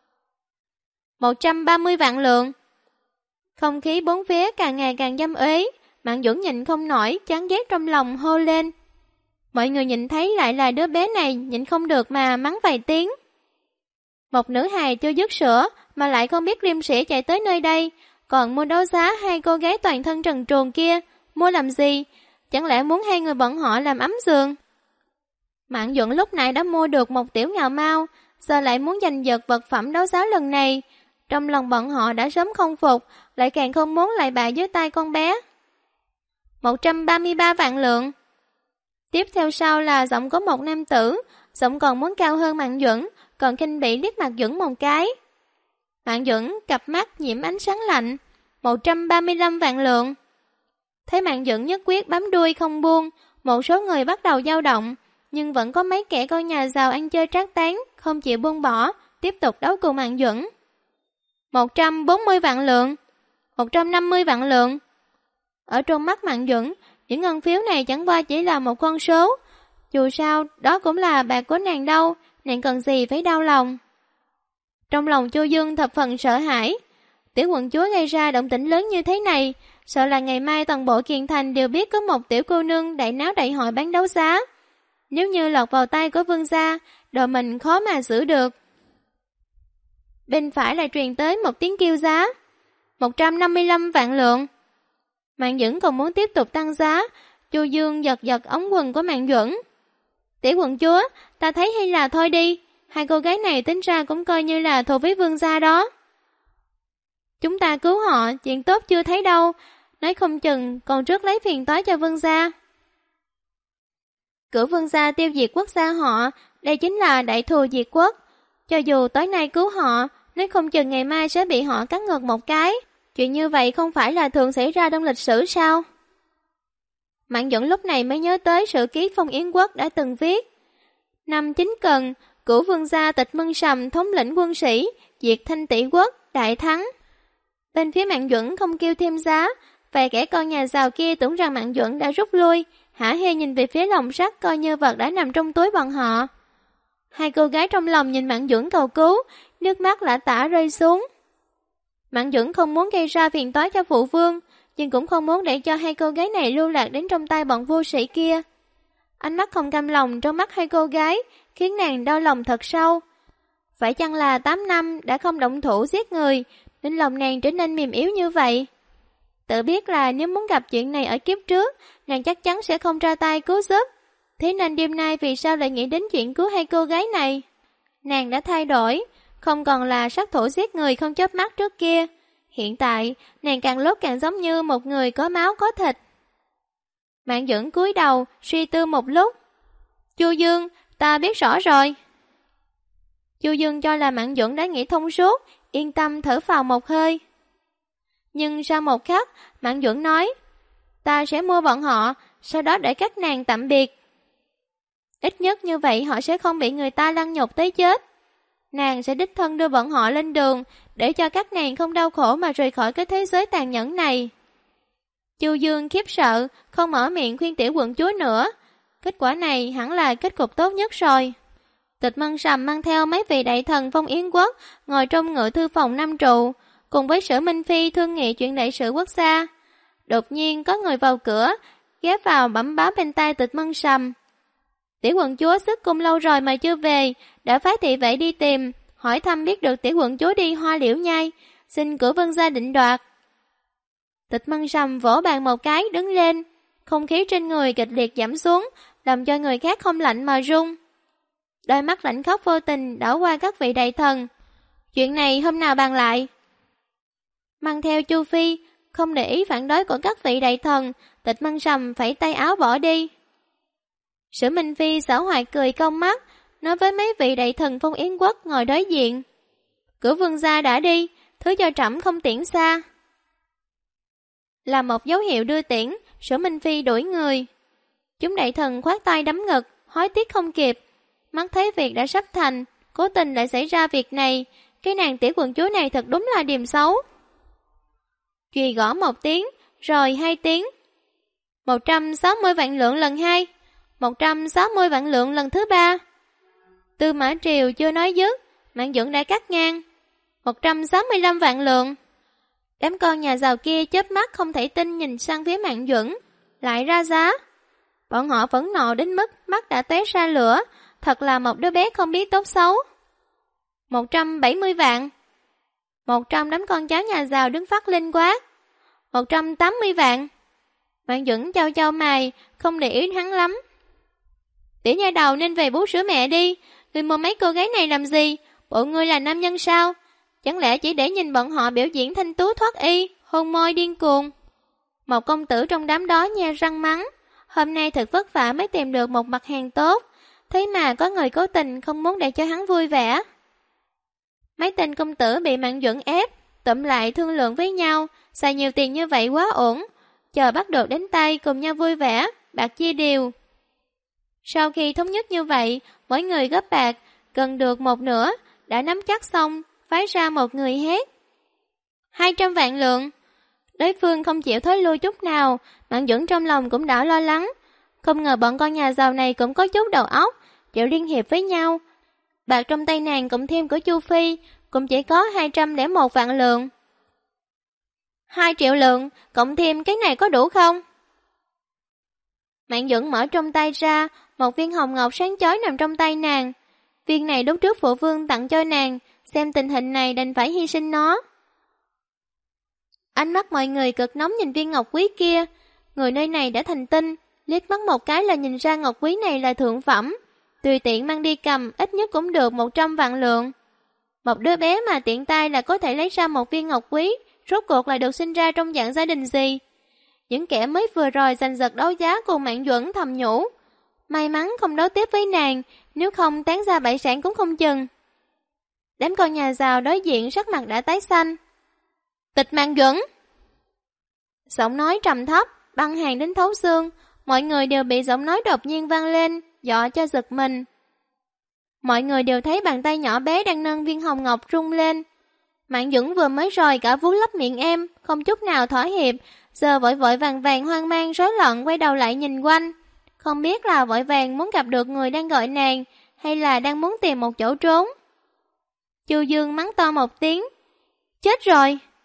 130 vạn lượng. Không khí bốn phía càng ngày càng dâm uế, Mạn Duẩn nhìn không nổi, chán ghét trong lòng hô lên. Mọi người nhìn thấy lại là đứa bé này, nhịn không được mà mắng vài tiếng. Một nữ hài chưa dứt sữa mà lại không biết liêm sỉ chạy tới nơi đây, còn mua đấu giá hai cô gái toàn thân trần truồng kia, mua làm gì? Chẳng lẽ muốn hai người bọn họ làm ấm giường? Mạn Duẩn lúc nãy đã mua được một tiểu ngào mau, giờ lại muốn giành giật vật phẩm đấu giá lần này. Trong lòng bọn họ đã sớm không phục, lại càng không muốn lại bại dưới tay con bé. 133 vạn lượng. Tiếp theo sau là giọng có một nam tử, giọng còn muốn cao hơn Mạn Duẩn, còn khinh bỉ liếc mặt Duẩn một cái. Mạn Duẩn cặp mắt nhiễm ánh sáng lạnh. 135 vạn lượng. Thấy Mạn Duẩn nhất quyết bám đuôi không buông, một số người bắt đầu dao động, nhưng vẫn có mấy kẻ con nhà giàu ăn chơi trác tán, không chịu buông bỏ, tiếp tục đấu cùng Mạn Duẩn. 140 vạn lượng. 150 vạn lượng. Ở trong mắt Mạn Duẩn, những ngân phiếu này chẳng qua chỉ là một con số. Dù sao, đó cũng là bạc của nàng đâu, nàng cần gì phải đau lòng. Trong lòng Chu Dương thập phần sợ hãi. Tiểu quận chúa gây ra động tĩnh lớn như thế này, sợ là ngày mai toàn bộ Kiền Thành đều biết có một tiểu cô nương đại náo đại hội bán đấu giá. Nếu như lọt vào tay của vương gia, đội mình khó mà giữ được. Bên phải lại truyền tới một tiếng kêu giá. 155 vạn lượng. Mạn Duẩn còn muốn tiếp tục tăng giá. Chu Dương giật giật ống quần của Mạn Duẩn. Tiểu quận chúa, ta thấy hay là thôi đi. Hai cô gái này tính ra cũng coi như là thuộc với vương gia đó. Chúng ta cứu họ, chuyện tốt chưa thấy đâu. Nói không chừng còn trước lấy phiền toái cho vương gia. Cử vương gia tiêu diệt quốc gia họ, đây chính là đại thù diệt quốc. Cho dù tối nay cứu họ, nói không chừng ngày mai sẽ bị họ cắn ngược một cái. Chuyện như vậy không phải là thường xảy ra trong lịch sử sao? Mạn Duẩn lúc này mới nhớ tới sử ký Phong Yến Quốc đã từng viết. Năm Chính Cần, cửu vương gia Tịch Mân Sầm thống lĩnh quân sĩ, diệt Thanh Tỷ Quốc, đại thắng. Bên phía Mạn Duẩn không kêu thêm giá, vài kẻ con nhà giàu kia tưởng rằng Mạn Duẩn đã rút lui, hả hê nhìn về phía lồng sắt coi như vật đã nằm trong túi bọn họ. Hai cô gái trong lòng nhìn Mạn Duẩn cầu cứu, nước mắt lã tả rơi xuống. Mạn Duẩn không muốn gây ra phiền toái cho phụ vương, nhưng cũng không muốn để cho hai cô gái này lưu lạc đến trong tay bọn vô sĩ kia. Ánh mắt không cam lòng trong mắt hai cô gái khiến nàng đau lòng thật sâu. Phải chăng là 8 năm đã không động thủ giết người, nên lòng nàng trở nên mềm yếu như vậy? Tự biết là nếu muốn gặp chuyện này ở kiếp trước, nàng chắc chắn sẽ không ra tay cứu giúp. Thế nên đêm nay vì sao lại nghĩ đến chuyện cứu hai cô gái này? Nàng đã thay đổi, không còn là sát thủ giết người không chớp mắt trước kia. Hiện tại, nàng càng lúc càng giống như một người có máu có thịt. Mạn Duẩn cúi đầu, suy tư một lúc. Chu Dương, ta biết rõ rồi. Chu Dương cho là Mạn Duẩn đã nghĩ thông suốt, yên tâm thở phào một hơi. Nhưng sau một khắc, Mạn Duẩn nói, ta sẽ mua bọn họ, sau đó để các nàng tạm biệt. Ít nhất như vậy họ sẽ không bị người ta lăng nhục tới chết. Nàng sẽ đích thân đưa bọn họ lên đường, để cho các nàng không đau khổ mà rời khỏi cái thế giới tàn nhẫn này. Chu Dương khiếp sợ, không mở miệng khuyên tiểu quận chúa nữa. Kết quả này hẳn là kết cục tốt nhất rồi. Tịch Mân Sầm mang theo mấy vị đại thần Phong Yến Quốc, ngồi trong ngự thư phòng Nam Trụ, cùng với Sử Minh Phi thương nghị chuyện đại sự quốc gia. Đột nhiên có người vào cửa, ghé vào bẩm báo bên tai Tịch Mân Sầm. Tiểu quận chúa xuất cung lâu rồi mà chưa về, đã phái thị vệ đi tìm, hỏi thăm biết được tiểu quận chúa đi Hoa Liễu Nhai, xin cử vân gia định đoạt. Tịch Mân Sầm vỗ bàn một cái đứng lên, không khí trên người kịch liệt giảm xuống, làm cho người khác không lạnh mà run. Đôi mắt lạnh khóc vô tình đảo qua các vị đại thần. Chuyện này hôm nào bàn lại? Mang theo Chu Phi, không để ý phản đối của các vị đại thần, Tịch Mân Sầm phẩy tay áo bỏ đi. Sử Minh Phi xảo hoạt cười cong mắt, nói với mấy vị đại thần Phong Yến Quốc ngồi đối diện. Cửu vương gia đã đi, thứ cho trẫm không tiễn xa. Là một dấu hiệu đưa tiễn, Sở Minh Phi đuổi người. Chúng đại thần khoát tay đấm ngực, hối tiếc không kịp. Mắt thấy việc đã sắp thành, cố tình lại xảy ra việc này. Cái nàng tiểu quận chúa này thật đúng là điềm xấu. Chùy gõ 1 tiếng, rồi 2 tiếng. 160 vạn lượng lần 2, 160 vạn lượng lần thứ 3. Tư Mã Triều chưa nói dứt, Mạn Dũng đã cắt ngang. 165 vạn lượng. Đám con nhà giàu kia chớp mắt không thể tin nhìn sang phía Mạn Dũng, lại ra giá. Bọn họ phẫn nộ đến mức mắt đã tóe ra lửa, thật là một đứa bé không biết tốt xấu. 170 vạn. 100 đám con cháu nhà giàu đứng phát lên quát. 180 vạn. Mạn Dũng chau chau mày, không để ý hắn lắm. Tiểu nha đầu nên về bú sữa mẹ đi, ngươi mua mấy cô gái này làm gì? Bộ ngươi là nam nhân sao? Chẳng lẽ chỉ để nhìn bọn họ biểu diễn thanh tú thoát y, hôn môi điên cuồng? Một công tử trong đám đó nhe răng mắng, hôm nay thật vất vả mới tìm được một mặt hàng tốt, thế mà có người cố tình không muốn để cho hắn vui vẻ. Mấy tên công tử bị Mạn Dũng ép, tụm lại thương lượng với nhau, xài nhiều tiền như vậy quá ổn, chờ bắt được đến tay cùng nhau vui vẻ, bạc chia đều. Sau khi thống nhất như vậy, mỗi người góp bạc, gần được 1/2, đã nắm chắc xong, phái ra một người hét. 200 vạn lượng. Đối phương không chịu thối lui chút nào, Mạn Dũng trong lòng cũng đã lo lắng. Không ngờ bọn con nhà giàu này cũng có chút đầu óc, chịu liên hiệp với nhau. Bạc trong tay nàng cộng thêm của Chu Phi, cũng chỉ có 201 vạn lượng. 2 triệu lượng, cộng thêm cái này có đủ không? Mạn Dũng mở trong tay ra, một viên hồng ngọc sáng chói nằm trong tay nàng. Viên này lúc trước phụ vương tặng cho nàng, xem tình hình này đành phải hy sinh nó. Ánh mắt mọi người cực nóng nhìn viên ngọc quý kia. Người nơi này đã thành tinh, liếc mắt một cái là nhìn ra ngọc quý này là thượng phẩm. Tùy tiện mang đi cầm, ít nhất cũng được 100 vạn lượng. Một đứa bé mà tiện tay là có thể lấy ra một viên ngọc quý, rốt cuộc là được sinh ra trong dạng gia đình gì? Những kẻ mới vừa rồi giành giật đấu giá cùng Mạn Dũng thầm nhủ. May mắn không đấu tiếp với nàng, nếu không tán ra bại sản cũng không chừng. Đám con nhà giàu đối diện sắc mặt đã tái xanh. Tịch Mạn Dũng! Giọng nói trầm thấp, băng hàn đến thấu xương, mọi người đều bị giọng nói đột nhiên vang lên, dọa cho giật mình. Mọi người đều thấy bàn tay nhỏ bé đang nâng viên hồng ngọc rung lên. Mạn Dũng vừa mới rồi cả vú lấp miệng em, không chút nào thỏa hiệp, giờ vội vội vàng vàng hoang mang rối loạn quay đầu lại nhìn quanh. Không biết là vội vàng muốn gặp được người đang gọi nàng, hay là đang muốn tìm một chỗ trốn. Chu Dương mắng to một tiếng. Chết rồi!